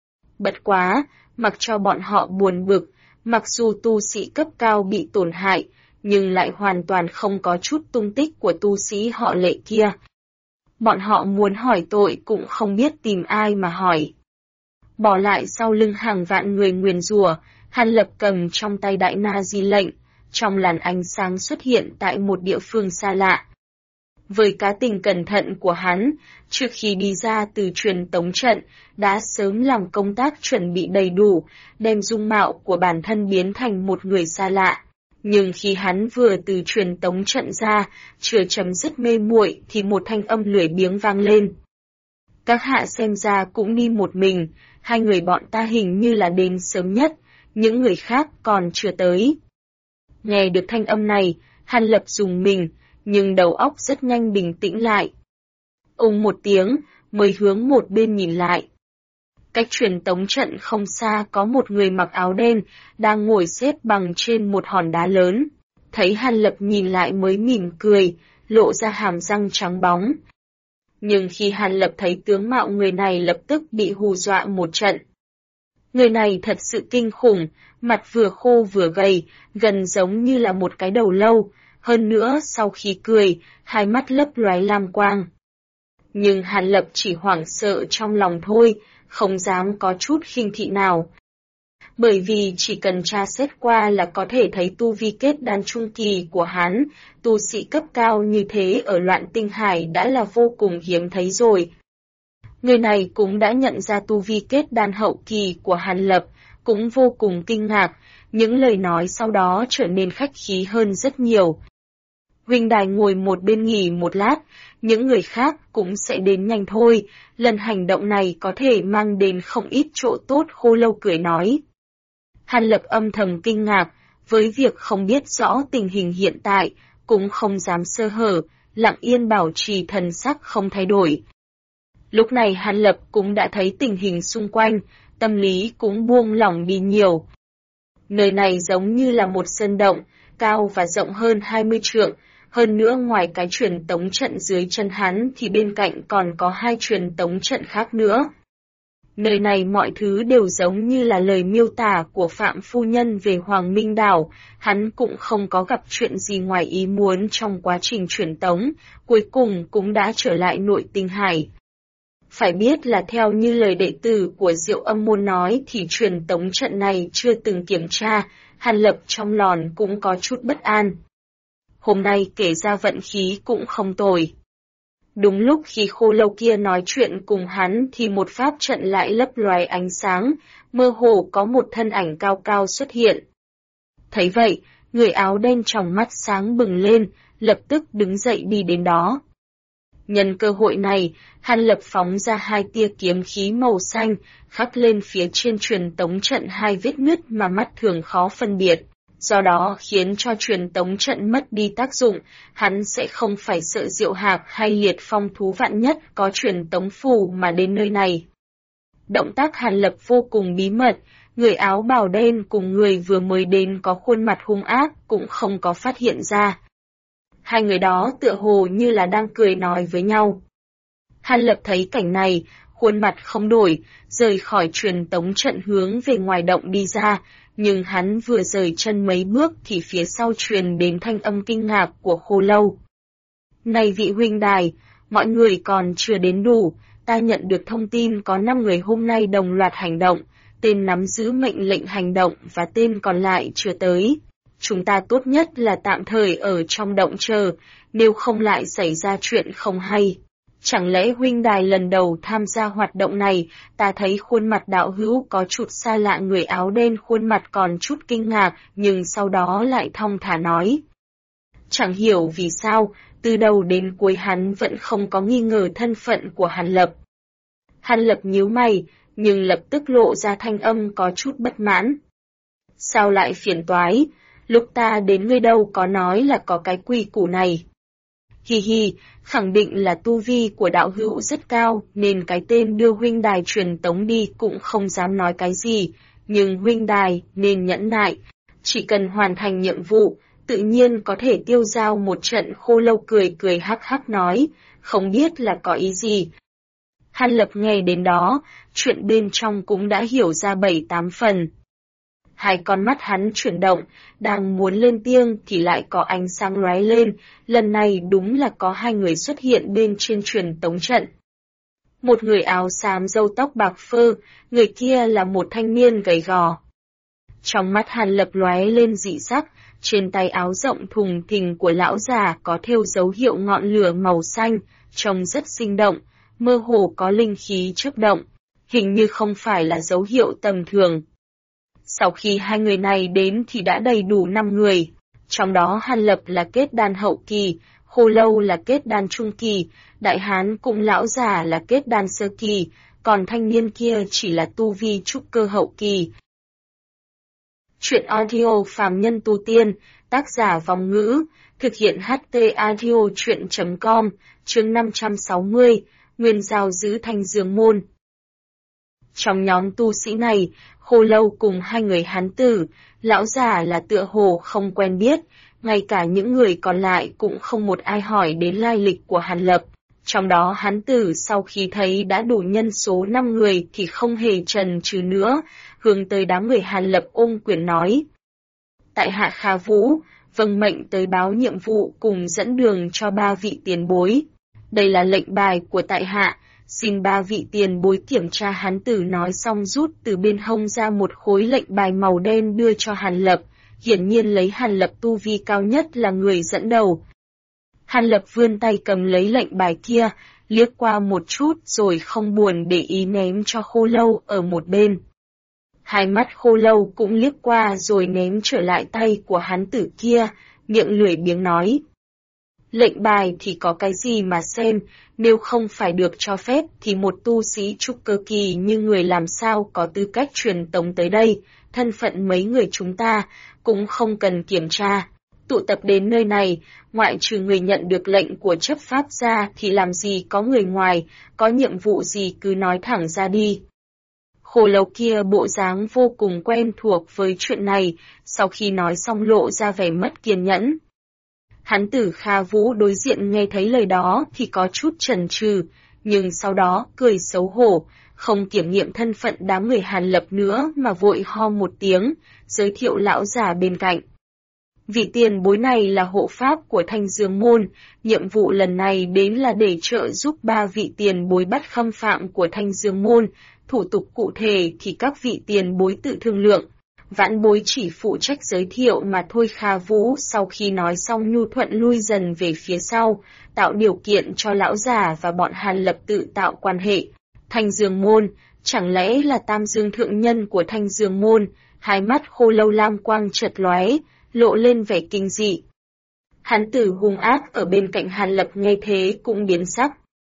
Bất quá, mặc cho bọn họ buồn bực, mặc dù tu sĩ cấp cao bị tổn hại, nhưng lại hoàn toàn không có chút tung tích của tu sĩ họ Lệ kia. Bọn họ muốn hỏi tội cũng không biết tìm ai mà hỏi. Bỏ lại sau lưng hàng vạn người nguyền rủa, Hàn Lập cầm trong tay Đại Na Di lệnh, trong làn ánh sáng xuất hiện tại một địa phương xa lạ. Với cá tình cẩn thận của hắn, trước khi đi ra từ truyền tống trận, đã sớm làm công tác chuẩn bị đầy đủ, đem dung mạo của bản thân biến thành một người xa lạ. Nhưng khi hắn vừa từ truyền tống trận ra, chưa chấm dứt mê muội thì một thanh âm lười biếng vang lên. Các hạ xem ra cũng đi một mình, 2 người bọn ta hình như là đến sớm nhất, những người khác còn chưa tới. Nghe được thanh âm này, Hàn Lập rùng mình, nhưng đầu óc rất nhanh bình tĩnh lại. Một tiếng, mới hướng một bên nhìn lại. Cách truyền tống trận không xa có một người mặc áo đen, đang ngồi xếp bằng trên một hòn đá lớn. Thấy Hàn Lập nhìn lại mới mỉm cười, lộ ra hàm răng trắng bóng. Nhưng khi Hàn Lập thấy tướng mạo người này lập tức bị hù dọa một trận. Người này thật sự kinh khủng, mặt vừa khô vừa gầy, gần giống như là một cái đầu lâu, hơn nữa sau khi cười, hai mắt lấp lóe lam quang. Nhưng Hàn Lập chỉ hoảng sợ trong lòng thôi, không dám có chút khinh thị nào. Bởi vì chỉ cần tra xét qua là có thể thấy tu vi kết đan trung kỳ của hắn, tu sĩ cấp cao như thế ở Loạn Tinh Hải đã là vô cùng hiếm thấy rồi. Người này cũng đã nhận ra tu vi kết đan hậu kỳ của Hàn Lập, cũng vô cùng kinh ngạc, những lời nói sau đó trở nên khách khí hơn rất nhiều. Huynh đài ngồi một bên nghỉ một lát, những người khác cũng sẽ đến nhanh thôi, lần hành động này có thể mang đến không ít chỗ tốt. Khô Lâu cười nói. Hàn Lập âm thầm kinh ngạc, với việc không biết rõ tình hình hiện tại, cũng không dám sơ hở, lặng yên bảo trì thần sắc không thay đổi. Lúc này Hàn Lập cũng đã thấy tình hình xung quanh, tâm lý cũng buông lỏng đi nhiều. Nơi này giống như là một sơn động, cao và rộng hơn 20 trượng, hơn nữa ngoài cái truyền tống trận dưới chân hắn thì bên cạnh còn có 2 truyền tống trận khác nữa. Nơi này mọi thứ đều giống như là lời miêu tả của Phạm Phu Nhân về Hoàng Minh Đảo, hắn cũng không có gặp chuyện gì ngoài ý muốn trong quá trình truyền tống, cuối cùng cũng đã trở lại Nội Tinh Hải. Phải biết là theo như lời đệ tử của Diệu Âm Môn nói thì truyền tống trận này chưa từng kiểm tra, Hàn Lập trong lòng cũng có chút bất an. Hôm nay kể ra vận khí cũng không tồi. Đúng lúc khi Khô Lâu kia nói chuyện cùng hắn thì một pháp trận lại lấp loé ánh sáng, mơ hồ có một thân ảnh cao cao xuất hiện. Thấy vậy, người áo đen trong mắt sáng bừng lên, lập tức đứng dậy đi đến đó. Nhân cơ hội này, Hàn Lập phóng ra 2 tia kiếm khí màu xanh, khắc lên phía trên truyền tống trận 2 vết nứt mà mắt thường khó phân biệt. Do đó khiến cho truyền tống trận mất đi tác dụng, hắn sẽ không phải sợ Diệu Hạc hay Liệt Phong thú vạn nhất có truyền tống phù mà đến nơi này. Động tác Hàn Lập vô cùng bí mật, người áo bào đen cùng người vừa mới đến có khuôn mặt hung ác cũng không có phát hiện ra. Hai người đó tựa hồ như là đang cười nói với nhau. Hàn Lập thấy cảnh này, khuôn mặt không đổi, rời khỏi truyền tống trận hướng về ngoài động đi ra, nhưng hắn vừa rời chân mấy bước thì phía sau truyền đến thanh âm kinh ngạc của Khô Lâu. Này vị huynh đài, mọi người còn chưa đến đủ, ta nhận được thông tin có 5 người hôm nay đồng loạt hành động, tên nắm giữ mệnh lệnh hành động và tên còn lại chưa tới. Chúng ta tốt nhất là tạm thời ở trong động chờ, nếu không lại xảy ra chuyện không hay. Chẳng lẽ huynh đài lần đầu tham gia hoạt động này, ta thấy khuôn mặt đạo hữu có chút xa lạ. Người áo đen khuôn mặt còn chút kinh ngạc, nhưng sau đó lại thong thả nói. Chẳng hiểu vì sao, từ đầu đến cuối hắn vẫn không có nghi ngờ thân phận của Hàn Lập. Hàn Lập nhíu mày, nhưng lập tức lộ ra thanh âm có chút bất mãn. Sao lại phiền toái? Lúc ta đến ngươi đâu có nói là có cái quy củ này. Hi hi, khẳng định là tu vi của đạo hữu rất cao, nên cái tên đưa huynh đài truyền tống đi cũng không dám nói cái gì, nhưng huynh đài nên nhẫn nại, chỉ cần hoàn thành nhiệm vụ, tự nhiên có thể tiêu dao một trận. Khô Lâu cười cười hắc hắc nói, không biết là có ý gì. Hàn Lập nghe đến đó, chuyện bên trong cũng đã hiểu ra 7-8 phần. Hai con mắt hắn chuyển động, đang muốn lên tiếng thì lại có ánh sáng lóe lên, lần này đúng là có 2 người xuất hiện bên trên truyền tống trận. Một người áo xám râu tóc bạc phơ, người kia là một thanh niên gầy gò. Trong mắt Hàn Lập lóe lên dị sắc, trên tay áo rộng thùng thình của lão già có thêu dấu hiệu ngọn lửa màu xanh, trông rất sinh động, mơ hồ có linh khí chớp động, hình như không phải là dấu hiệu tầm thường. Sau khi 2 người này đến thì đã đầy đủ 5 người, trong đó Hàn Lập là kết đan hậu kỳ, Khô Lâu là kết đan trung kỳ, Đại Hán cùng lão già là kết đan sơ kỳ, còn thanh niên kia chỉ là tu vi trúc cơ hậu kỳ. Chuyện audio phàm nhân tu tiên, tác giả Vong Ngữ, thực hiện HT audio chuyện.com, chương 560, Nguyên Giao giữ Thanh Dương Môn. Trong nhóm tu sĩ này, Khô Lâu cùng hai người hán tử, lão già là tựa hồ không quen biết, ngay cả những người còn lại cũng không một ai hỏi đến lai lịch của Hàn Lập. Trong đó hán tử sau khi thấy đã đủ nhân số 5 người thì không hề chần chừ nữa, hướng tới đám người Hàn Lập ôm quyền nói. Tại hạ Kha Vũ, vâng mệnh tới báo nhiệm vụ cùng dẫn đường cho 3 vị tiền bối. Đây là lệnh bài của tại hạ, xin 3 vị tiền bối kiểm tra. Hán tử nói xong rút từ bên hông ra một khối lệnh bài màu đen đưa cho Hàn Lập, hiển nhiên lấy Hàn Lập tu vi cao nhất là người dẫn đầu. Hàn Lập vươn tay cầm lấy lệnh bài kia, liếc qua một chút rồi không buồn để ý ném cho Khô Lâu ở một bên. Hai mắt Khô Lâu cũng liếc qua rồi ném trở lại tay của hán tử kia, miệng lười biếng nói. Lệnh bài thì có cái gì mà xem, nếu không phải được cho phép thì một tu sĩ trúc cơ kỳ như người làm sao có tư cách truyền tống tới đây, thân phận mấy người chúng ta cũng không cần kiểm tra. Tụ tập đến nơi này, ngoại trừ người nhận được lệnh của chấp pháp ra thì làm gì có người ngoài, có nhiệm vụ gì cứ nói thẳng ra đi. Khô Lâu kia bộ dáng vô cùng quen thuộc với chuyện này, sau khi nói xong lộ ra vẻ mất kiên nhẫn. Hán tử Kha Vũ đối diện nghe thấy lời đó thì có chút chần chừ, nhưng sau đó cười xấu hổ, không kiểm nghiệm thân phận đám người Hàn Lập nữa mà vội ho một tiếng, giới thiệu lão già bên cạnh. Vị tiền bối này là hộ pháp của Thanh Dương Môn, nhiệm vụ lần này đến là để trợ giúp 3 vị tiền bối bắt khâm phạm của Thanh Dương Môn, thủ tục cụ thể thì các vị tiền bối tự thương lượng. Vãn bối chỉ phụ trách giới thiệu mà thôi. Kha Vũ sau khi nói xong nhu thuận lui dần về phía sau, tạo điều kiện cho lão già và bọn Hàn Lập tự tạo quan hệ. Thanh Dương Môn, chẳng lẽ là Tam Dương thượng nhân của Thanh Dương Môn? Hai mắt Khô Lâu lam quang chợt lóe, lộ lên vẻ kinh dị. Hán tử hung ác ở bên cạnh Hàn Lập nghe thế cũng biến sắc.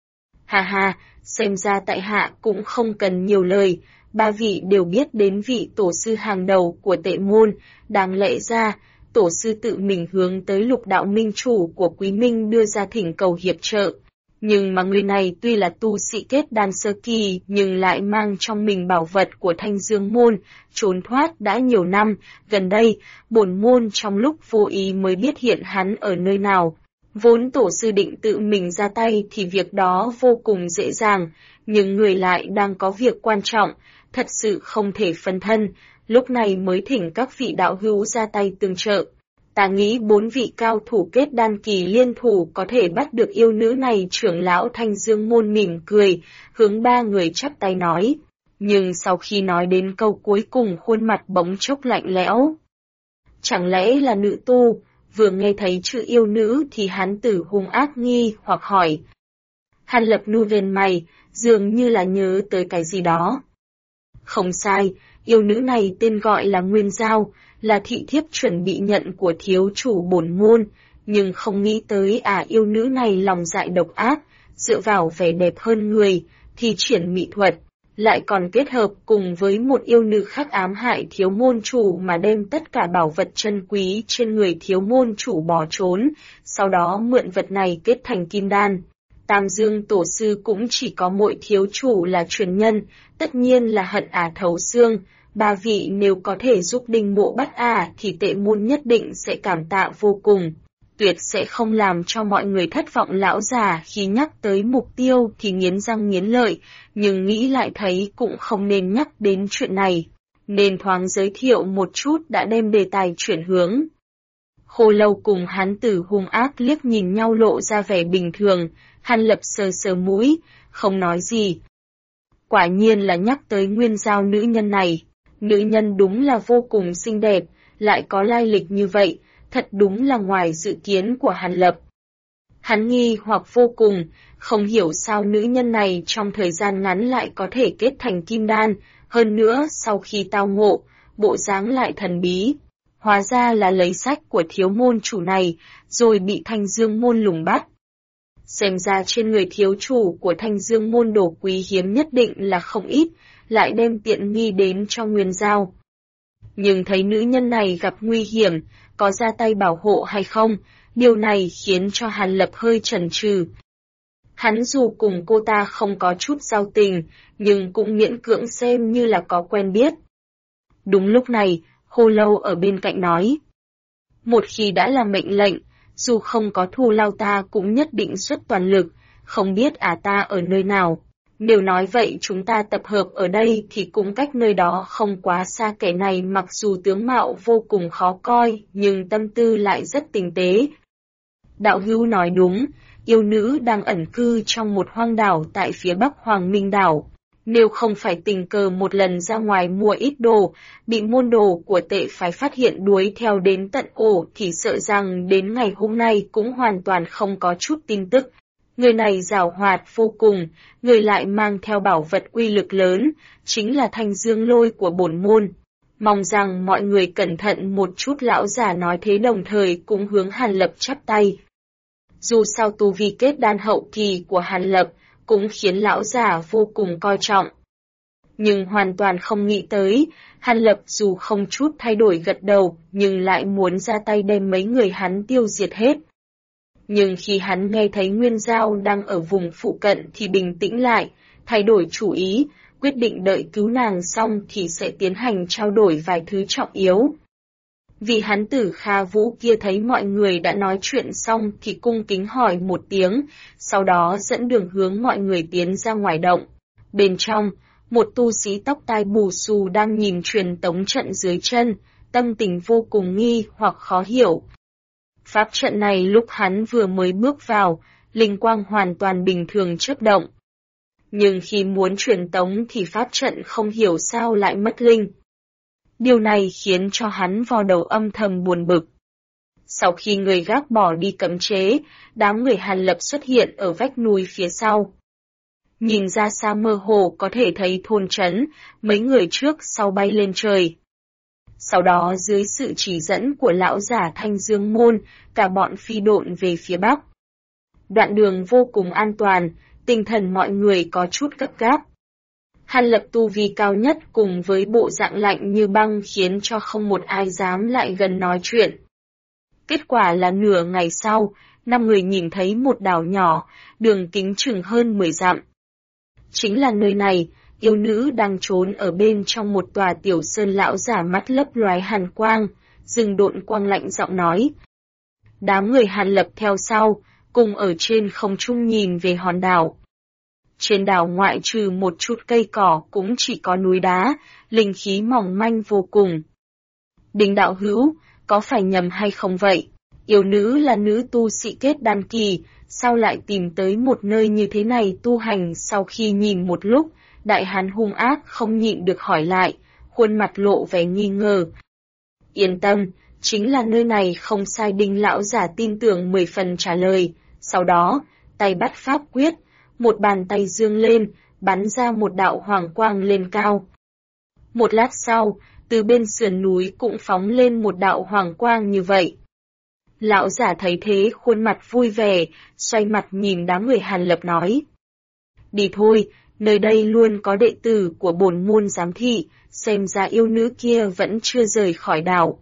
Hà hà, xem ra tại hạ cũng không cần nhiều lời, 3 vị đều biết đến vị tổ sư hàng đầu của Tệ Môn, đáng lẽ ra, tổ sư tự mình hướng tới Lục đạo minh chủ của Quý Minh đưa ra thỉnh cầu hiệp trợ. Nhưng mà người này tuy là tu sĩ kết đan sơ kỳ nhưng lại mang trong mình bảo vật của Thanh Dương Môn, trốn thoát đã nhiều năm, gần đây, bổn môn trong lúc vô ý mới biết hiện hắn ở nơi nào. Vốn tổ sư định tự mình ra tay thì việc đó vô cùng dễ dàng, nhưng người lại đang có việc quan trọng, thật sự không thể phân thân, lúc này mới thỉnh các vị đạo hữu ra tay tương trợ. Ta nghĩ 4 vị cao thủ kết đan kỳ liên thủ có thể bắt được yêu nữ này. Trưởng lão Thanh Dương Môn mỉm cười, hướng 3 người chắp tay nói. Nhưng sau khi nói đến câu cuối cùng khuôn mặt bỗng chốc lạnh lẽo. Chẳng lẽ là nữ tu? Vừa nghe thấy chữ yêu nữ thì hán tử hung ác nghi hoặc hỏi. Hàn Lập nu lên mày, dường như là nhớ tới cái gì đó. Không sai, yêu nữ này tên gọi là Nguyên Giao, là thị thiếp chuẩn bị nhận của thiếu chủ bổn môn, nhưng không nghĩ tới yêu nữ này lòng dạ độc ác, dựa vào vẻ đẹp hơn người, thì triển mỹ thuật, lại còn kết hợp cùng với một yêu nữ khác ám hại thiếu môn chủ mà đem tất cả bảo vật chân quý trên người thiếu môn chủ bỏ trốn, sau đó mượn vật này kết thành kim đan. Tam Dương tổ sư cũng chỉ có mỗi thiếu chủ là truyền nhân, tất nhiên là hận thấu xương. 3 vị nếu có thể giúp Đinh Mộ bắt thì Tệ Môn nhất định sẽ cảm tạ vô cùng. Tuyệt sẽ không làm cho mọi người thất vọng. Lão già khi nhắc tới mục tiêu thì nghiến răng nghiến lợi, nhưng nghĩ lại thấy cũng không nên nhắc đến chuyện này, nên thoáng giới thiệu một chút đã đem đề tài chuyển hướng. Khô Lâu cùng hán tử hung ác liếc nhìn nhau lộ ra vẻ bình thường, Hàn Lập sờ sờ mũi, không nói gì. Quả nhiên là nhắc tới Nguyên Giao nữ nhân này. Nữ nhân đúng là vô cùng xinh đẹp, lại có lai lịch như vậy, thật đúng là ngoài dự kiến của Hàn Lập. Hắn nghi hoặc vô cùng, không hiểu sao nữ nhân này trong thời gian ngắn lại có thể kết thành kim đan, hơn nữa sau khi tao ngộ, bộ dáng lại thần bí. Hóa ra là lấy sách của thiếu môn chủ này, rồi bị Thanh Dương Môn lùng bắt. Xem ra trên người thiếu chủ của Thanh Dương Môn đồ quý hiếm nhất định là không ít, lại đem tiện nghi đến cho Nguyên Giao. Nhưng thấy nữ nhân này gặp nguy hiểm, có ra tay bảo hộ hay không, điều này khiến cho Hàn Lập hơi chần chừ. Hắn dù cùng cô ta không có chút giao tình, nhưng cũng miễn cưỡng xem như là có quen biết. Đúng lúc này, Hồ Lâu ở bên cạnh nói. Một khi đã là mệnh lệnh, dù không có thù lao ta cũng nhất định xuất toàn lực, không biết ta ở nơi nào. Nếu nói vậy chúng ta tập hợp ở đây thì cũng cách nơi đó không quá xa. Kẻ này mặc dù tướng mạo vô cùng khó coi, nhưng tâm tư lại rất tinh tế. Đạo hữu nói đúng, yêu nữ đang ẩn cư trong một hoang đảo tại phía bắc Hoàng Minh đảo. Nếu không phải tình cờ một lần ra ngoài mua ít đồ, bị môn đồ của tệ phái phát hiện đuổi theo đến tận ổ thì sợ rằng đến ngày hôm nay cũng hoàn toàn không có chút tin tức. Người này giàu hoạt vô cùng, người lại mang theo bảo vật uy lực lớn, chính là thanh dương lôi của bổn môn. Mong rằng mọi người cẩn thận một chút. Lão giả nói thế đồng thời cũng hướng Hàn Lập chắp tay. Dù sao tu vi kết đan hậu kỳ của Hàn Lập cũng khiến lão giả vô cùng coi trọng. Nhưng hoàn toàn không nghĩ tới, Hàn Lập dù không chút thay đổi gật đầu nhưng lại muốn ra tay đem mấy người hắn tiêu diệt hết. Nhưng khi hắn nghe thấy Nguyên Giao đang ở vùng phụ cận thì bình tĩnh lại, thay đổi chủ ý, quyết định đợi cứu nàng xong thì sẽ tiến hành trao đổi vài thứ trọng yếu. Vì hắn Tử Kha Vũ kia thấy mọi người đã nói chuyện xong thì cung kính hỏi một tiếng, sau đó dẫn đường hướng mọi người tiến ra ngoài động. Bên trong, một tu sĩ tóc tai bù xù đang nhìn truyền tống trận dưới chân, tâm tình vô cùng nghi hoặc khó hiểu. Pháp trận này lúc hắn vừa mới bước vào, linh quang hoàn toàn bình thường chớp động. Nhưng khi muốn truyền tống thì pháp trận không hiểu sao lại mất linh. Điều này khiến cho hắn vò đầu âm thầm buồn bực. Sau khi người gác bỏ đi cấm chế, đám người Hàn Lập xuất hiện ở vách núi phía sau. Nhìn ra xa mơ hồ có thể thấy thôn trấn, mấy người trước sau bay lên trời. Sau đó dưới sự chỉ dẫn của lão giả Thanh Dương Môn, cả bọn phi độn về phía bắc. Đoạn đường vô cùng an toàn, tinh thần mọi người có chút gấp gáp. Hàn Lập tu vi cao nhất cùng với bộ dạng lạnh như băng khiến cho không một ai dám lại gần nói chuyện. Kết quả là nửa ngày sau, 5 người nhìn thấy một đảo nhỏ, đường kính chừng hơn 10 dặm. Chính là nơi này, yêu nữ đang trốn ở bên trong một tòa tiểu sơn. Lão giả mắt lấp loé hàn quang, dừng độn quang lạnh giọng nói. Đám người Hàn Lập theo sau, cùng ở trên không trung nhìn về hòn đảo. Trên đảo ngoại trừ một chút cây cỏ cũng chỉ có núi đá, linh khí mỏng manh vô cùng. Đinh đạo hữu, có phải nhầm hay không vậy? Yêu nữ là nữ tu sĩ kết đan kỳ, sao lại tìm tới một nơi như thế này tu hành? Sau khi nhìn một lúc, đại hán hung ác không nhịn được hỏi lại, khuôn mặt lộ vẻ nghi ngờ. Yên tâm, chính là nơi này không sai. Đinh lão giả tin tưởng 10 phần trả lời, sau đó, tay bắt pháp quyết, một bàn tay dương lên, bắn ra một đạo hoàng quang lên cao. Một lát sau, từ bên sườn núi cũng phóng lên một đạo hoàng quang như vậy. Lão giả thấy thế khuôn mặt vui vẻ, xoay mặt nhìn đám người Hàn Lập nói. Đi thôi, nơi đây luôn có đệ tử của bổn môn giám thị, xem ra yêu nữ kia vẫn chưa rời khỏi đảo.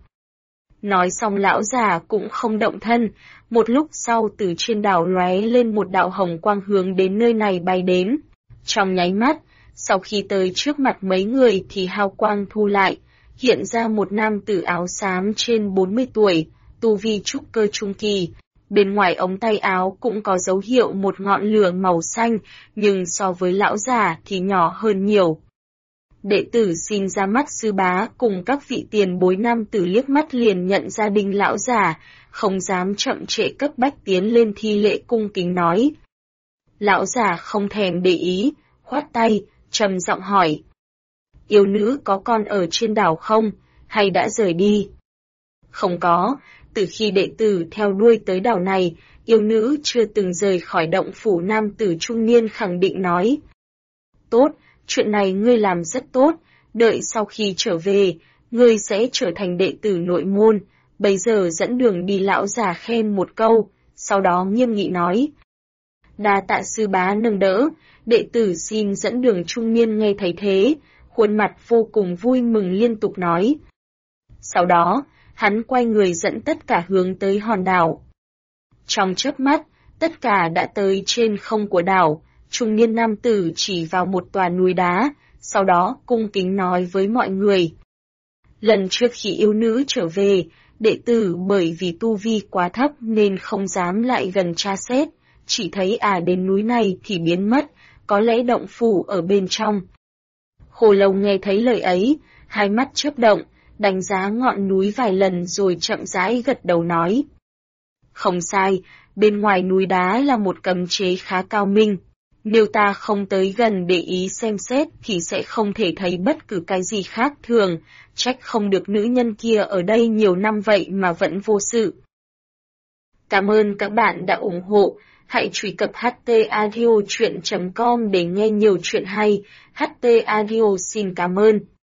Nói xong lão già cũng không động thân, một lúc sau từ trên đảo lóe lên một đạo hồng quang hướng đến nơi này bay đến. Trong nháy mắt, sau khi tới trước mặt mấy người thì hào quang thu lại, hiện ra một nam tử áo xám trên 40 tuổi, tu vi trúc cơ trung kỳ. Bên ngoài ống tay áo cũng có dấu hiệu một ngọn lửa màu xanh, nhưng so với lão già thì nhỏ hơn nhiều. Đệ tử xin ra mắt sư bá cùng các vị tiền bối. Nam tử liếc mắt liền nhận ra Đinh lão già, không dám chậm trễ cấp bách tiến lên thi lễ cung kính nói. Lão già không thèm để ý, khoát tay, trầm giọng hỏi. Yêu nữ có con ở trên đảo không, hay đã rời đi? Không có, từ khi đệ tử theo đuôi tới đảo này, yêu nữ chưa từng rời khỏi động phủ. Nam tử trung niên khẳng định nói. Tốt, chuyện này ngươi làm rất tốt, đợi sau khi trở về, ngươi sẽ trở thành đệ tử nội môn, bây giờ dẫn đường đi. Lão già khen một câu, sau đó nghiêm nghị nói. Đa tạ sư bá nâng đỡ, đệ tử xin dẫn đường. Trung niên nghe thấy thế, khuôn mặt vô cùng vui mừng liên tục nói. Sau đó, hắn quay người dẫn tất cả hướng tới hòn đảo. Trong chớp mắt, Tất cả đã tới trên không của đảo, trung niên nam tử chỉ vào một tòa núi đá, sau đó cung kính nói với mọi người. Lần trước khi yêu nữ trở về, đệ tử bởi vì tu vi quá thấp nên không dám lại gần tra xét, chỉ thấy đến núi này thì biến mất, có lẽ động phủ ở bên trong. Hồ Lâu nghe thấy lời ấy, hai mắt chớp động, đánh giá ngọn núi vài lần rồi chậm rãi gật đầu nói. Không sai, bên ngoài núi đá là một cấm chế khá cao minh. Nếu ta không tới gần để ý xem xét thì sẽ không thể thấy bất cứ cái gì khác thường, trách không được nữ nhân kia ở đây nhiều năm vậy mà vẫn vô sự. Cảm ơn các bạn đã ủng hộ, hãy truy cập htaudio.com để nghe nhiều chuyện hay, HT Audio xin cảm ơn.